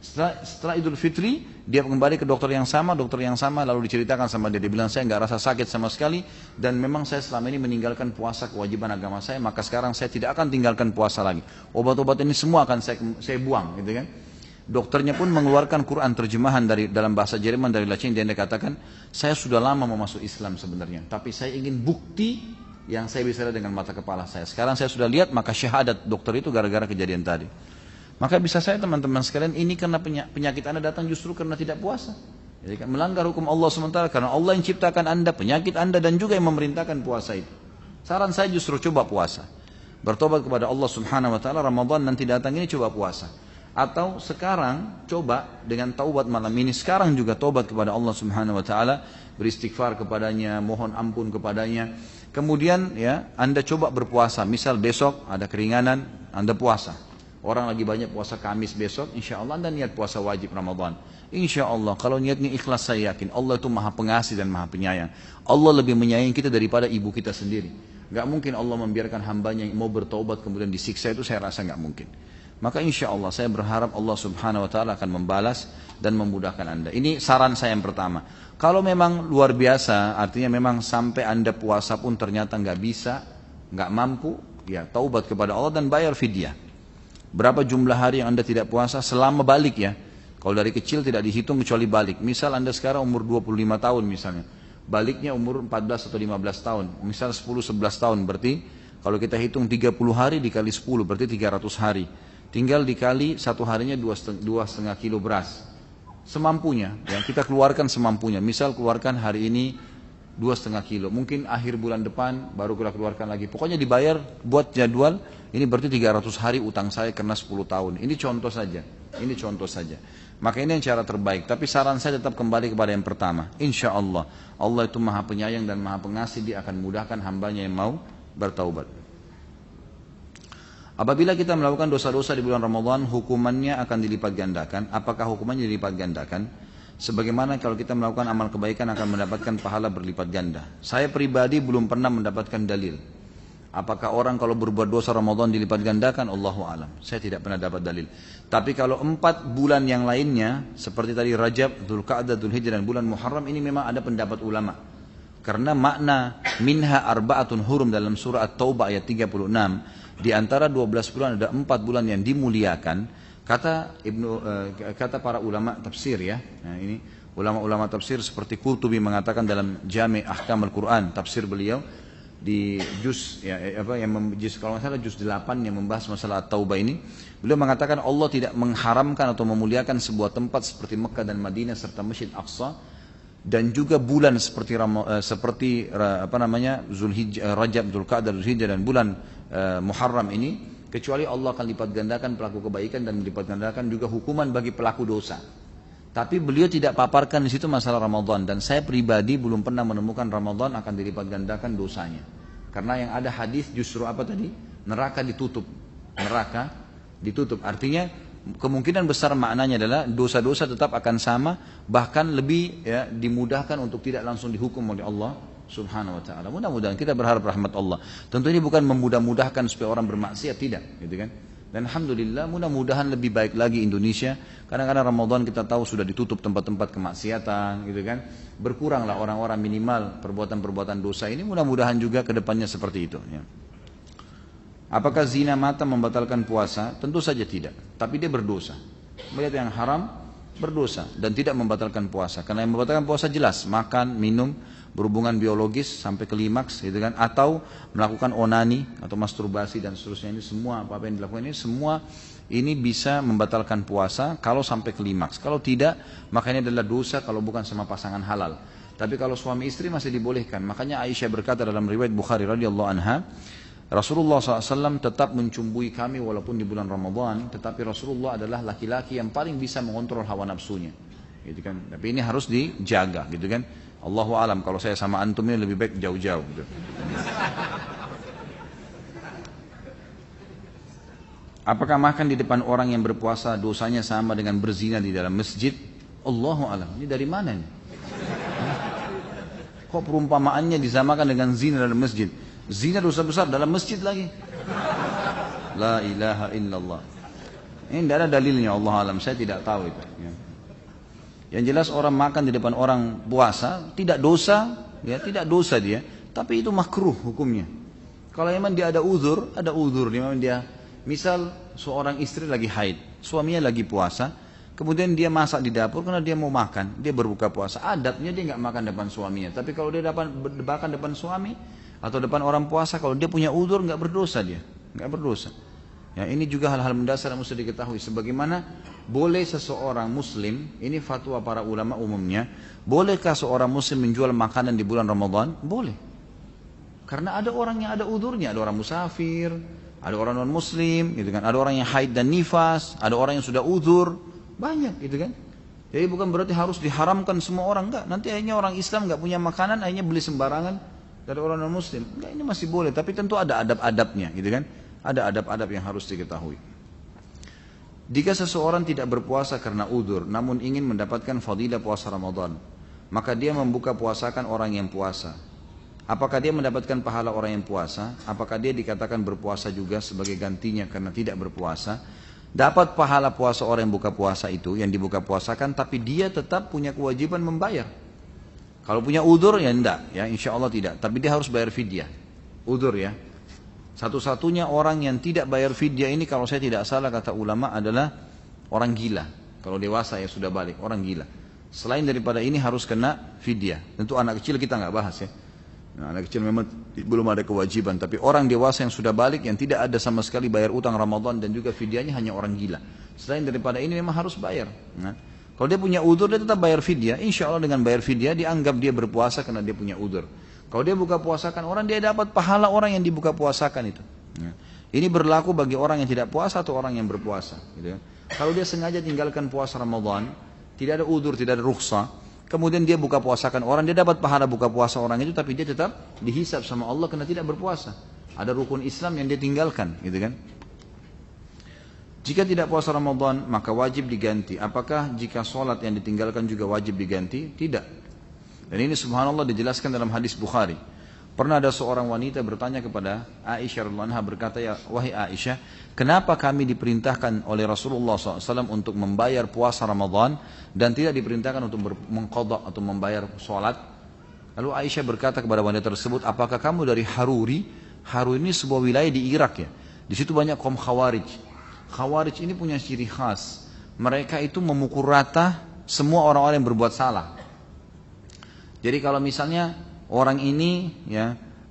Setelah Idul Fitri, dia kembali ke dokter yang sama, lalu diceritakan sama dia. Dia bilang, saya nggak rasa sakit sama sekali, dan memang saya selama ini meninggalkan puasa kewajiban agama saya, maka sekarang saya tidak akan tinggalkan puasa lagi. Obat-obat ini semua akan saya buang, gitu kan. Dokternya pun mengeluarkan Quran terjemahan dalam bahasa Jerman dari Latin, dan dia katakan, saya sudah lama mau masuk Islam sebenarnya, tapi saya ingin bukti yang saya bisa lihat dengan mata kepala saya. Sekarang saya sudah lihat, maka syahadat dokter itu gara-gara kejadian tadi. Maka bisa saya teman-teman sekalian, ini karena penyakit Anda datang justru karena tidak puasa. Jadi kan melanggar hukum Allah sementara karena Allah yang ciptakan Anda, penyakit Anda, dan juga yang memerintahkan puasa itu. Saran saya justru coba puasa. Bertobat kepada Allah Subhanahu wa taala, Ramadan nanti datang ini coba puasa. Atau sekarang coba dengan taubat malam ini, sekarang juga taubat kepada Allah Subhanahu wa taala, beristighfar kepadanya, mohon ampun kepadanya. Kemudian ya, Anda coba berpuasa. Misal besok ada keringanan, Anda puasa. Orang lagi banyak puasa Kamis besok, insya Allah Anda niat puasa wajib Ramadan. Insya Allah, kalau niatnya ikhlas, saya yakin Allah itu maha pengasih dan maha penyayang. Allah lebih menyayangi kita daripada ibu kita sendiri. Gak mungkin Allah membiarkan hambanya yang mau bertaubat kemudian disiksa, itu saya rasa gak mungkin. Maka insya Allah saya berharap Allah Subhanahu wa taala akan membalas dan memudahkan Anda. Ini saran saya yang pertama. Kalau memang luar biasa, artinya memang sampai Anda puasa pun ternyata gak bisa, gak mampu, ya taubat kepada Allah dan bayar fidyah. Berapa jumlah hari yang Anda tidak puasa selama balik ya. Kalau dari kecil tidak dihitung kecuali balik. Misal Anda sekarang umur 25 tahun misalnya. Baliknya umur 14 atau 15 tahun. Misal 10-11 tahun. Berarti kalau kita hitung 30 hari dikali 10 berarti 300 hari. Tinggal dikali satu harinya 2,5 kilo beras. Semampunya. Yang kita keluarkan semampunya. Misal keluarkan hari ini 2,5 kilo. Mungkin akhir bulan depan baru kita keluarkan lagi. Pokoknya dibayar buat jadwal. Ini berarti 300 hari utang saya karena 10 tahun. Ini contoh saja. Ini contoh saja. Maka ini yang cara terbaik. Tapi saran saya tetap kembali kepada yang pertama. Insya Allah. Allah itu maha penyayang dan maha pengasih. Dia akan mudahkan hambanya yang mau bertaubat. Apabila kita melakukan dosa-dosa di bulan Ramadan, hukumannya akan dilipat gandakan. Apakah hukumannya dilipat gandakan? Sebagaimana kalau kita melakukan amal kebaikan akan mendapatkan pahala berlipat ganda. Saya pribadi belum pernah mendapatkan dalil. Apakah orang kalau berbuat dosa Ramadan dilipat gandakan? Allahu alam. Saya tidak pernah dapat dalil. Tapi kalau 4 bulan yang lainnya, seperti tadi Rajab, Dzulqa'dah, Dzulhijjah dan bulan Muharram, ini memang ada pendapat ulama. Karena makna minha arba'atun hurum dalam surah At-Taubah ayat 36, di antara 12 bulan ada 4 bulan yang dimuliakan. Kata para ulama tafsir ya. Nah, ini ulama-ulama tafsir seperti Qurtubi mengatakan dalam Jami' Ahkam Al-Quran, tafsir beliau di juz kalau nggak salah juz 8 yang membahas masalah Taubah ini, beliau mengatakan Allah tidak mengharamkan atau memuliakan sebuah tempat seperti Mekah dan Madinah serta Masjid Aqsa, dan juga bulan seperti Zulhijjah, Rajab, Dzulqa'dah, Dzulhijjah dan bulan Muharram ini, kecuali Allah akan lipat gandakan pelaku kebaikan dan melipat gandakan juga hukuman bagi pelaku dosa. Tapi beliau tidak paparkan di situ masalah Ramadan, dan saya pribadi belum pernah menemukan Ramadan akan dilipat gandakan dosanya. Karena yang ada hadis justru apa tadi? Neraka ditutup. Neraka ditutup. Artinya kemungkinan besar maknanya adalah dosa-dosa tetap akan sama, bahkan lebih ya, dimudahkan untuk tidak langsung dihukum oleh Allah Subhanahu wa taala. Mudah-mudahan kita berharap rahmat Allah. Tentu ini bukan memudah-mudahkan supaya orang bermaksiat, tidak, gitu kan? Dan alhamdulillah mudah-mudahan lebih baik lagi Indonesia. Kadang-kadang Ramadan kita tahu sudah ditutup tempat-tempat kemaksiatan, gitu kan? Berkuranglah orang-orang minimal perbuatan-perbuatan dosa ini. Mudah-mudahan juga kedepannya seperti itu. Ya. Apakah zina mata membatalkan puasa? Tentu saja tidak. Tapi dia berdosa. Melihat yang haram berdosa dan tidak membatalkan puasa. Karena yang membatalkan puasa jelas makan, minum, berhubungan biologis sampai klimaks, gitu kan, atau melakukan onani atau masturbasi dan seterusnya. Ini semua apa yang dilakukan ini semua ini bisa membatalkan puasa kalau sampai klimaks. Kalau tidak, maka ini adalah dosa kalau bukan sama pasangan halal. Tapi kalau suami istri masih dibolehkan. Makanya Aisyah berkata dalam riwayat Bukhari radhiyallahu anha, Rasulullah SAW tetap mencumbui kami walaupun di bulan Ramadan, tetapi Rasulullah adalah laki-laki yang paling bisa mengontrol hawa nafsunya, gitu kan. Tapi ini harus dijaga, gitu kan. Allahu alam, kalau saya sama antum ini lebih baik jauh-jauh gitu. Apakah makan di depan orang yang berpuasa dosanya sama dengan berzina di dalam masjid? Allahu alam. Ini dari mana nih? Kok perumpamaannya disamakan dengan zina dalam masjid? Zina dosa besar dalam masjid lagi. La ilaha illallah. Ini tidak ada dalilnya, Allah alam, saya tidak tahu itu. Ya. Yang jelas orang makan di depan orang puasa tidak dosa, ya tidak dosa dia, tapi itu makruh hukumnya. Kalau memang dia ada uzur, memang dia, misal seorang istri lagi haid, suaminya lagi puasa, kemudian dia masak di dapur karena dia mau makan, dia berbuka puasa. Adabnya dia nggak makan depan suaminya, tapi kalau dia makan depan suami atau depan orang puasa, kalau dia punya uzur nggak berdosa dia, nggak berdosa. Ya, ini juga hal-hal mendasar yang mesti diketahui. Sebagaimana boleh seseorang muslim, ini fatwa para ulama umumnya, bolehkah seorang muslim menjual makanan di bulan Ramadan? Boleh. Karena ada orang yang ada uzurnya, ada orang musafir, ada orang non muslim, gitu kan, ada orang yang haid dan nifas, ada orang yang sudah uzur, banyak gitu kan. Jadi bukan berarti harus diharamkan semua orang, enggak. Nanti akhirnya orang Islam enggak punya makanan, akhirnya beli sembarangan dari orang non muslim. Enggak, ini masih boleh, tapi tentu ada adab-adabnya, gitu kan. Ada adab-adab yang harus diketahui. Jika seseorang tidak berpuasa karena uzur, namun ingin mendapatkan fadilah puasa Ramadan, maka dia membuka puasakan orang yang puasa. Apakah dia mendapatkan pahala orang yang puasa? Apakah dia dikatakan berpuasa juga sebagai gantinya karena tidak berpuasa? Dapat pahala puasa orang yang buka puasa itu, yang dibuka puasakan, tapi dia tetap punya kewajiban membayar. Kalau punya uzur ya enggak, ya insya Allah tidak. Tapi dia harus bayar fidyah. Uzur ya. Satu-satunya orang yang tidak bayar fidyah ini kalau saya tidak salah kata ulama adalah orang gila. Kalau dewasa ya sudah balik, orang gila. Selain daripada ini harus kena fidyah. Tentu anak kecil kita nggak bahas ya. Nah, anak kecil memang belum ada kewajiban. Tapi orang dewasa yang sudah balik yang tidak ada sama sekali bayar utang Ramadan dan juga fidyahnya hanya orang gila. Selain daripada ini memang harus bayar. Nah, kalau dia punya udzur dia tetap bayar fidyah. Insya Allah dengan bayar fidyah dianggap dia berpuasa karena dia punya udzur. Kalau dia buka puasakan orang, dia dapat pahala orang yang dibuka puasakan itu. Ya. Ini berlaku bagi orang yang tidak puasa atau orang yang berpuasa. Gitu ya. Kalau dia sengaja tinggalkan puasa Ramadan, tidak ada udzur, tidak ada rukhsah, kemudian dia buka puasakan orang, dia dapat pahala buka puasa orang itu, tapi dia tetap dihisab sama Allah karena tidak berpuasa. Ada rukun Islam yang dia tinggalkan, gitu kan? Jika tidak puasa Ramadan, maka wajib diganti. Apakah jika sholat yang ditinggalkan juga wajib diganti? Tidak. Dan ini subhanallah dijelaskan dalam hadis Bukhari. Pernah ada seorang wanita bertanya kepada Aisyah radhiyallahu anha, berkata, ya wahai Aisyah, kenapa kami diperintahkan oleh Rasulullah SAW untuk membayar puasa Ramadan dan tidak diperintahkan untuk mengqadha atau membayar sholat? Lalu Aisyah berkata kepada wanita tersebut, apakah kamu dari Haruri? Haruri ini sebuah wilayah di Irak ya. Di situ banyak kaum Khawarij. Khawarij ini punya ciri khas. Mereka itu memukul rata semua orang-orang yang berbuat salah. Jadi kalau misalnya orang ini ya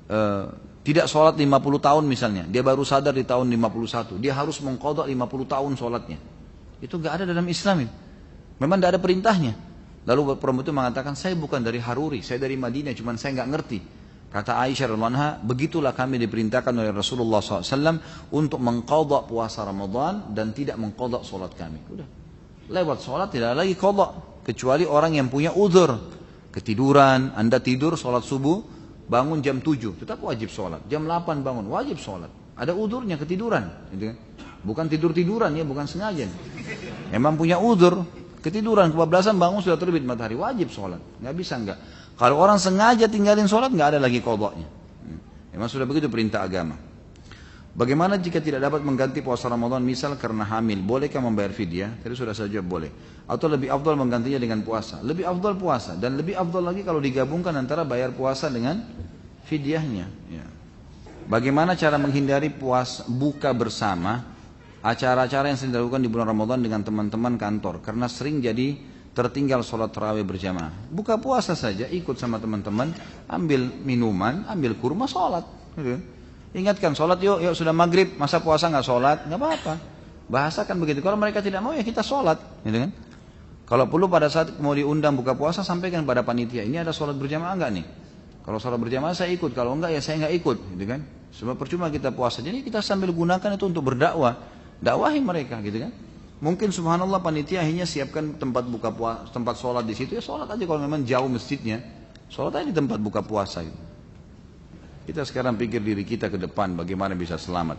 tidak sholat 50 tahun misalnya, dia baru sadar di tahun 51, dia harus mengqadha 50 tahun sholatnya. Itu enggak ada dalam Islam ini. Memang tidak ada perintahnya. Lalu perempuan itu mengatakan, saya bukan dari Haruri, saya dari Madinah, cuman saya enggak ngerti. Kata Aisyah radhiyallahu anha, begitulah kami diperintahkan oleh Rasulullah SAW untuk mengqadha puasa Ramadan dan tidak mengqadha sholat kami. Udah. Lewat sholat tidak lagi qadha, kecuali orang yang punya uzur. Ketiduran, Anda tidur sholat subuh, bangun jam 7, tetap wajib sholat. Jam 8 bangun, wajib sholat. Ada uzurnya ketiduran. Gitu kan? Bukan tidur-tiduran ya, bukan sengaja. Memang punya uzur, ketiduran, kebablasan bangun sudah terbit matahari, wajib sholat. Nggak bisa enggak. Kalau orang sengaja tinggalin sholat, nggak ada lagi qadhanya. Memang sudah begitu perintah agama. Bagaimana jika tidak dapat mengganti puasa Ramadan, misal karena hamil, bolehkah membayar fidyah? Tadi sudah saya jawab boleh. Atau lebih afdal menggantinya dengan puasa? Lebih afdal puasa, dan lebih afdal lagi kalau digabungkan antara bayar puasa dengan fidyahnya. Ya. Bagaimana cara menghindari buka bersama, acara-acara yang sering dilakukan di bulan Ramadan dengan teman-teman kantor, karena sering jadi tertinggal sholat tarawih berjamaah. Buka puasa saja, ikut sama teman-teman, ambil minuman, ambil kurma, sholat. Gitu. Ingatkan sholat, yuk sudah maghrib, masa puasa nggak sholat, nggak apa-apa. Bahasakan begitu. Kalau mereka tidak mau ya kita sholat, gitu kan? Kalau perlu pada saat mau diundang buka puasa sampaikan pada panitia, ini ada sholat berjamaah enggak nih? Kalau sholat berjamaah saya ikut, kalau enggak ya saya enggak ikut, gitu kan? Sebab percuma kita puasa. Jadi kita sambil gunakan itu untuk berdakwah, dakwahi mereka, gitu kan? Mungkin subhanallah panitia akhirnya siapkan tempat buka puasa, tempat sholat di situ ya sholat aja kalau memang jauh masjidnya, sholat aja di tempat buka puasa. Gitu. Kita sekarang pikir diri kita ke depan bagaimana bisa selamat.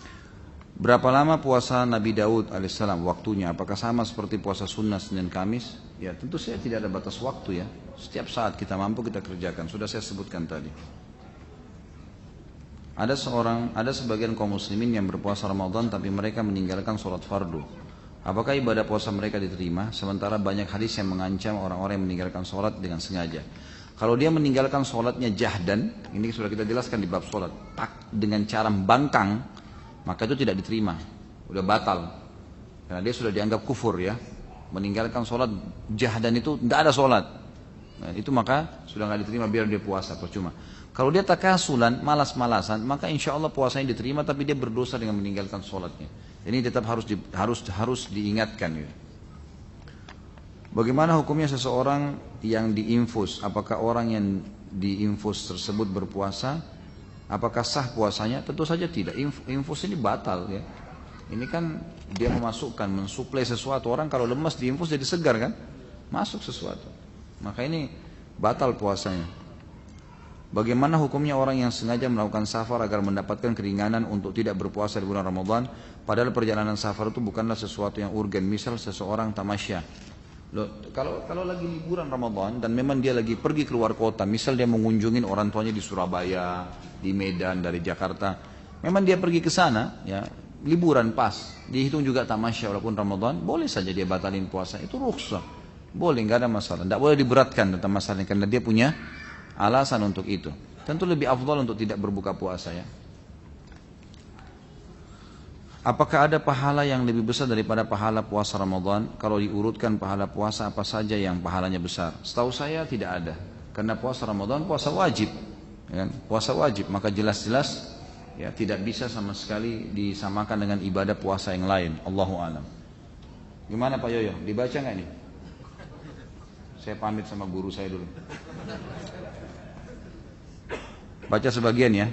Berapa lama puasa Nabi Daud alaihissalam waktunya? Apakah sama seperti puasa sunnah Senin Kamis? Ya tentu saya tidak ada batas waktu ya. Setiap saat kita mampu kita kerjakan. Sudah saya sebutkan tadi. Ada sebagian kaum muslimin yang berpuasa Ramadan tapi mereka meninggalkan sholat fardu. Apakah ibadah puasa mereka diterima? Sementara banyak hadis yang mengancam orang-orang yang meninggalkan sholat dengan sengaja. Kalau dia meninggalkan sholatnya jahdan, ini sudah kita jelaskan di bab sholat, dengan cara bangkang, maka itu tidak diterima, udah batal. Karena dia sudah dianggap kufur ya. Meninggalkan sholat jahdan itu tidak ada sholat. Nah, itu maka sudah nggak diterima, biar dia puasa percuma. Kalau dia takasulan, malas-malasan, maka insya Allah puasanya diterima, tapi dia berdosa dengan meninggalkan sholatnya. Ini tetap harus diingatkan. Ya. Bagaimana hukumnya seseorang yang diinfus? Apakah orang yang diinfus tersebut berpuasa? Apakah sah puasanya? Tentu saja tidak. Infus ini batal ya. Ini kan dia memasukkan, mensuplai sesuatu. Orang kalau lemas diinfus jadi segar kan? Masuk sesuatu. Maka ini batal puasanya. Bagaimana hukumnya orang yang sengaja melakukan safar agar mendapatkan keringanan untuk tidak berpuasa di bulan Ramadan, padahal perjalanan safar itu bukanlah sesuatu yang urgen, misal seseorang tamasya. Loh, kalau lagi liburan Ramadan dan memang dia lagi pergi keluar kota, misal dia mengunjungi orang tuanya di Surabaya, di Medan, dari Jakarta, memang dia pergi ke sana, ya liburan pas, dihitung juga tamasya walaupun Ramadan, boleh saja dia batalin puasa, itu rukhsah, boleh, nggak ada masalah, tidak boleh diberatkan tentang masalahnya karena dia punya alasan untuk itu. Tentu lebih afdal untuk tidak berbuka puasa ya. Apakah ada pahala yang lebih besar daripada pahala puasa Ramadan? Kalau diurutkan pahala puasa apa saja yang pahalanya besar? Setahu saya tidak ada. Karena puasa Ramadan puasa wajib. Ya, puasa wajib, maka jelas-jelas ya tidak bisa sama sekali disamakan dengan ibadah puasa yang lain. Allahu a'lam. Gimana Pak Yoyo? Dibaca nggak ini? Saya pamit sama guru saya dulu. Baca sebagian ya.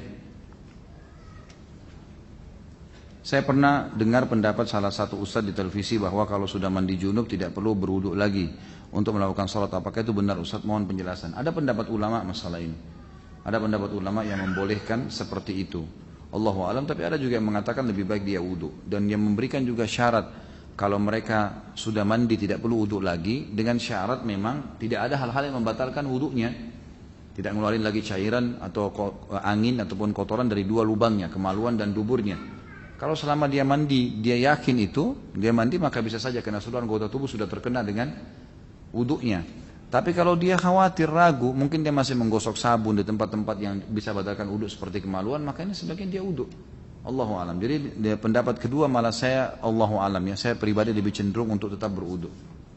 Saya pernah dengar pendapat salah satu ustadz di televisi bahwa kalau sudah mandi junub tidak perlu berwuduk lagi untuk melakukan sholat. Apakah itu benar Ustadz? Mohon penjelasan. Ada pendapat ulama masalah ini. Ada pendapat ulama yang membolehkan seperti itu. Allahu a'lam, tapi ada juga yang mengatakan lebih baik dia wuduk. Dan yang memberikan juga syarat kalau mereka sudah mandi tidak perlu wuduk lagi, dengan syarat memang tidak ada hal-hal yang membatalkan wuduknya. Tidak ngeluarin lagi cairan atau angin ataupun kotoran dari dua lubangnya, kemaluan dan duburnya. Kalau selama dia mandi, dia yakin itu, dia mandi maka bisa saja karena seluruh anggota tubuh sudah terkena dengan wuduknya. Tapi kalau dia khawatir, ragu, mungkin dia masih menggosok sabun di tempat-tempat yang bisa batalkan wuduk seperti kemaluan, maka ini sebagian dia wuduk. Allahu a'lam. Jadi pendapat kedua malah saya Allahu a'lam ya, saya pribadi lebih cenderung untuk tetap berwuduk.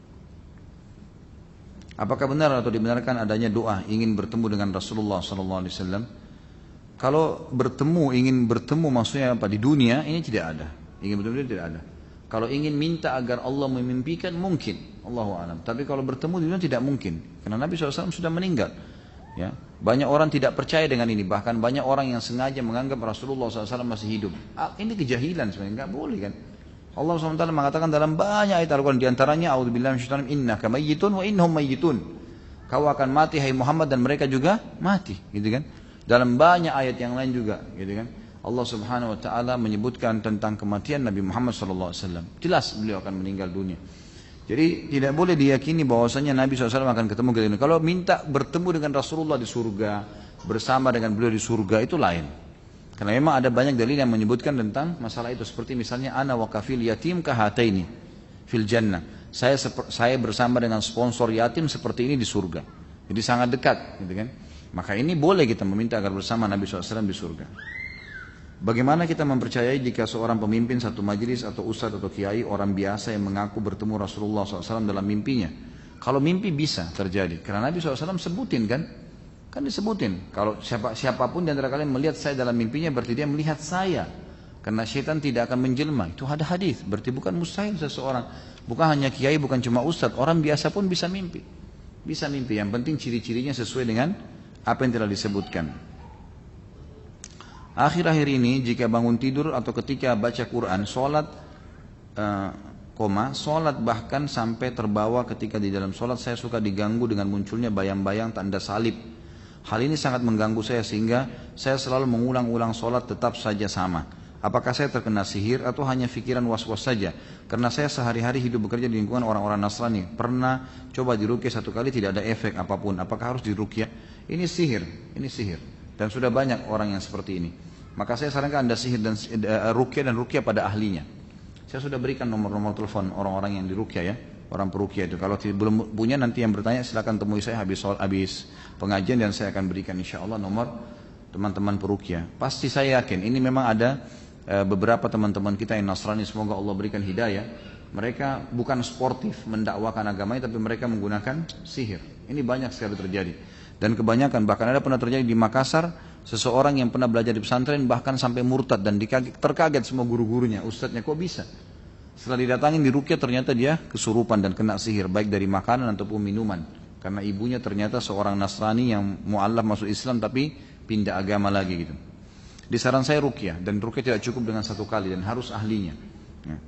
Apakah benar atau dibenarkan adanya doa ingin bertemu dengan Rasulullah SAW? Kalau ingin bertemu maksudnya apa di dunia ini tidak ada. Ingin bertemu tidak ada. Kalau ingin minta agar Allah memimpikan mungkin, Allahu a'lam. Tapi kalau bertemu di dunia tidak mungkin, karena Nabi SAW sudah meninggal. Ya, banyak orang tidak percaya dengan ini. Bahkan banyak orang yang sengaja menganggap Rasulullah SAW masih hidup. Ini kejahilan sebenarnya, nggak boleh kan? Allah SWT mengatakan dalam banyak ayat Al-Quran, diantaranya A'udzubillahi minasyaitonir rajim, innaka mayyitun wa innahum mayyitun. Kau akan mati hai Muhammad dan mereka juga mati, gitu kan? Dalam banyak ayat yang lain juga, gitu kan? Allah Subhanahu wa taala menyebutkan tentang kematian Nabi Muhammad SAW. Jelas beliau akan meninggal dunia. Jadi tidak boleh diyakini bahwasanya Nabi SAW akan ketemu kita. Kalau minta bertemu dengan Rasulullah di surga, bersama dengan beliau di surga, itu lain. Karena memang ada banyak dalil yang menyebutkan tentang masalah itu. Seperti misalnya ana wa kafil yatim kahataini fil jannah. Saya bersama dengan sponsor yatim seperti ini di surga. Jadi sangat dekat, gitu kan? Maka ini boleh kita meminta agar bersama Nabi SAW di surga. Bagaimana kita mempercayai jika seorang pemimpin satu majelis atau ustadz atau kiai orang biasa yang mengaku bertemu Rasulullah SAW dalam mimpinya? Kalau mimpi bisa terjadi. Karena Nabi SAW sebutin kan disebutin. Kalau siapapun di antara kalian melihat saya dalam mimpinya berarti dia melihat saya. Karena syaitan tidak akan menjelma. Itu ada hadis. Berarti bukan mustahil seseorang. Bukan hanya kiai, bukan cuma ustadz. Orang biasa pun bisa mimpi. Bisa mimpi. Yang penting ciri-cirinya sesuai dengan apa yang telah disebutkan. Akhir-akhir ini jika bangun tidur atau ketika baca Quran, sholat bahkan sampai terbawa ketika di dalam sholat saya suka diganggu dengan munculnya bayang-bayang tanda salib. Hal ini sangat mengganggu saya sehingga saya selalu mengulang-ulang sholat tetap saja sama. Apakah saya terkena sihir atau hanya pikiran was-was saja? Karena saya sehari-hari hidup bekerja di lingkungan orang-orang Nasrani. Pernah coba diruqyah satu kali tidak ada efek apapun. Apakah harus diruqyah? Ini sihir. Dan sudah banyak orang yang seperti ini. maka saya sarankan Anda sihir dan ruqyah pada ahlinya. Saya sudah berikan nomor-nomor telepon orang-orang yang di ruqyah ya, orang peruqyah itu. Kalau belum punya nanti yang bertanya silakan temui saya habis pengajian dan saya akan berikan insyaallah nomor teman-teman peruqyah. Pasti saya yakin ini memang ada beberapa teman-teman kita yang Nasrani, semoga Allah berikan hidayah. Mereka bukan sportif mendakwakan agamanya, tapi mereka menggunakan sihir. Ini banyak sekali terjadi. Dan kebanyakan, bahkan ada pernah terjadi di Makassar, seseorang yang pernah belajar di pesantren bahkan sampai murtad dan terkaget semua guru-gurunya. Ustadznya kok bisa? Setelah didatangin di ruqyah ternyata dia kesurupan dan kena sihir, baik dari makanan ataupun minuman. Karena ibunya ternyata seorang Nasrani yang mu'allaf masuk Islam tapi pindah agama lagi gitu. Di saran saya ruqyah, dan ruqyah tidak cukup dengan satu kali dan harus ahlinya. Ya.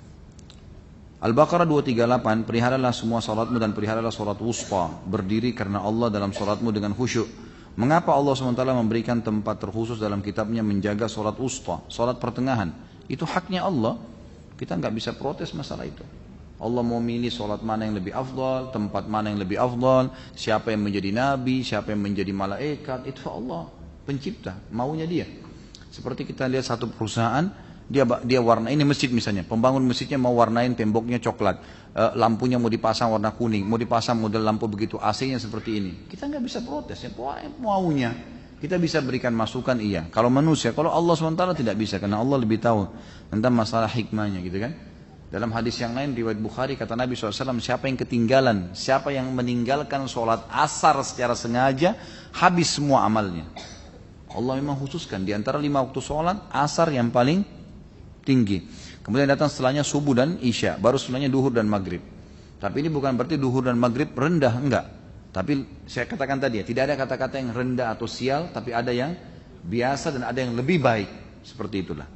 Al-Baqarah 238, peliharalah semua salatmu dan peliharalah salat wusta, berdiri karena Allah dalam salatmu dengan khusyuk. Mengapa Allah SWT memberikan tempat terkhusus dalam kitabnya menjaga salat wusta, salat pertengahan? Itu haknya Allah, kita nggak bisa protes masalah itu. Allah mau milih salat mana yang lebih afdal, tempat mana yang lebih afdal, siapa yang menjadi nabi, siapa yang menjadi malaikat, itu Allah pencipta, maunya dia. Seperti kita lihat satu perusahaan, dia warna ini masjid misalnya, pembangun masjidnya mau warnain temboknya coklat, lampunya mau dipasang warna kuning, mau dipasang model lampu begitu, AC-nya seperti ini. Kita nggak bisa protes ya, maunya. Kita bisa berikan masukan iya. Kalau manusia, kalau Allah SWT tidak bisa, karena Allah lebih tahu tentang masalah hikmahnya gitu kan. Dalam hadis yang lain riwayat Bukhari kata Nabi SAW, siapa yang ketinggalan, siapa yang meninggalkan sholat asar secara sengaja, habis semua amalnya. Allah memang khususkan di antara 5 waktu sholat, asar yang paling tinggi. Kemudian datang setelahnya subuh dan isya, baru setelahnya duhur dan maghrib. Tapi ini bukan berarti duhur dan maghrib rendah, enggak. Tapi saya katakan tadi ya, tidak ada kata-kata yang rendah atau sial, tapi ada yang biasa dan ada yang lebih baik. Seperti itulah.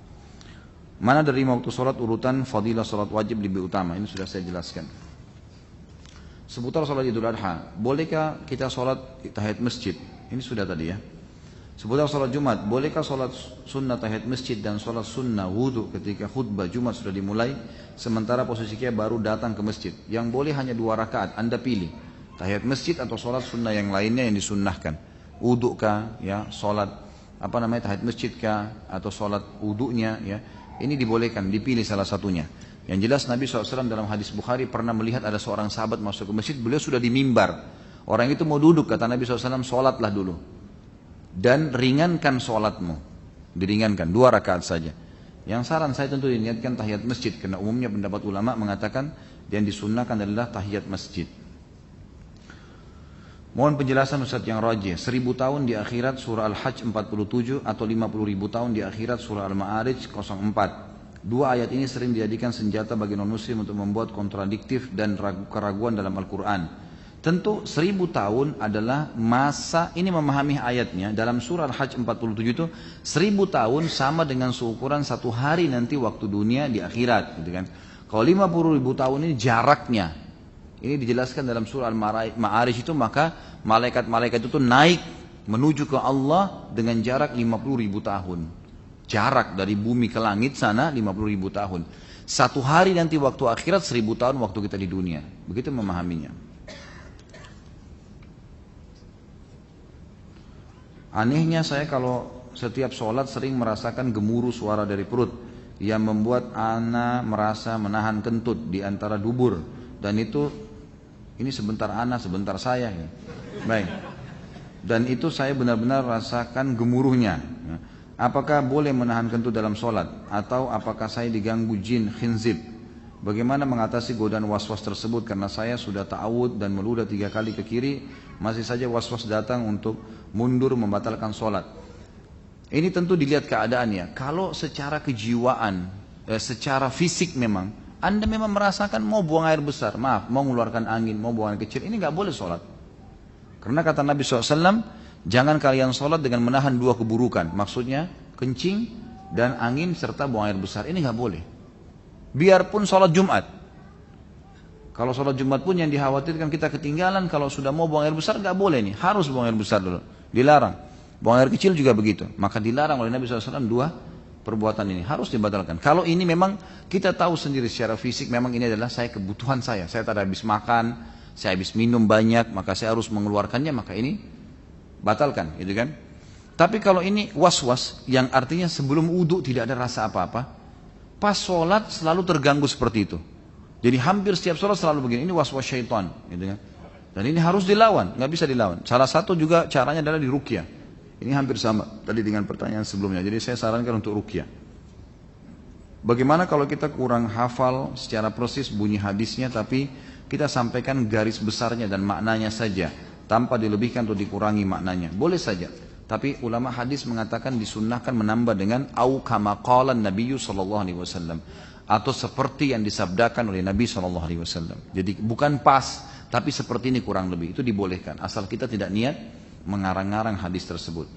Mana dari 5 waktu sholat urutan fadilah sholat wajib lebih utama? Ini sudah saya jelaskan. Seputar sholat Idul Adha, bolehkah kita sholat tahiyat masjid? Ini sudah tadi ya. Seputar sholat Jumat, bolehkah sholat sunnah tahiyat masjid dan sholat sunnah wudhu ketika khutbah Jumat sudah dimulai, sementara posisinya baru datang ke masjid? Yang boleh hanya 2 rakaat, Anda pilih tahiyat masjid atau sholat sunnah yang lainnya yang disunnahkan. Wudhu kah, ya, sholat tahiyat masjid kah, atau sholat wudhunya, ya. Ini dibolehkan, dipilih salah satunya. Yang jelas Nabi SAW dalam hadis Bukhari pernah melihat ada seorang sahabat masuk ke masjid, beliau sudah di mimbar. Orang itu mau duduk, kata Nabi SAW, sholatlah dulu. Dan ringankan sholatmu, diringankan 2 rakaat saja. Yang saran saya tentu diniatkan tahiyat masjid, karena umumnya pendapat ulama mengatakan yang disunnahkan adalah tahiyat masjid. Mohon penjelasan Ustaz yang rajih, 1000 tahun di akhirat surah Al-Hajj 47 atau 50.000 tahun di akhirat surah Al-Ma'arij 04. 2 ayat ini sering dijadikan senjata bagi non-muslim untuk membuat kontradiktif dan keraguan dalam Al-Quran. Tentu 1000 tahun adalah masa, ini memahami ayatnya, dalam surah Al-Hajj 47 itu 1000 tahun sama dengan seukuran 1 hari nanti waktu dunia di akhirat gitu kan. Kalau 50.000 tahun ini jaraknya, ini dijelaskan dalam surah Al-Ma'arij itu, maka malaikat-malaikat itu naik menuju ke Allah dengan jarak 50.000 tahun. Jarak dari bumi ke langit sana 50.000 tahun. 1 hari nanti waktu akhirat 1000 tahun waktu kita di dunia. Begitu memahaminya. Anehnya saya kalau setiap sholat sering merasakan gemuruh suara dari perut yang membuat ana merasa menahan kentut di antara dubur, dan itu ini sebentar ana sebentar saya ini. Baik. Dan itu saya benar-benar rasakan gemuruhnya. Apakah boleh menahan kentut dalam sholat atau apakah saya diganggu jin khinzib? Bagaimana mengatasi godaan was-was tersebut, karena saya sudah ta'awud dan meludah 3 kali ke kiri, masih saja was-was datang untuk mundur membatalkan sholat. Ini tentu dilihat keadaannya. Kalau secara kejiwaan, secara fisik memang Anda memang merasakan mau buang air besar, maaf, mau mengeluarkan angin, mau buang air kecil, ini nggak boleh sholat. Karena kata Nabi SAW, jangan kalian sholat dengan menahan 2 keburukan, maksudnya kencing dan angin serta buang air besar, ini nggak boleh. Biarpun sholat Jumat, kalau sholat Jumat pun yang dikhawatirkan kita ketinggalan, kalau sudah mau buang air besar nggak boleh nih, harus buang air besar dulu, dilarang. Buang air kecil juga begitu, maka dilarang oleh Nabi SAW 2 perbuatan ini harus dibatalkan. Kalau ini memang kita tahu sendiri secara fisik, memang ini adalah kebutuhan saya tadi habis makan, saya habis minum banyak, maka saya harus mengeluarkannya, maka ini batalkan, gitu kan? Tapi kalau ini was-was, yang artinya sebelum wudu tidak ada rasa apa-apa, pas sholat selalu terganggu seperti itu. Jadi hampir setiap sholat selalu begini, ini was-was syaitan. Gitu kan? Dan ini harus dilawan, nggak bisa dilawan. Salah satu juga caranya adalah diruqyah. Ini hampir sama tadi dengan pertanyaan sebelumnya. Jadi saya sarankan untuk ruqyah. Bagaimana kalau kita kurang hafal secara persis bunyi hadisnya, tapi kita sampaikan garis besarnya dan maknanya saja, tanpa dilebihkan atau dikurangi maknanya. Boleh saja. Tapi ulama hadis mengatakan disunnahkan menambah dengan au kama qala Nabi sallallahu alaihi wasallam, atau seperti yang disabdakan oleh Nabi sallallahu alaihi wasallam. Jadi bukan pas, tapi seperti ini kurang lebih. Itu dibolehkan asal kita tidak niat mengarang-arang hadis tersebut.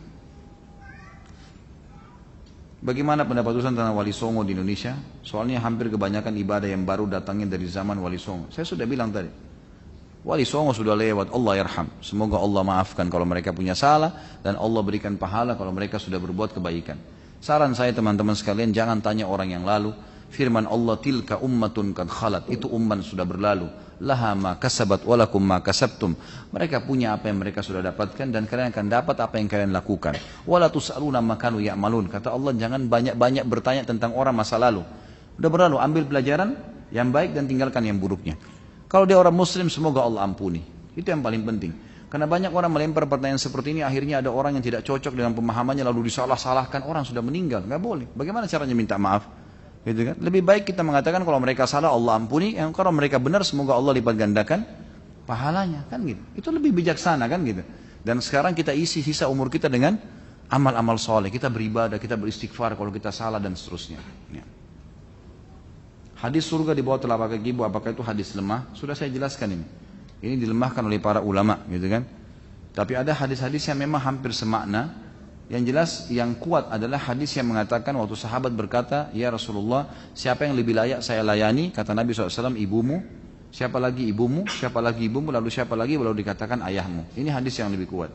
Bagaimana pendapat Ustaz tentang Wali Songo di Indonesia? Soalnya hampir kebanyakan ibadah yang baru datangnya dari zaman Wali Songo. Saya sudah bilang tadi, Wali Songo sudah lewat, Allah yarham. Semoga Allah maafkan kalau mereka punya salah, dan Allah berikan pahala kalau mereka sudah berbuat kebaikan. Saran saya teman-teman sekalian, jangan tanya orang yang lalu. Firman Allah, tilka ummatun kad khalat, itu umat sudah berlalu. Laha ma kasabat walakum ma kasabtum. Mereka punya apa yang mereka sudah dapatkan, dan kalian akan dapat apa yang kalian lakukan. Wala tus'aluna ma kanu ya'malun. Kata Allah, jangan banyak-banyak bertanya tentang orang masa lalu. Udah berlalu, ambil pelajaran yang baik dan tinggalkan yang buruknya. Kalau dia orang muslim, semoga Allah ampuni. Itu yang paling penting. Karena banyak orang melempar pertanyaan seperti ini, akhirnya ada orang yang tidak cocok dengan pemahamannya, lalu disalah-salahkan, orang sudah meninggal. Nggak boleh. Bagaimana caranya minta maaf? Gitu kan? Lebih baik kita mengatakan kalau mereka salah, Allah ampuni. Yang kalau mereka benar, semoga Allah lipat gandakan pahalanya. Kan gitu. Itu lebih bijaksana kan gitu. Dan sekarang kita isi sisa umur kita dengan amal-amal soleh. Kita beribadah, kita beristighfar kalau kita salah dan seterusnya. Ya. Hadis surga di bawah telapak kaki ibu, apakah itu hadis lemah? Sudah saya jelaskan ini. Ini dilemahkan oleh para ulama, gitu kan? Tapi ada hadis-hadis yang memang hampir semakna. Yang jelas, yang kuat adalah hadis yang mengatakan waktu sahabat berkata, ya Rasulullah, siapa yang lebih layak saya layani? Kata Nabi SAW, ibumu. Siapa lagi ibumu? Siapa lagi ibumu? Lalu siapa lagi? Lalu dikatakan ayahmu. Ini hadis yang lebih kuat.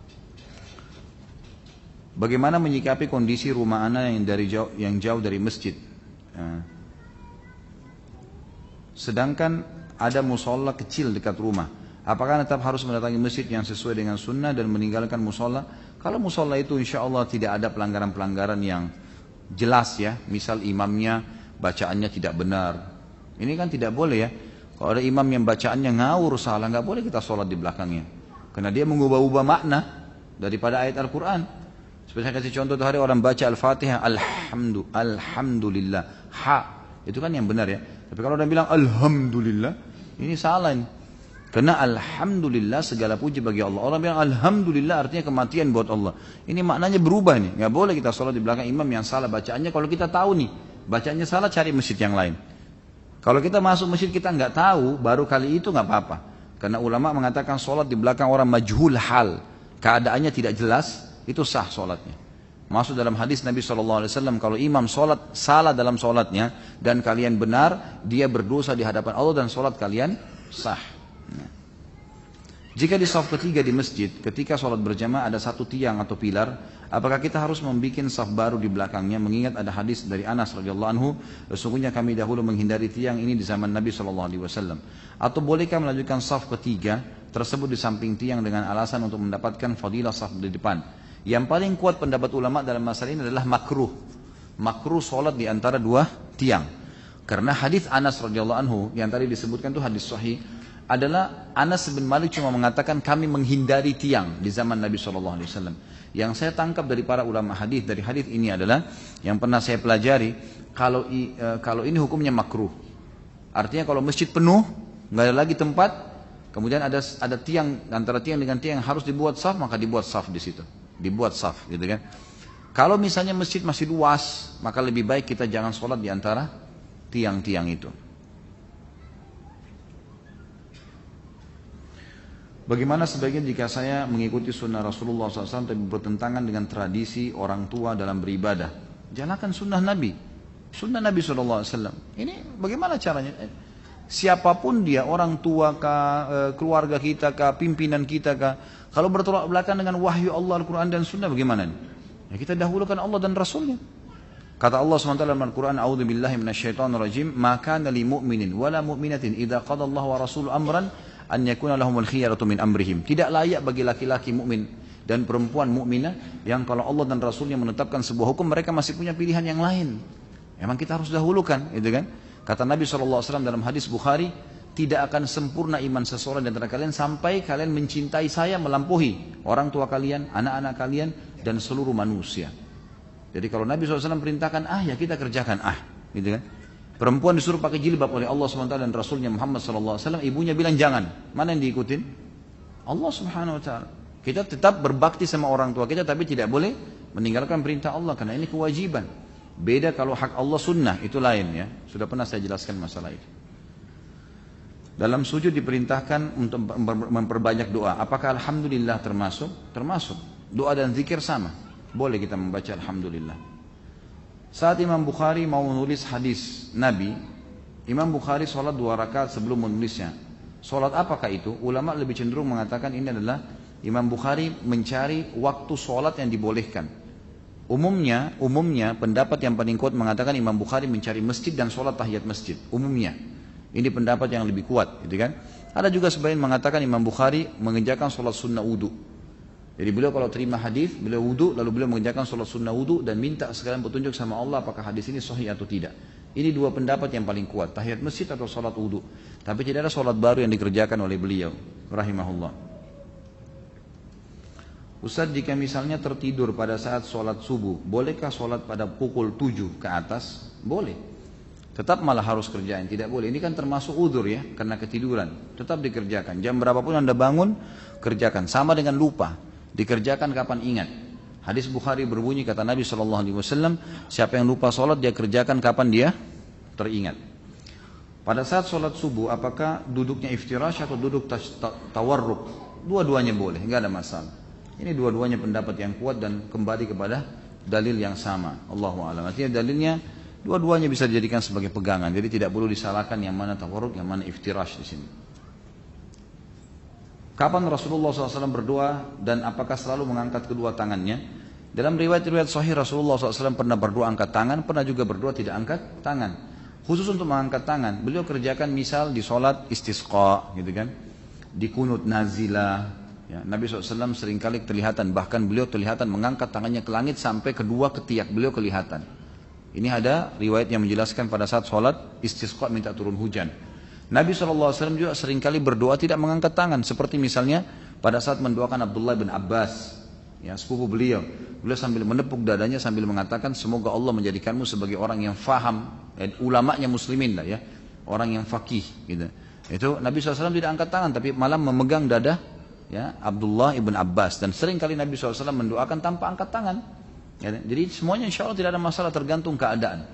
Bagaimana menyikapi kondisi rumah anak yang jauh dari masjid? Sedangkan ada musola kecil dekat rumah, apakah tetap harus mendatangi masjid yang sesuai dengan sunnah dan meninggalkan musola? Kalau musola itu insya Allah tidak ada pelanggaran-pelanggaran yang jelas ya, misal imamnya bacaannya tidak benar, ini kan tidak boleh ya. Kalau ada imam yang bacaannya ngawur salah, nggak boleh kita sholat di belakangnya, karena dia mengubah-ubah makna daripada ayat Al-Quran. Seperti saya kasih contoh hari orang baca Al-Fatihah, Alhamdulillah, itu kan yang benar ya. Tapi kalau orang bilang Alhamdulillah, ini salah ini. Karena Alhamdulillah segala puji bagi Allah. Orang bilang Alhamdulillah artinya kematian buat Allah. Ini maknanya berubah nih. Nggak boleh kita sholat di belakang imam yang salah bacaannya. Kalau kita tahu nih, bacaannya salah, cari masjid yang lain. Kalau kita masuk masjid kita nggak tahu, baru kali itu nggak apa-apa. Karena ulama mengatakan sholat di belakang orang majhul hal, keadaannya tidak jelas, itu sah sholatnya. Masuk dalam hadis Nabi SAW, kalau imam sholat salah dalam sholatnya dan kalian benar, dia berdosa di hadapan Allah dan sholat kalian sah. Nah. Jika di saf ketiga di masjid, ketika sholat berjamaah ada satu tiang atau pilar, apakah kita harus membuat saf baru di belakangnya? Mengingat ada hadis dari Anas radhiyallahu anhu, sesungguhnya kami dahulu menghindari tiang ini di zaman Nabi SAW. Atau bolehkah melanjutkan saf ketiga tersebut di samping tiang dengan alasan untuk mendapatkan fadilah saf di depan? Yang paling kuat pendapat ulama dalam masalah ini adalah makruh. Makruh sholat di antara dua tiang. Karena hadis Anas radhiyallahu anhu yang tadi disebutkan itu hadis sahih, adalah Anas bin Malik cuma mengatakan kami menghindari tiang di zaman Nabi SAW. Yang saya tangkap dari para ulama hadis dari hadis ini adalah yang pernah saya pelajari, kalau ini hukumnya makruh. Artinya kalau masjid penuh, nggak ada lagi tempat, kemudian ada tiang antara tiang dengan tiang yang harus dibuat saf, maka dibuat saf di situ. Dibuat saf gitu kan. Kalau misalnya masjid masih luas, maka lebih baik kita jangan sholat di antara tiang-tiang itu. Bagaimana sebaiknya jika saya mengikuti sunnah Rasulullah SAW tapi bertentangan dengan tradisi orang tua dalam beribadah? Jalankan sunnah Nabi. Sunnah Nabi SAW. Ini bagaimana caranya? Siapapun dia, orang tua kah, keluarga kita kah, pimpinan kita kah, kalau bertolak belakang dengan wahyu Allah, Al-Quran dan Sunnah bagaimana? Ya kita dahulukan Allah dan Rasulnya. Kata Allah SWT dalam Al-Quran, A'udhu billahi minasyaitonir rajim, ma kana li mu'minin wala mu'minatin idza qada Allah wa rasuluhu amran an yakuna lahumul khiyaratu min amrihim. Tidak layak bagi laki-laki mukmin dan perempuan mukminah yang kalau Allah dan Rasulnya menetapkan sebuah hukum mereka masih punya pilihan yang lain. Emang kita harus dahulukan, gitu kan? Kata Nabi SAW dalam hadis Bukhari, tidak akan sempurna iman seseorang di antara kalian sampai kalian mencintai saya melampaui orang tua kalian, anak-anak kalian, dan seluruh manusia. Jadi kalau Nabi SAW perintahkan ya kita kerjakan gitu kan? Perempuan disuruh pakai jilbab oleh Allah SWT dan Rasulnya Muhammad SAW, ibunya bilang jangan. Mana yang diikutin? Allah Subhanahu Wa Taala. Kita tetap berbakti sama orang tua kita, tapi tidak boleh meninggalkan perintah Allah karena ini kewajiban. Beda kalau hak Allah sunnah, itu lain ya. Sudah pernah saya jelaskan masalah itu. Dalam sujud diperintahkan untuk memperbanyak doa. Apakah alhamdulillah termasuk? Termasuk. Doa dan zikir sama. Boleh kita membaca alhamdulillah. Saat Imam Bukhari mau menulis hadis Nabi, Imam Bukhari sholat 2 rakaat sebelum menulisnya. Sholat apakah itu? Ulama lebih cenderung mengatakan ini adalah Imam Bukhari mencari waktu sholat yang dibolehkan. Umumnya pendapat yang paling kuat mengatakan Imam Bukhari mencari masjid dan sholat tahiyat masjid. Umumnya. Ini pendapat yang lebih kuat, gitu kan? Ada juga sebagian mengatakan Imam Bukhari mengerjakan sholat sunnah wudu. Jadi beliau kalau terima hadis, beliau wudu, lalu beliau mengerjakan sholat sunnah wudu dan minta sekalian petunjuk sama Allah apakah hadis ini sahih atau tidak. Ini 2 pendapat yang paling kuat, tahiyat masjid atau sholat wudu. Tapi tidak ada sholat baru yang dikerjakan oleh beliau, rahimahullah. Ustaz, jika misalnya tertidur pada saat sholat subuh, bolehkah sholat pada pukul 7 ke atas? Boleh. Tetap malah harus kerjain, tidak boleh. Ini kan termasuk udzur ya, karena ketiduran. Tetap dikerjakan. Jam berapapun Anda bangun, kerjakan. Sama dengan lupa, dikerjakan kapan ingat. Hadis Bukhari berbunyi kata Nabi SAW, siapa yang lupa sholat dia kerjakan kapan dia teringat. Pada saat sholat subuh, apakah duduknya iftirash atau duduk tawarruk? Dua-duanya boleh, nggak ada masalah. Ini dua-duanya pendapat yang kuat dan kembali kepada dalil yang sama. Allahu a'lam. Artinya dalilnya dua-duanya bisa dijadikan sebagai pegangan. Jadi tidak perlu disalahkan yang mana tawarruk, yang mana iftirash di sini. Kapan Rasulullah SAW berdoa dan apakah selalu mengangkat kedua tangannya? Dalam riwayat-riwayat sahih Rasulullah SAW pernah berdoa angkat tangan, pernah juga berdoa tidak angkat tangan. Khusus untuk mengangkat tangan, beliau kerjakan misal di sholat istisqa, gitu kan? Di kunut nazilah. Ya, Nabi SAW seringkali kelihatan, bahkan beliau kelihatan mengangkat tangannya ke langit sampai kedua ketiak beliau kelihatan. Ini ada riwayat yang menjelaskan pada saat sholat istisqa minta turun hujan. Nabi SAW juga seringkali berdoa tidak mengangkat tangan. Seperti misalnya pada saat mendoakan Abdullah bin Abbas, ya, sepupu beliau. Beliau sambil menepuk dadanya sambil mengatakan semoga Allah menjadikanmu sebagai orang yang faham, ulamanya muslimin lah ya, orang yang faqih gitu. Itu Nabi SAW tidak angkat tangan tapi malah memegang dada ya Abdullah ibn Abbas, dan sering kali Nabi SAW mendoakan tanpa angkat tangan ya, jadi semuanya insya Allah tidak ada masalah, tergantung keadaan.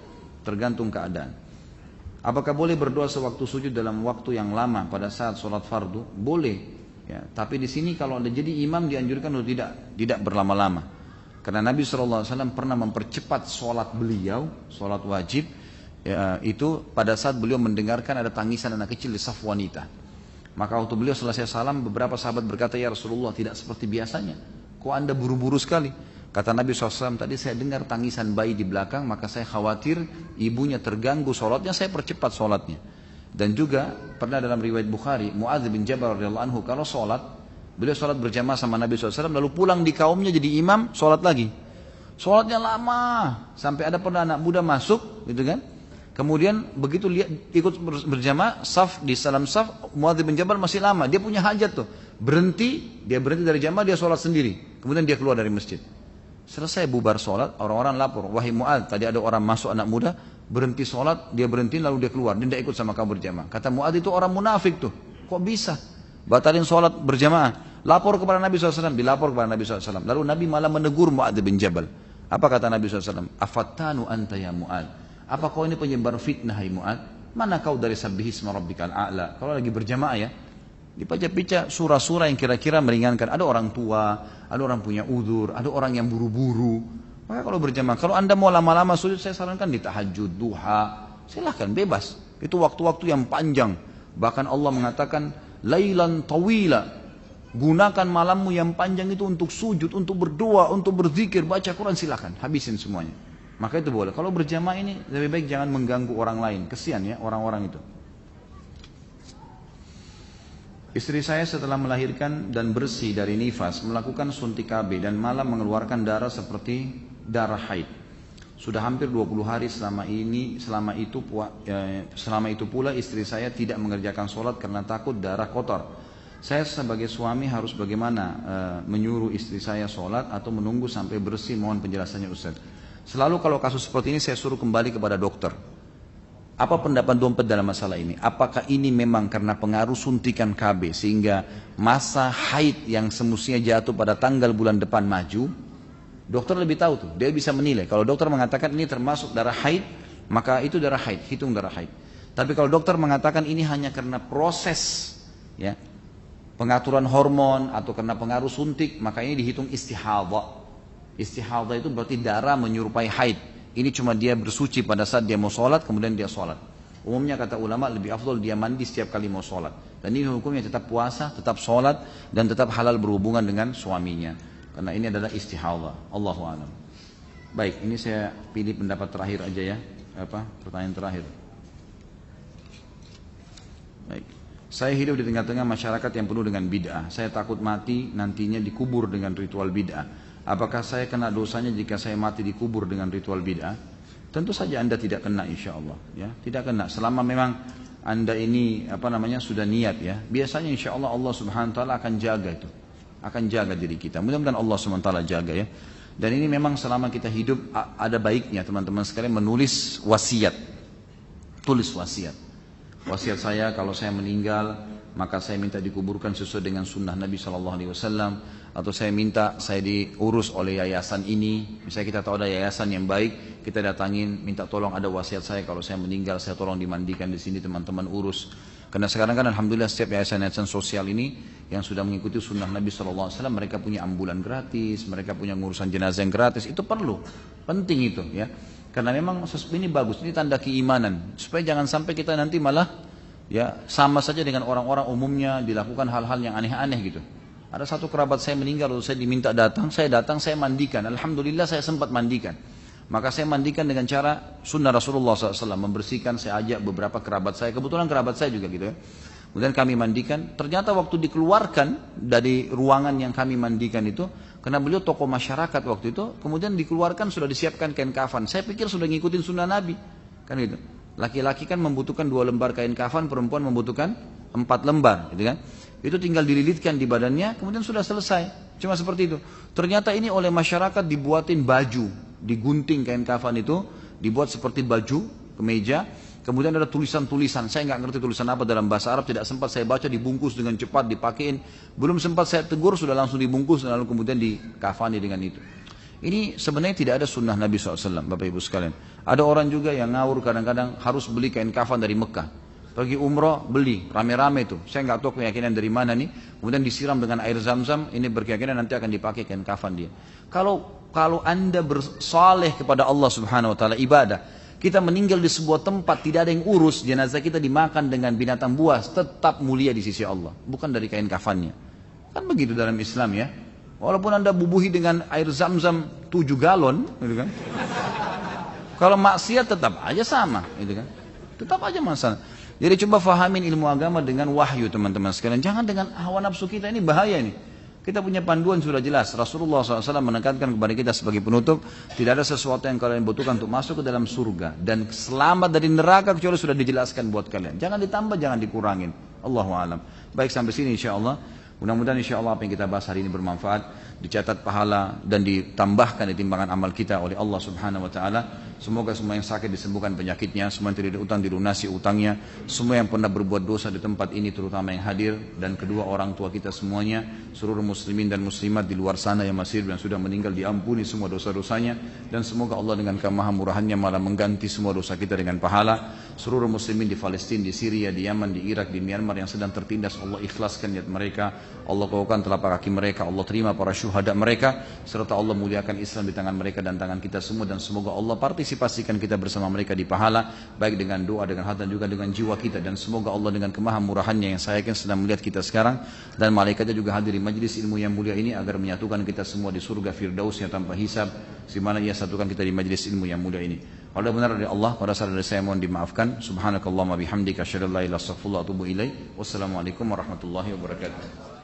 Apakah boleh berdoa sewaktu sujud dalam waktu yang lama pada saat sholat fardu? Boleh ya, tapi di sini kalau Anda jadi imam dianjurkan untuk tidak berlama-lama, karena Nabi SAW pernah mempercepat sholat beliau, sholat wajib ya, itu pada saat beliau mendengarkan ada tangisan anak kecil di saf wanita. Maka waktu beliau selesai salam, beberapa sahabat berkata, ya Rasulullah, tidak seperti biasanya. Kok Anda buru-buru sekali? Kata Nabi SAW, tadi saya dengar tangisan bayi di belakang, maka saya khawatir ibunya terganggu sholatnya, saya percepat sholatnya. Dan juga pernah dalam riwayat Bukhari, Mu'adz bin Jabal radhiyallahu anhu, kalau sholat, beliau sholat berjamaah sama Nabi SAW, lalu pulang di kaumnya jadi imam, sholat lagi. Sholatnya lama, sampai ada pernah anak muda masuk, gitu kan? Kemudian begitu lihat ikut berjamaah saf di dalam saf, Muadz bin Jabal masih lama, dia punya hajat tuh, dia berhenti dari jamaah, dia sholat sendiri, kemudian dia keluar dari masjid. Selesai bubar sholat, orang-orang lapor, wahai Muadz, tadi ada orang masuk anak muda, berhenti sholat, dia berhenti lalu dia keluar, dia tidak ikut sama kamu berjamaah. Kata Muadz, itu orang munafik tuh, kok bisa batalin sholat berjamaah? Lapor kepada Nabi SAW, dilapor kepada Nabi SAW. Lalu Nabi malah menegur Muadz bin Jabal. Apa kata Nabi SAW? Afattanu anta ya Muadz. Apa kau ini penyebar fitnah hai Mu'adz? Mana kau dari sabbihisma rabbikal a'la? Kalau lagi berjamaah ya, dibaca-baca surah-surah yang kira-kira meringankan. Ada orang tua, ada orang punya udzur, ada orang yang buru-buru. Maka kalau berjamaah, kalau Anda mau lama-lama sujud, saya sarankan di tahajud, duha, silahkan bebas. Itu waktu-waktu yang panjang. Bahkan Allah mengatakan lailan tawila. Gunakan malammu yang panjang itu untuk sujud, untuk berdoa, untuk berzikir, baca Quran, silahkan, habisin semuanya. Maka itu boleh. Kalau berjamaah ini lebih baik jangan mengganggu orang lain. Kesian ya orang-orang itu. Istri saya setelah melahirkan dan bersih dari nifas melakukan suntik KB dan malah mengeluarkan darah seperti darah haid. Sudah hampir 20 hari selama itu pula istri saya tidak mengerjakan sholat karena takut darah kotor. Saya sebagai suami harus bagaimana menyuruh istri saya sholat atau menunggu sampai bersih? Mohon penjelasannya Ustaz. Selalu kalau kasus seperti ini saya suruh kembali kepada dokter. Apa pendapat dompet dalam masalah ini? Apakah ini memang karena pengaruh suntikan KB sehingga masa haid yang semestinya jatuh pada tanggal bulan depan maju? Dokter lebih tahu tuh, dia bisa menilai. Kalau dokter mengatakan ini termasuk darah haid, maka itu darah haid, hitung darah haid. Tapi kalau dokter mengatakan ini hanya karena proses ya, pengaturan hormon atau karena pengaruh suntik, maka ini dihitung istihadah. Istihadah itu berarti darah menyerupai haid. Ini cuma dia bersuci pada saat dia mau sholat, kemudian dia sholat. Umumnya kata ulama lebih afdol dia mandi setiap kali mau sholat. Dan ini hukumnya tetap puasa, tetap sholat, dan tetap halal berhubungan dengan suaminya. Karena ini adalah istihadah. Allahu a'lam. Baik, ini saya pilih pendapat terakhir aja ya. Pertanyaan terakhir. Baik. Saya hidup di tengah-tengah masyarakat yang penuh dengan bid'ah. Saya takut mati nantinya dikubur dengan ritual bid'ah. Apakah saya kena dosanya jika saya mati dikubur dengan ritual bid'ah? Tentu saja Anda tidak kena insya Allah. Ya, tidak kena. Selama memang Anda ini sudah niat ya. Biasanya insya Allah Allah Subhanahu Wa Taala akan jaga itu, akan jaga diri kita. Mudah-mudahan Allah Subhanahu Wa Taala jaga ya. Dan ini memang selama kita hidup ada baiknya teman-teman sekalian menulis wasiat. Tulis wasiat. Wasiat saya kalau saya meninggal maka saya minta dikuburkan sesuai dengan sunnah Nabi SAW, atau saya minta saya diurus oleh yayasan ini. Misalnya kita tahu ada yayasan yang baik, kita datangin minta tolong ada wasiat saya kalau saya meninggal saya tolong dimandikan di sini, teman-teman urus. Karena sekarang kan alhamdulillah setiap yayasan-yayasan sosial ini yang sudah mengikuti sunnah Nabi SAW, mereka punya ambulan gratis, mereka punya ngurusan jenazah yang gratis. Itu perlu, penting itu ya. Karena memang ini bagus, ini tanda keimanan, supaya jangan sampai kita nanti malah ya sama saja dengan orang-orang umumnya dilakukan hal-hal yang aneh-aneh gitu. Ada satu kerabat saya meninggal lalu saya diminta datang, saya mandikan. Alhamdulillah saya sempat mandikan. Maka saya mandikan dengan cara sunnah Rasulullah SAW, membersihkan. Saya ajak beberapa kerabat saya, kebetulan kerabat saya juga gitu ya. Kemudian kami mandikan. Ternyata waktu dikeluarkan dari ruangan yang kami mandikan itu, karena beliau tokoh masyarakat waktu itu, kemudian dikeluarkan sudah disiapkan kain kafan. Saya pikir sudah ngikutin sunnah Nabi, kan gitu. Laki-laki kan membutuhkan 2 lembar kain kafan, perempuan membutuhkan 4 lembar, gitu kan? Itu tinggal dililitkan di badannya, kemudian sudah selesai. Cuma seperti itu. Ternyata ini oleh masyarakat dibuatin baju, digunting kain kafan itu, dibuat seperti baju, kemeja. Kemudian ada tulisan-tulisan, saya nggak ngerti tulisan apa dalam bahasa Arab, tidak sempat saya baca, dibungkus dengan cepat, dipakein. Belum sempat saya tegur, sudah langsung dibungkus, lalu kemudian dikafani dengan itu. Ini sebenarnya tidak ada sunnah Nabi SAW, Bapak Ibu sekalian. Ada orang juga yang ngawur kadang-kadang harus beli kain kafan dari Mekah. Pergi umroh, beli, rame-rame itu. Saya nggak tahu keyakinan dari mana nih. Kemudian disiram dengan air zam-zam, ini berkeyakinan nanti akan dipakai kain kafan dia. Kalau Anda bersaleh kepada Allah Subhanahu Wa Taala ibadah, kita meninggal di sebuah tempat, tidak ada yang urus, jenazah kita dimakan dengan binatang buas, tetap mulia di sisi Allah. Bukan dari kain kafannya. Kan begitu dalam Islam ya. Walaupun Anda bubuhi dengan air zam-zam 7 galon, gitu kan. Kalau maksiat tetap aja sama, gitu kan. Tetap aja masalah. Jadi coba fahamin ilmu agama dengan wahyu teman-teman sekalian. Jangan dengan hawa nafsu kita, ini bahaya nih. Kita punya panduan sudah jelas. Rasulullah SAW menekankan kepada kita sebagai penutup, tidak ada sesuatu yang kalian butuhkan untuk masuk ke dalam surga dan selamat dari neraka kecuali sudah dijelaskan buat kalian. Jangan ditambah, jangan dikurangin. Allahu a'lam. Baik, sampai sini insyaallah. Mudah-mudahan insyaAllah apa yang kita bahas hari ini bermanfaat, dicatat pahala dan ditambahkan di timbangan amal kita oleh Allah Subhanahu Wa Taala. Semoga semua yang sakit disembuhkan penyakitnya, semua yang tidak ada utang dilunasi utangnya, semua yang pernah berbuat dosa di tempat ini terutama yang hadir, dan kedua orang tua kita semuanya, seluruh muslimin dan muslimat di luar sana yang masih dan sudah meninggal diampuni semua dosa-dosanya, dan semoga Allah dengan kemahamurahannya malah mengganti semua dosa kita dengan pahala. Seluruh muslimin di Palestina, di Syria, di Yaman, di Irak, di Myanmar yang sedang tertindas, Allah ikhlaskan niat mereka, Allah kokohkan telapak kaki mereka, Allah terima para syuhada mereka, serta Allah muliakan Islam di tangan mereka dan tangan kita semua, dan semoga Allah partisipasikan kita bersama mereka di pahala, baik dengan doa, dengan hati, dan juga dengan jiwa kita, dan semoga Allah dengan kemahamurahannya yang saya yakin sedang melihat kita sekarang, dan malaikatnya juga hadir di majlis ilmu yang mulia ini agar menyatukan kita semua di surga Firdausnya tanpa hisab, di mana ia satukan kita di majlis ilmu yang mulia ini. Kalau benar dari Allah, pada saat dari saya mohon dimaafkan. Subhanakallahumma bihamdika asyhadu an la ilaha illa anta astaghfiruka wa atubu ilaik. Wassalamualaikum warahmatullahi wabarakatuh.